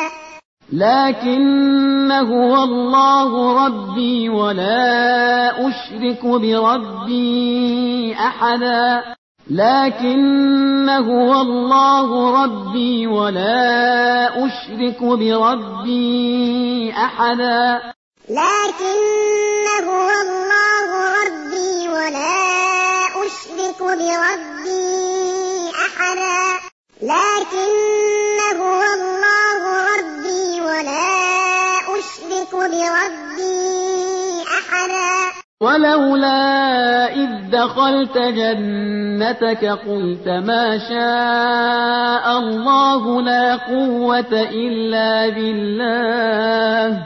لكن هو الله ربي ولا أشرك بربي أحدا لكن هو الله ربي ولا أشرك بربي أحدا لكن هو الله ربي ولا أشرك بربي أحدا لكن هو الله ربي ولا أشرك بربي أحدا ولولا إذ دخلت جنتك قلت ما شاء الله لا قوة إلا بالله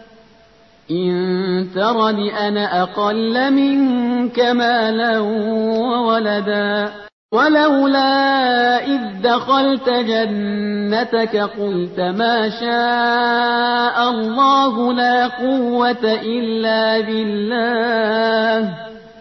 إن ترني أنا أقل منك مالا وولدا ولولا إذ دخلت جنتك قلت ما شاء الله لا قوة إلا بالله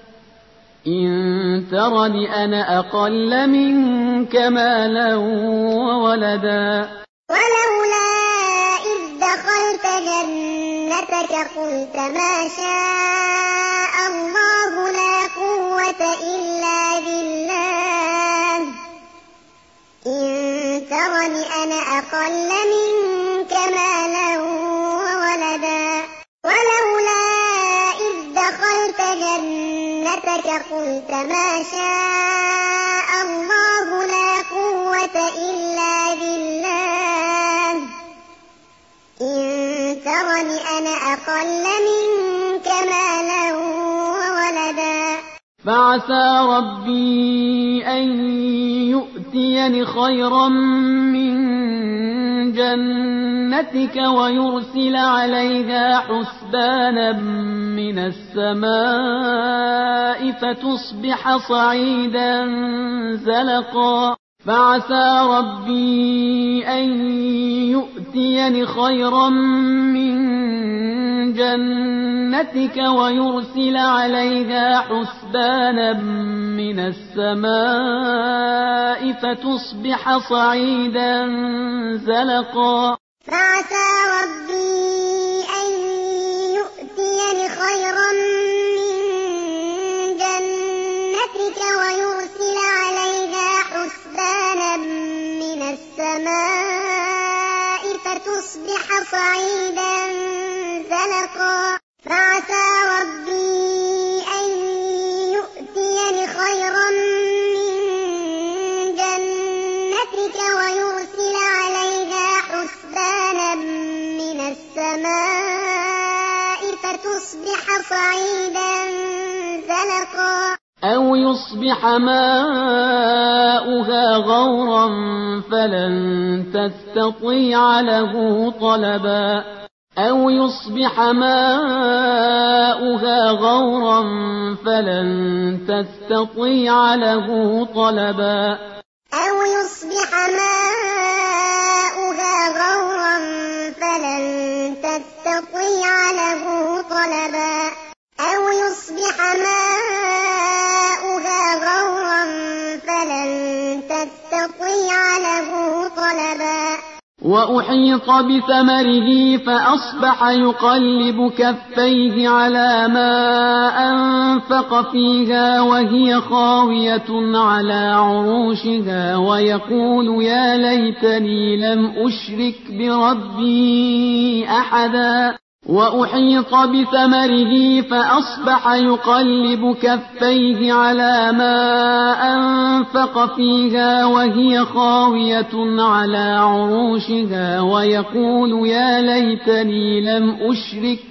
إن ترني أنا أقل منك مالا وولدا ولولا إذ دخلت جنتك قلت ما شاء الله لا قوة إلا بالله إن ترني أنا أقل منك مالا وولدا ولولا إذ دخلت جنتك قلت ما شاء الله لا قوة إلا بالله إن ترني أنا أقل منك مالا وولدا فعسى ربي أن يؤتيني خيرا من جنتك ويرسل عليها حسبانا من السماء فتصبح صعيدا زلقا فعسى ربي أن يؤتيني خيرا من جنتك ويرسل عليها حسبانا من السماء فتصبح صعيدا زلقا فعسى ربي أن يؤتيني خيرا من جنتك ويرسل عليها حسبانا من السماء فتصبح صعيدا زلقا فعسى ربي أن يؤتيني خيرا من جنتك ويرسل عليها حسبانا من السماء فتصبح صعيدا زلقا أو يصبح ماؤها غورا فلن تستطيع له طلبا أو يصبح ماؤها غورا فلن تستطيع له طلبا أو يصبح ماؤها غورا فلن تستطيع له طلبا أو يصبح ماؤها غورا فلن تستطيع له طلبا وأحيط بثمره فأصبح يقلب كفيه على ما أنفق فيها وهي خاوية على عروشها ويقول يا ليتني لم أشرك بربي أحدا وأحيط بثمره فأصبح يقلب كفيه على ما أنفق فيها وهي خاوية على عروشها ويقول يا ليتني لم أشرك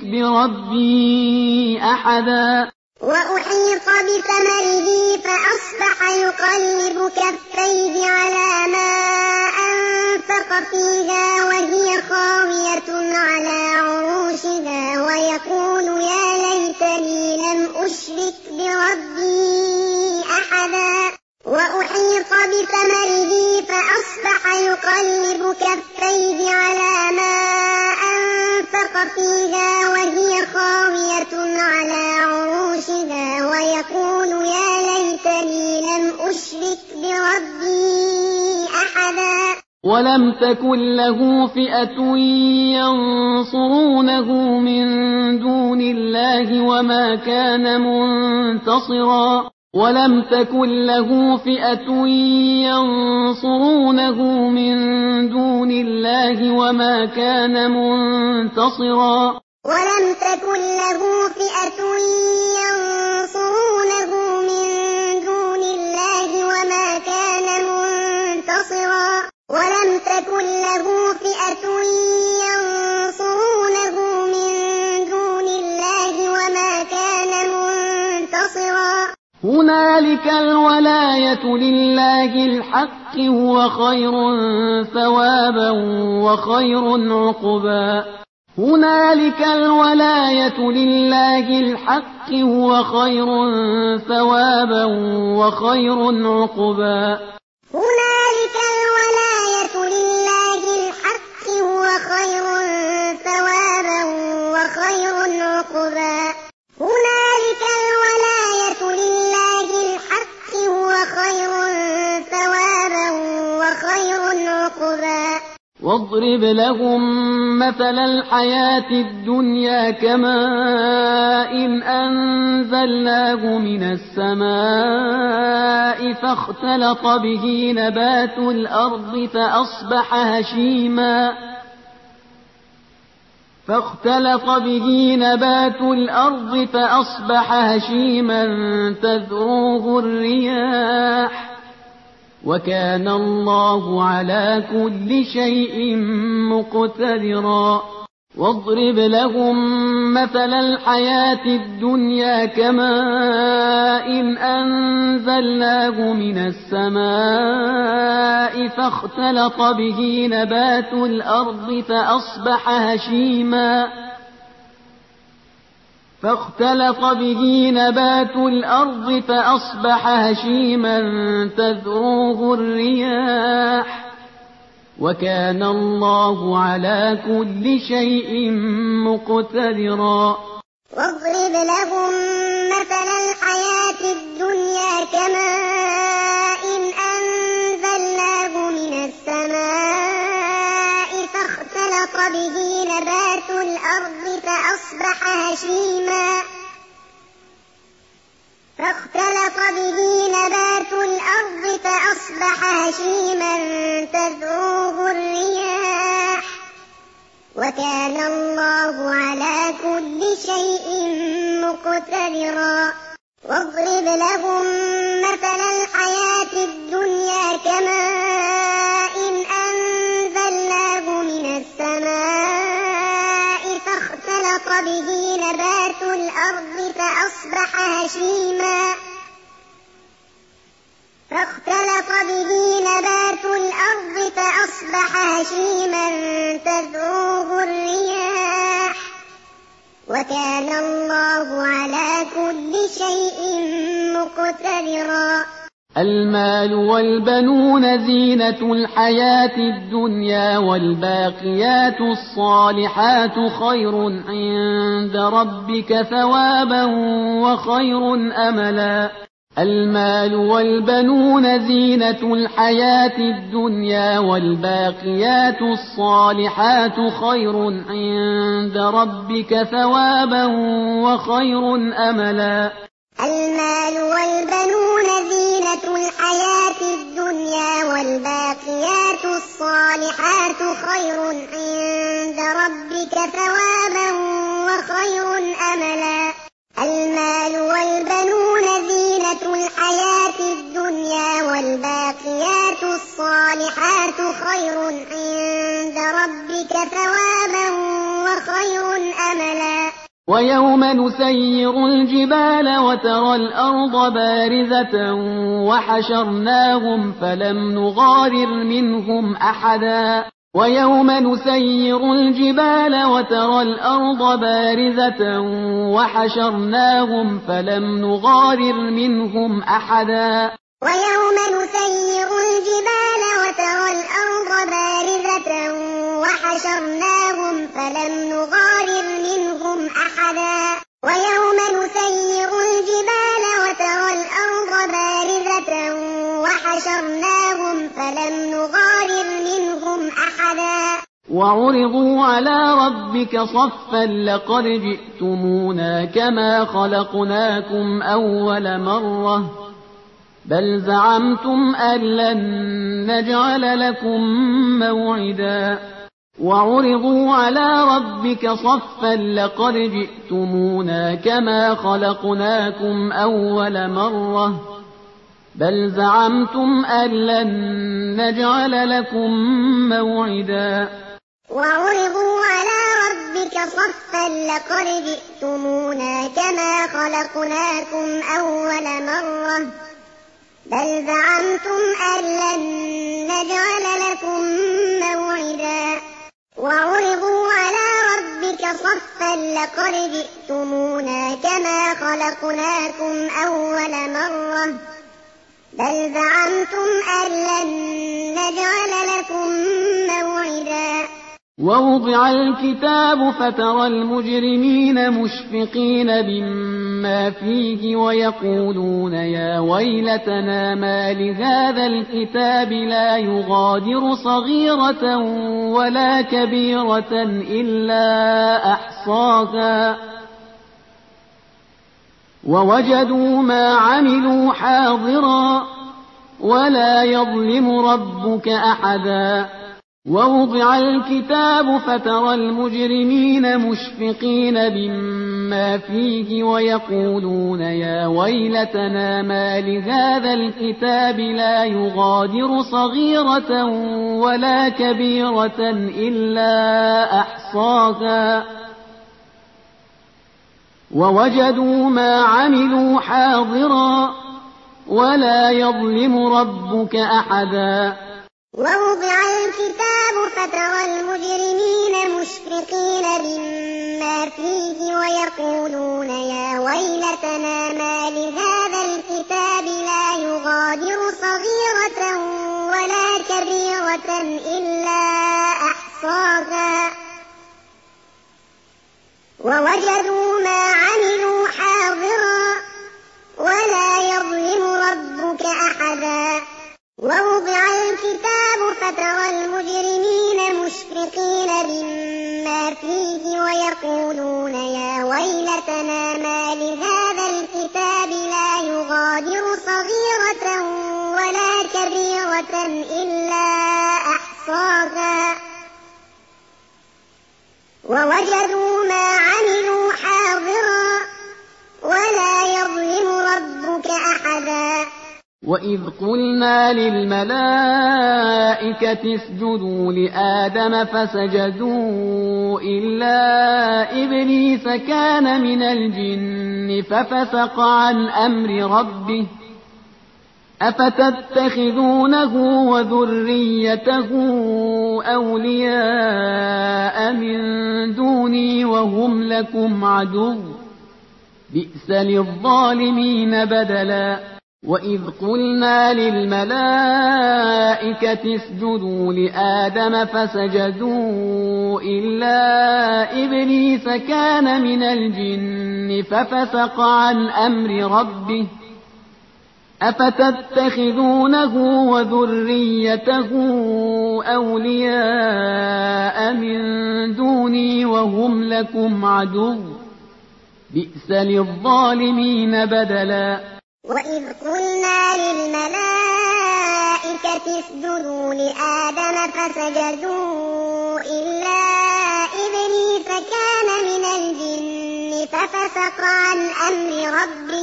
بربي أحدا وأحيط بثمره فأصبح يقلب كفيه على ما أنفق فيها وهي خاوية على عروشها ويقول يا ليتني لم أشرك بربي أحدا وأحيط بثمره فأصبح يقلب كفيه على ما أنفق فيها وهي خاوية على عروشها ويقول يا ليتني لم أشرك بربي أحدا ولم تكن له فئة ينصرونه من دون الله وما كان منتصرا ولم تكن له فئة ينصرونه من دون الله وما كان منتصرا ولم تكن له فئة ينصرونه من دون الله وما كان منتصرا ولم تكن له فئة ينصرونه من دون الله وما كان منتصرا هنالك الولاية لله الحق هو خير ثوابا وخير عقبا هنالك الولاية لله الحق هو خير ثوابا وخير عقبا هنالك الولاية لله الحق هو خير ثوابا وخير عقبا هنالك الولاية لله الحق هو خير ثوابا وخير عقبا واضرب لهم مثل الحياة الدنيا كماء أنزلناه من السماء فاختلط به نبات الأرض فأصبح هشيما فاختلط به نبات الأرض فأصبح هشيما تذروه الرياح وكان الله على كل شيء مقتدرا واضرب لهم مثل الحياة الدنيا كماء إن أنزلناه من السماء فاختلط به نبات الأرض فأصبح هشيما فاختلط به نبات الأرض فأصبح هشيما تذروه الرياح وكان الله على كل شيء مقتدرا. واضرب لهم مثل الحياة الدنيا كماء إن أنزلناه من السماء فاختلط به نبات الأرض فأصبح هشيما فاختلط به نبات الأرض فأصبح هشيما تذروه الرياح وكان الله على كل شيء مقتدرا. واضرب لهم مثل الحياة الدنيا كماء إن أنزلناه من السماء فاختلط به نبات الأرض فأصبح هشيما فاختلط به نبات الأرض فأصبح هشيما تذروه الرياح وكان الله على كل شيء مقتدرا. المال والبنون زينة الحياة الدنيا والباقيات الصالحات خير عند ربك ثوابا وخير أملا. المال والبنون زينة الحياة الدنيا والباقيات الصالحات خير عند ربك ثوابا وخير أملا. المال والبنون زينة الحياة الدنيا والباقيات الصالحات خير عند ربك ثوابا وخير أملا. المال والبنون زينة الحياة الدنيا والباقيات الصالحات خير عند ربك ثوابا وخير أملا. ويوم نسير الجبال وترى الأرض بارزة وحشرناهم فلم نغادر منهم أحدا. ويوم نسير الجبال وترى الأرض بارزة وحشرناهم فلم نغادر منهم أحدا. ويوم نسير الجبال وترى الأرض بارزة وحشرناهم فلم نغادر منهم أحدا. ويوم نسير الجبال وترى الأرض بارزة وحشرناهم فلم نغادر منهم أحدا. وعرضوا على ربك صفا لقد جئتمونا كما خلقناكم أول مرة بل زعمتم أن لن نجعل لكم موعدا. وعرضوا على ربك صفا لقد جئتمونا كما خلقناكم أول مرة بل زعمتم أن لن نجعل لكم موعدا. وعرضوا على ربك صفا لقد جئتمونا كما خلقناكم أول مرة بل زعمتم أن لن نجعل لكم موعدا. وعرضوا على ربك صفا لقد جئتمونا كما خلقناكم أول مرة بل زعمتم أن لن نجعل لكم موعدا. ووضع الكتاب فترى المجرمين مشفقين مما فيه ويقولون يا ويلتنا ما لهذا الكتاب لا يغادر صغيرة ولا كبيرة إلا أحصاها ووجدوا ما عملوا حاضرا ولا يظلم ربك أحدا. ووضع الكتاب فترى المجرمين مشفقين مما مما فيه ويقولون يا ويلتنا ما لهذا الكتاب لا يغادر صغيرة ولا كبيرة إلا أحصاها ووجدوا ما عملوا حاضرا ولا يظلم ربك أحدا. ووضع الكتاب فترى المجرمين مشفقين مما فيه ويقولون يا ويلتنا ما لهذا الكتاب لا يغادر صغيرة ولا كبيرة إلا أحصاها ووجدوا ما عملوا حاضرا ولا يظلم ربك أحدا. ووضع الكتاب فترى المجرمين مشفقين مما فيه ويقولون يا ويلتنا ما لهذا الكتاب لا يغادر صغيرة ولا كبيرة إلا أحصاها ووجدوا ما عملوا حاضرا ولا يظلم ربك أحدا. وإذ قلنا للملائكة اسجدوا لآدم فسجدوا إلا إبليس كان من الجن ففسق عن أمر ربه أفتتخذونه وذريته أولياء من دوني وهم لكم عدو بئس للظالمين بدلا. وإذ قلنا للملائكة اسجدوا لآدم فسجدوا إلا إبليس كان من الجن ففسق عن أمر ربه أفتتخذونه وذريته أولياء من دوني وهم لكم عدو بئس للظالمين بدلا. وإذ قلنا للملائكة اسجدوا لآدم فسجدوا إلا إبليس كان من الجن ففسق عن أمر ربه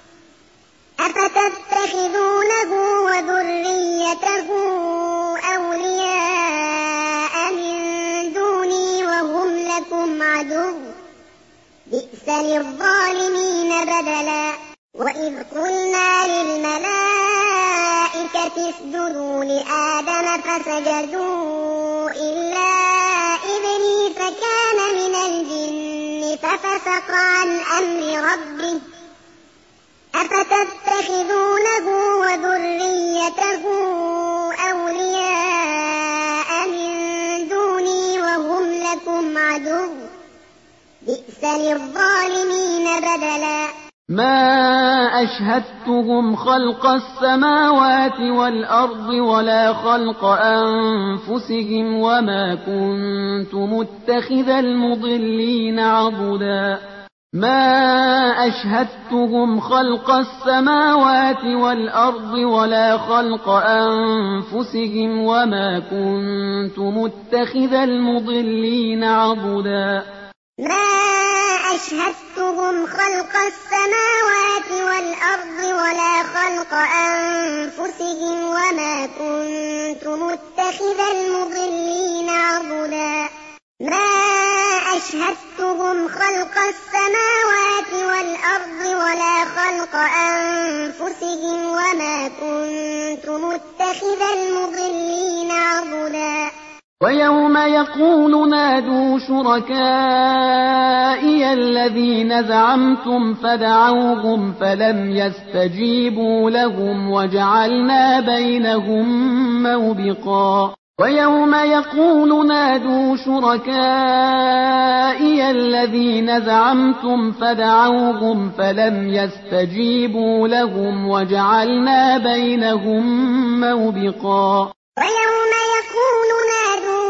أفتتخذونه وذريته أولياء من دوني وهم لكم عدو بئس للظالمين بدلا. وإذ قلنا للملائكة اسجدوا لآدم فسجدوا إلا إبليس كان من الجن ففسق عن أمر ربه أفتتخذونه وذريته أولياء من دوني وهم لكم عدو بئس للظالمين بدلا. ما أشهدتهم خلق السماوات والأرض ولا خلق أنفسهم وما كنت متخذ المضلين عضدا. ما أشهدتهم خلق السماوات والأرض ولا خلق أنفسهم وما كنت متخذ المضلين عضدا. ما أشهدتهم خلق السماوات والأرض ولا خلق أنفسهم وما كنت متخذ المضلين عضدا. ما أشهدتهم خلق السماوات والأرض ولا خلق أنفسهم وما كنت متخذ المضلين عضدا. ويوم يقول نادوا شركائي الذين زعمتم فدعوهم فلم يستجيبوا لهم وجعلنا بينهم موبقا. ويوم يقول نادوا شركائي الذين زعمتم فدعوهم فلم يستجيبوا لهم وجعلنا بينهم موبقا. ويوم يقول نادوا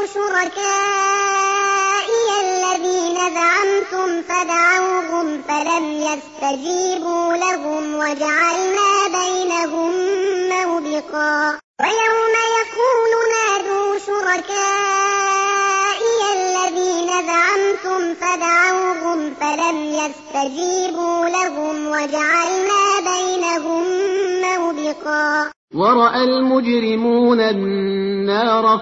شركائي الذين زعمتم فدعوهم فلم يستجيبوا لهم وجعلنا بينهم موبقا. ويوم يقول نادوا شركائي الذين زعمتم فدعوهم فلم يستجيبوا فاستجيبوا لهم وجعلنا بينهم موبقا ورأى المجرمون النار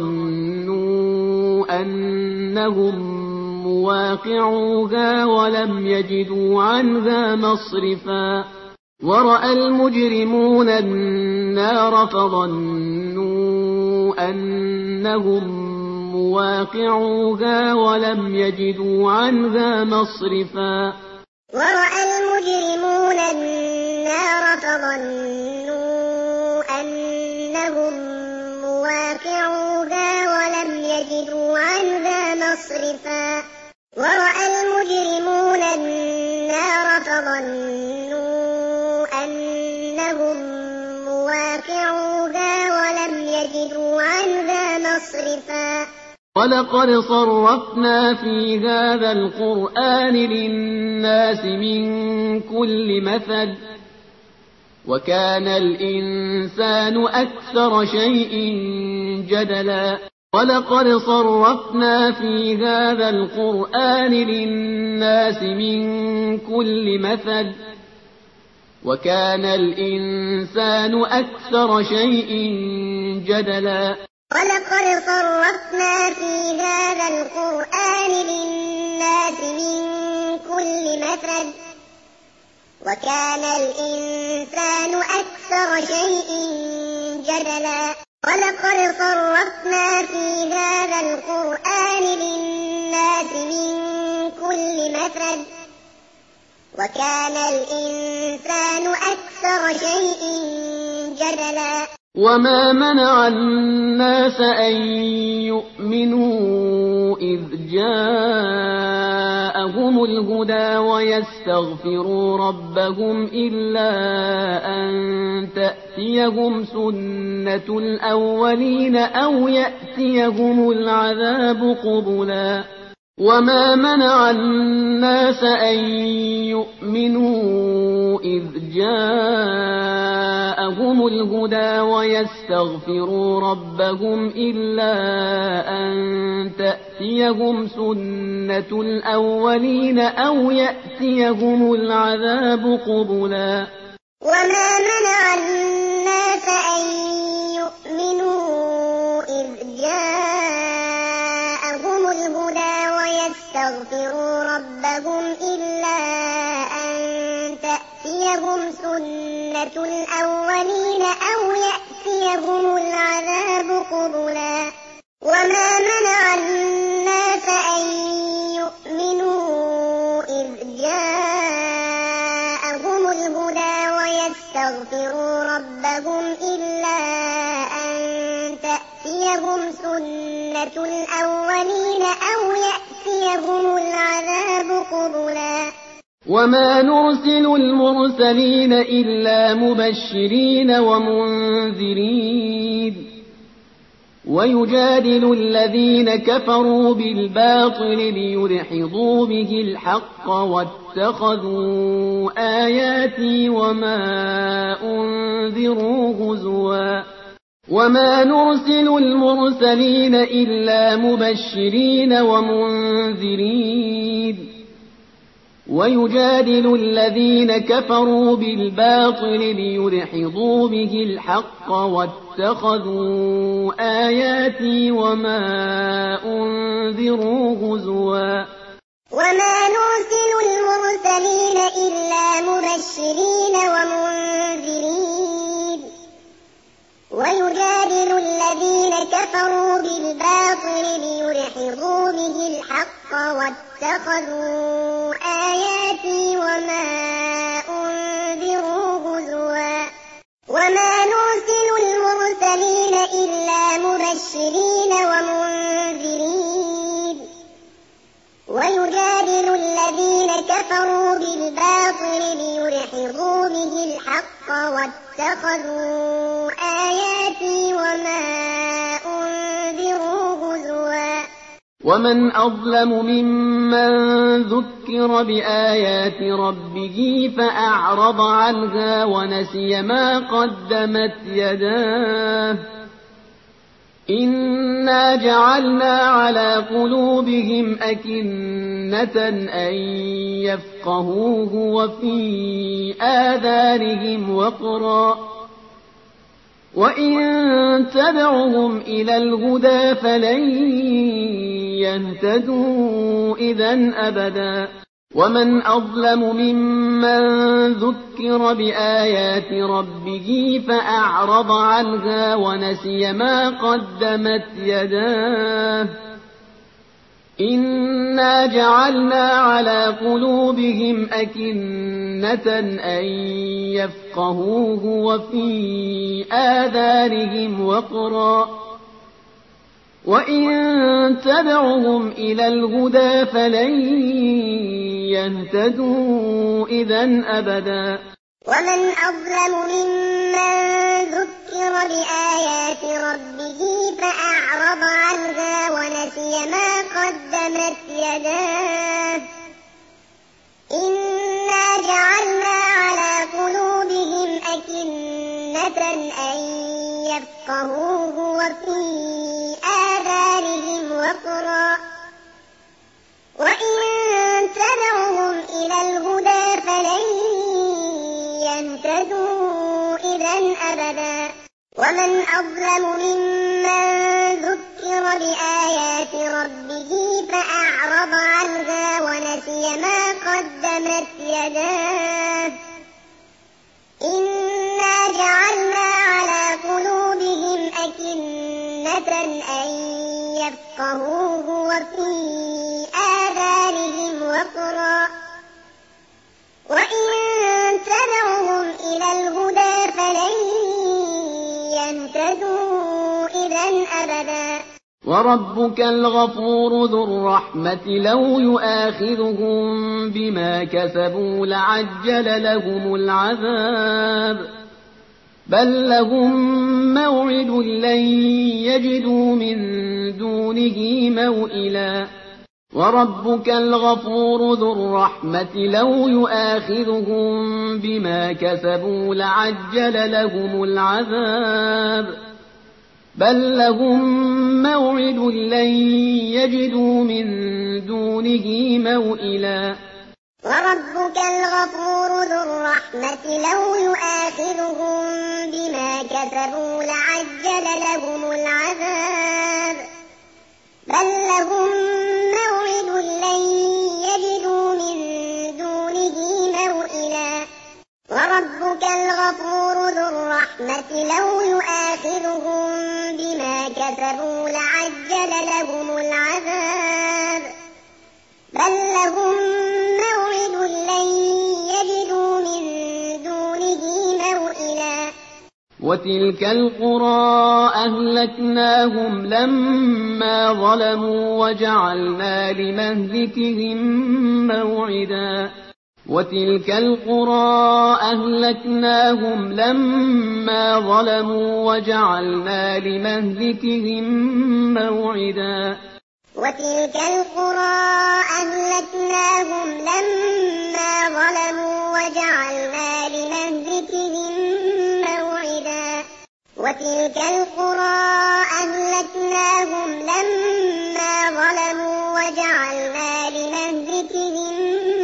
فظنوا أنهم مواقعوها ولم يجدوا عنها مصرفا ورأى المجرمون النار فظنوا أنهم مواقعوها ولم يجدوا عنها مصرفا ورأى المجرمون النار فظنوا أنهم مواقعوها ولم يجدوا عنها مصرفا ورأى المجرمون النار فظنوا أنهم مواقعوها ولم يجدوا عنها مصرفا ولقد صرفنا في هذا القرآن للناس من كل مثل وكان الإنسان أكثر شيء جدلا ولقد صرفنا في هذا القرآن للناس من كل مثل وكان الإنسان أكثر شيء جدلا ولقد صرفنا في هذا القرآن للناس من كل مثل وكان الإنسان أكثر شيء جدلا ولقد صرفنا في هذا القرآن للناس من كل مثل وكان الإنسان أكثر شيء جدلا وما منع الناس أن يؤمنوا إذ جاءهم الهدى ويستغفروا ربهم إلا أن تأتيهم سنة الأولين أو يأتيهم العذاب قبلا وما منع الناس أن يؤمنوا إذ جاءهم الهدى ويستغفروا ربهم إلا أن تأتيهم سنة الأولين أو يأتيهم العذاب قبلا وما منع الناس أن يؤمنوا إذ جاءهم الهدى ويستغفروا ربهم إلا أن تأتيهم سنة الأولين أو يأتيهم العذاب قبلا وما منع الناس أن يؤمنوا إذ جاءهم الهدى ويستغفروا ربهم إلا أن تأتيهم سنة الأولين أو يأتيهم العذاب قبلا وما نرسل المرسلين إلا مبشرين ومنذرين ويجادل الذين كفروا بالباطل ليدحضوا به الحق واتخذوا آياتي وما أنذروا هزوا وما نرسل المرسلين إلا مبشرين ومنذرين ويجادل الذين كفروا بالباطل ليدحضوا به الحق واتخذوا آياتي وما أنذروا هزوا وما نرسل المرسلين إلا مبشرين ومنذرين ويجادل الذين كفروا بالباطل ليدحضوا به الحق واتخذوا آياتي وما أنذروا هزوا وما نرسل المرسلين إلا مبشرين ومنذرين ويجادل الذين كفروا بالباطل ليدحضوا به الحق واتخذوا آياتي وما أنذروا هزوا ومن أظلم ممن ذكر بآيات ربه فأعرض عنها ونسي ما قدمت يداه إنا جعلنا على قلوبهم أكنة أكنة أن يفقهوه وفي آذانهم وقرا وإن تدعهم إلى الهدى فلن يهتدوا إذا أبدا ومن أظلم ممن ذكر بآيات ربه فأعرض عنها ونسي ما قدمت يداه إنا جعلنا على قلوبهم أكنة أن يفقهوه وفي آذانهم وقرا وإن تدعهم إلى الهدى فلن يهتدوا إذا أبدا ومن أظلم ممن ذكر بآيات ربه فأعرض عنها ونسي ما قدمت يداه إنا جعلنا على قلوبهم أكنة أن يفقهوه وفي آذانهم وقرا وإن تدعهم إلى الهدى فلن يهتدوا إذا أبدا ومن أظلم ممن ذكر بآيات ربه فأعرض عنها ونسي ما قدمت يداه إنا جعلنا على قلوبهم أكنة أن يفقهوه وفي آذانهم وقرا وإن تدعهم إلى الهدى فلن يهتدوا إذا أبدا وربك الغفور ذو الرحمة لو يؤاخذهم بما كسبوا لعجل لهم العذاب بل لهم موعد لن يجدوا من دونه موئلا وربك الغفور ذو الرحمة لو يؤاخذهم بما كسبوا لعجل لهم العذاب بل لهم موعد لن يجدوا من دونه موئلا وربك الغفور ذو الرحمة لو يؤاخذهم بما كسبوا لعجل لهم العذاب بل لهم موعد لن يجدوا من دونه موئلا وربك الغفور ذو الرحمة لو يؤاخذهم بما كسبوا لعجل لهم العذاب بل لهم موعد لن يجدوا من دونه موئلا وتلك القرى أهلكناهم لما ظلموا وجعلنا لمهلكهم موعدا وتلك القرى أهلكناهم لما ظلموا وجعلنا لمهلكهم موعدا وتلك القرى أهلكناهم لما ظلموا وجعلنا لمهلكهم موعدا وتلك القرى أهلكناهم لما ظلموا وجعلنا لمهلكهم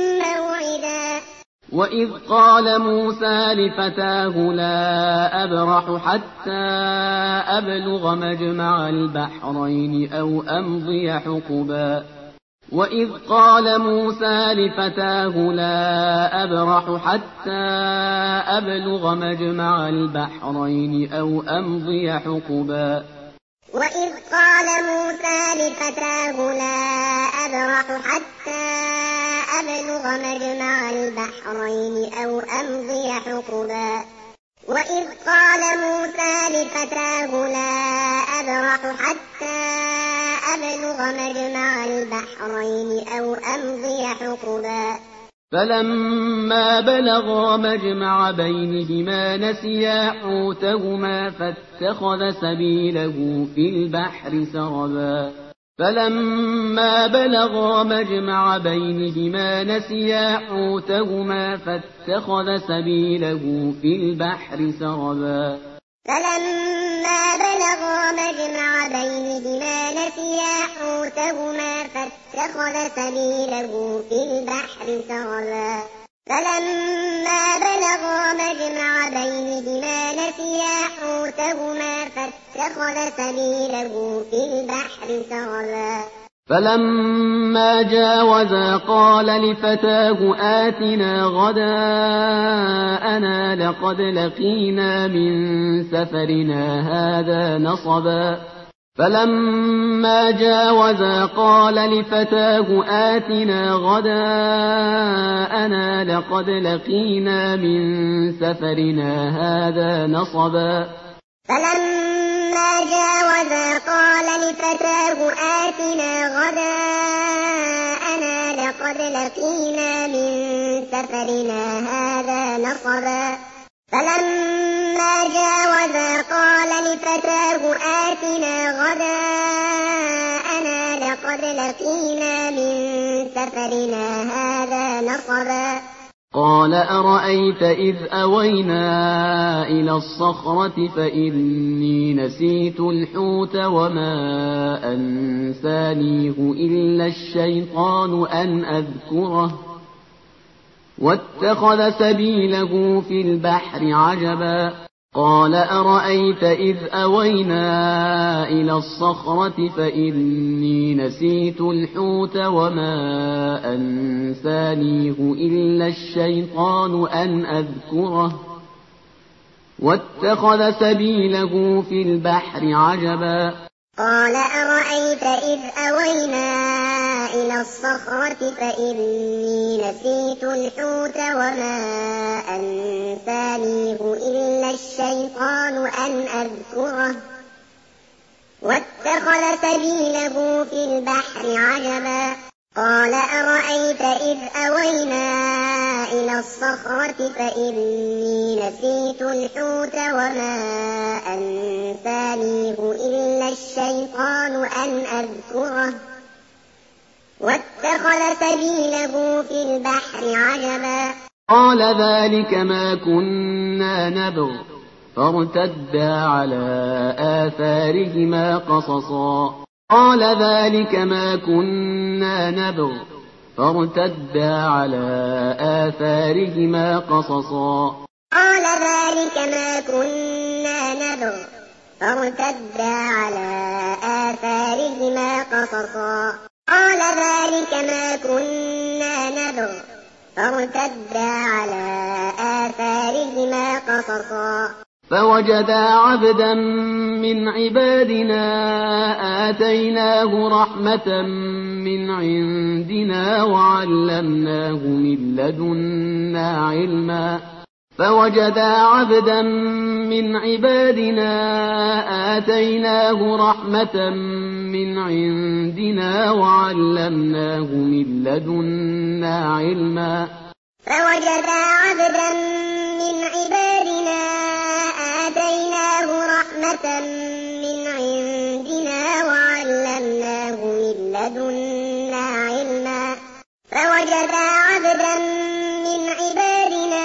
موعدا وإذ قال موسى لفتاه لا أبرح حتى أبلغ مجمع البحرين أو أمضي حقبا وإذ قال موسى لفتاه لا أبرح حتى أبلغ مجمع البحرين أو أمضي حقبا وإذ قال موسى لفتاه لا أبرح حتى أبلغ مجمع البحرين أو أمضي حقبا وإذ قال موسى لفتاه لا أبرح حتى أبلغ مجمع البحرين أو أمضي حقبا فلما بلغا مجمع بينهما نسيا حوتهما فاتخذ سبيله في البحر سربا فلما بلغا مجمع بينهما نسيا حوتهما فاتخذ سبيله في البحر سربا فلما بلغا مجمع بينهما نسيا حوتهما فاتخذ فاتخذ سبيله في البحر سربا فلما بلغا مجمع بينهما نسيا حوتهما فاتخذ سبيله في البحر سربا فلما جاوزا قال لفتاه آتنا غداءنا لقد لقينا من سفرنا هذا نصبا فلما جاوزا قال لفتاه آتنا غداءنا لقد لقينا من سفرنا هذا نصبا فلما جاوزا قال لفتاه آتنا غداءنا لقد لقينا من سفرنا هذا نصبا فلما جاوزا قال لفتاه آتنا غداءنا لقد لقينا من سفرنا هذا نصبا قال أرأيت إذ أوينا إلى الصخرة فإني نسيت الحوت وما أنسانيه إلا الشيطان أن أذكره واتخذ سبيله في البحر عجبا قال أرأيت إذ أوينا إلى الصخرة فإني نسيت الحوت وما أنسانيه إلا الشيطان أن أذكره واتخذ سبيله في البحر عجبا قال أرأيت إذ أوينا إلى الصخرة فإني نسيت الحوت وما أنسانيه إلا الشيطان أن أذكره واتخذ سبيله في البحر عجبا قال أرأيت إذ أوينا إلى الصخرة فإني نسيت الحوت وما أنسانيه إلا الشيطان أن أذكره واتخذ سبيله في البحر عجبا قال ذلك ما كنا نبغ فارتدا على آثارهما قصصا قال ذلك ما كنا نبغ فارتدا على آثارهما قصصا قال ذلك ما كنا نبغ فارتدا على آثارهما قصصا قال ذلك ما كنا نبغ فارتدا على آثارهما قصصا فوجدا عبدا من عبادنا آتيناه رحمة من عندنا وعلمناه من لدنا علما فوجدا عبدا من عبادنا آتيناه رحمة من عندنا وعلمناه من لدنا علما فوجدا عبدا من عبادنا آتيناه رحمة من عندنا وعلمناه من لدنا علما فوجدا عبدا من عبادنا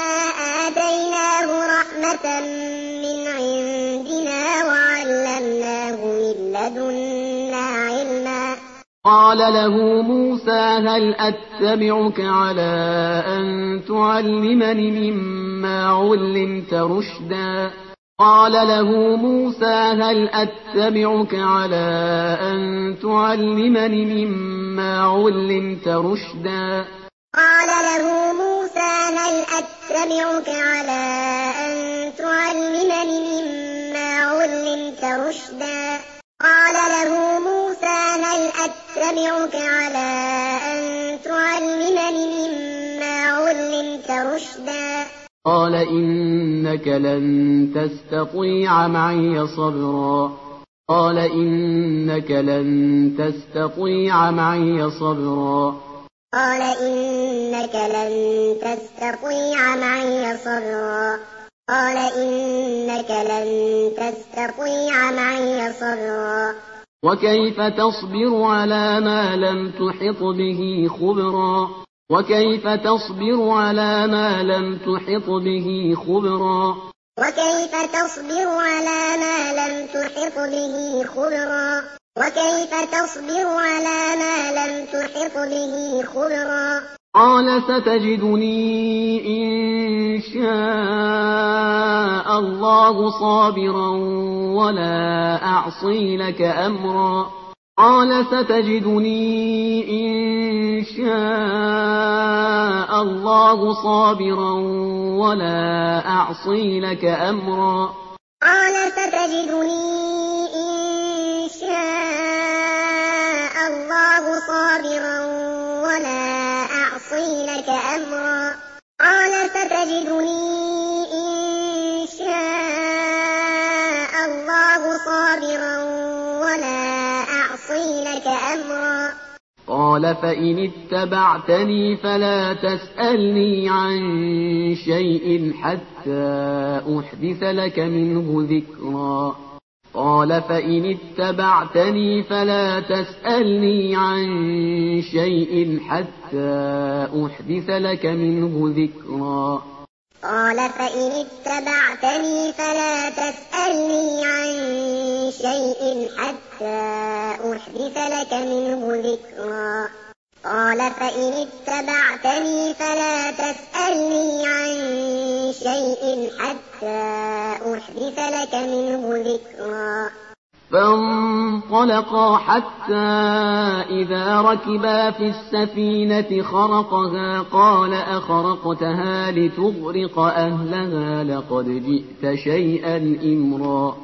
آتيناه رحمة من عندنا وعلمناه من لدنا علما قال له موسى هل أتبعك على أن تعلمني مما علمت رشدا قال له موسى هل أتبعك على أن تعلمني مما علمت رشدا قال له موسى هل أتبعك على أن تعلمني مما علمت رشدا قال له موسى هل أتبعك على أن تعلمني مما علمت رشدا قال إنك لن تستطيع معي صبرا قال إنك لن تستطيع معي صبرا قال إنك لن تستطيع معي صبرا قال إنك لن تستطيع معي صبرا وكيف تصبر على ما لم تحط به خبرا وكيف تصبر على ما لم تحط به خبرا وكيف تصبر على ما لم تحط به خبرا وكيف تصبر على ما لم تحط به خبرا قال ستجدني إن شاء الله صابرا ولا أعصي لك أمرا قال ستجدني إن شاء الله صابرا ولا أعصي لك أمرا قال ستجدني إن شاء الله صابرا ولا أعصي لك أمرا قال ستجدني إن شاء الله صابرا ولا أعصي لك أمرا قال فإن اتبعتني فلا تسألني عن شيء حتى أحدث لك منه ذكرا قال فإن اتبعتني فلا تسألني عن شيء حتى أحدث لك منه ذكرا قال فإن اتبعتني فلا تسألني عن شيء حتى أحدث لك منه ذكرا قال فإن اتبعتني فلا تسألني عن شيء حتى أحدث لك منه ذكرا فانطلقا حتى إذا ركبا في السفينة خرقها قال أخرقتها لتغرق أهلها لقد جئت شيئا إمرا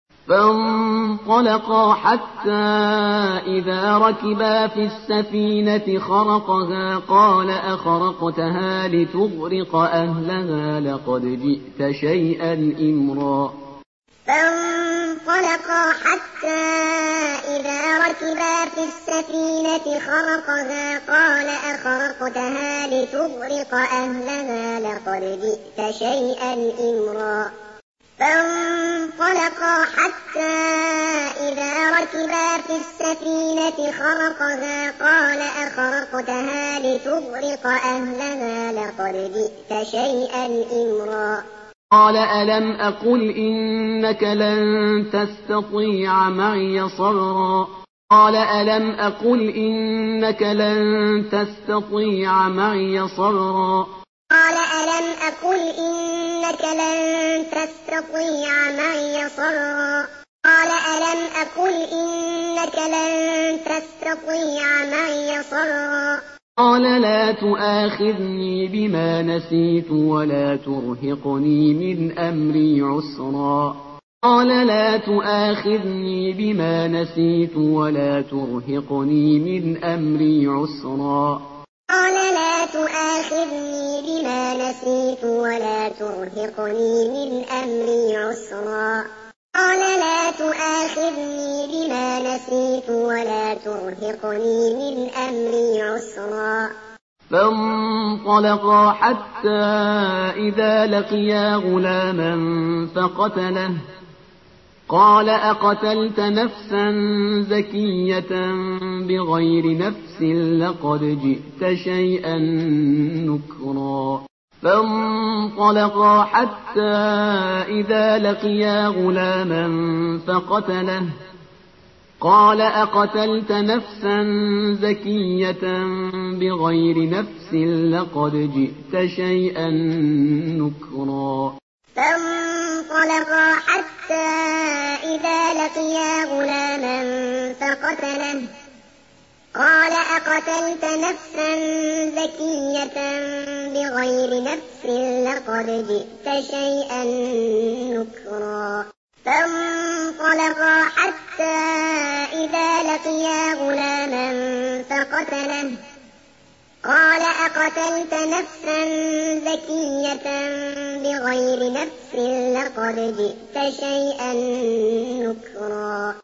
فانطلقا حتى إذا ركبا في السفينة خرقها قال أخرقتها لتغرق أهلها لقد جئت شيئا إمرا فانطلقا حتى إذا ركبا في السفينة خرقها قال أخرقتها لتغرق أهلها لقد جئت شيئا إمرا فانطلقا حتى إذا ركبا في السفينة خرقها قال أخرقتها لتغرق أهلها لقد جئت شيئا إمرا قال ألم أقل إنك لن تستطيع معي صبرا قال ألم أقل إنك لن تستطيع معي صبرا قال ألم أقل إنك لن تستطيع معي صبرا قال ألم أقل إنك لن تستطيع معي صبرا قال لا تؤاخذني بما نسيت ولا ترهقني من أمري عسرا قال لا تؤاخذني بما نسيت ولا ترهقني من أمري عسرا قال لا تؤاخذني بما نسيت ولا ترهقني من أمري عسرا قال لا تؤاخذني بما نسيت ولا ترهقني من أمري عسرا فانطلقا حتى إذا لقيا غلاما فقتله قال أقتلت نفسا زكية بغير نفس لقد جئت شيئا نكرا فانطلقا حتى إذا لقيا غلاما فقتله قال أقتلت نفسا زكية بغير نفس لقد جئت شيئا نكرا فانطلقا حتى إذا لقيا غلاما فقتله قال أقتلت نفسا زكية بغير نفس لقد جئت شيئا نكرا فانطلقا حتى إذا لقيا غلاما فقتله قال أقتلت نفسا زكية بغير نفس لقد جئت شيئا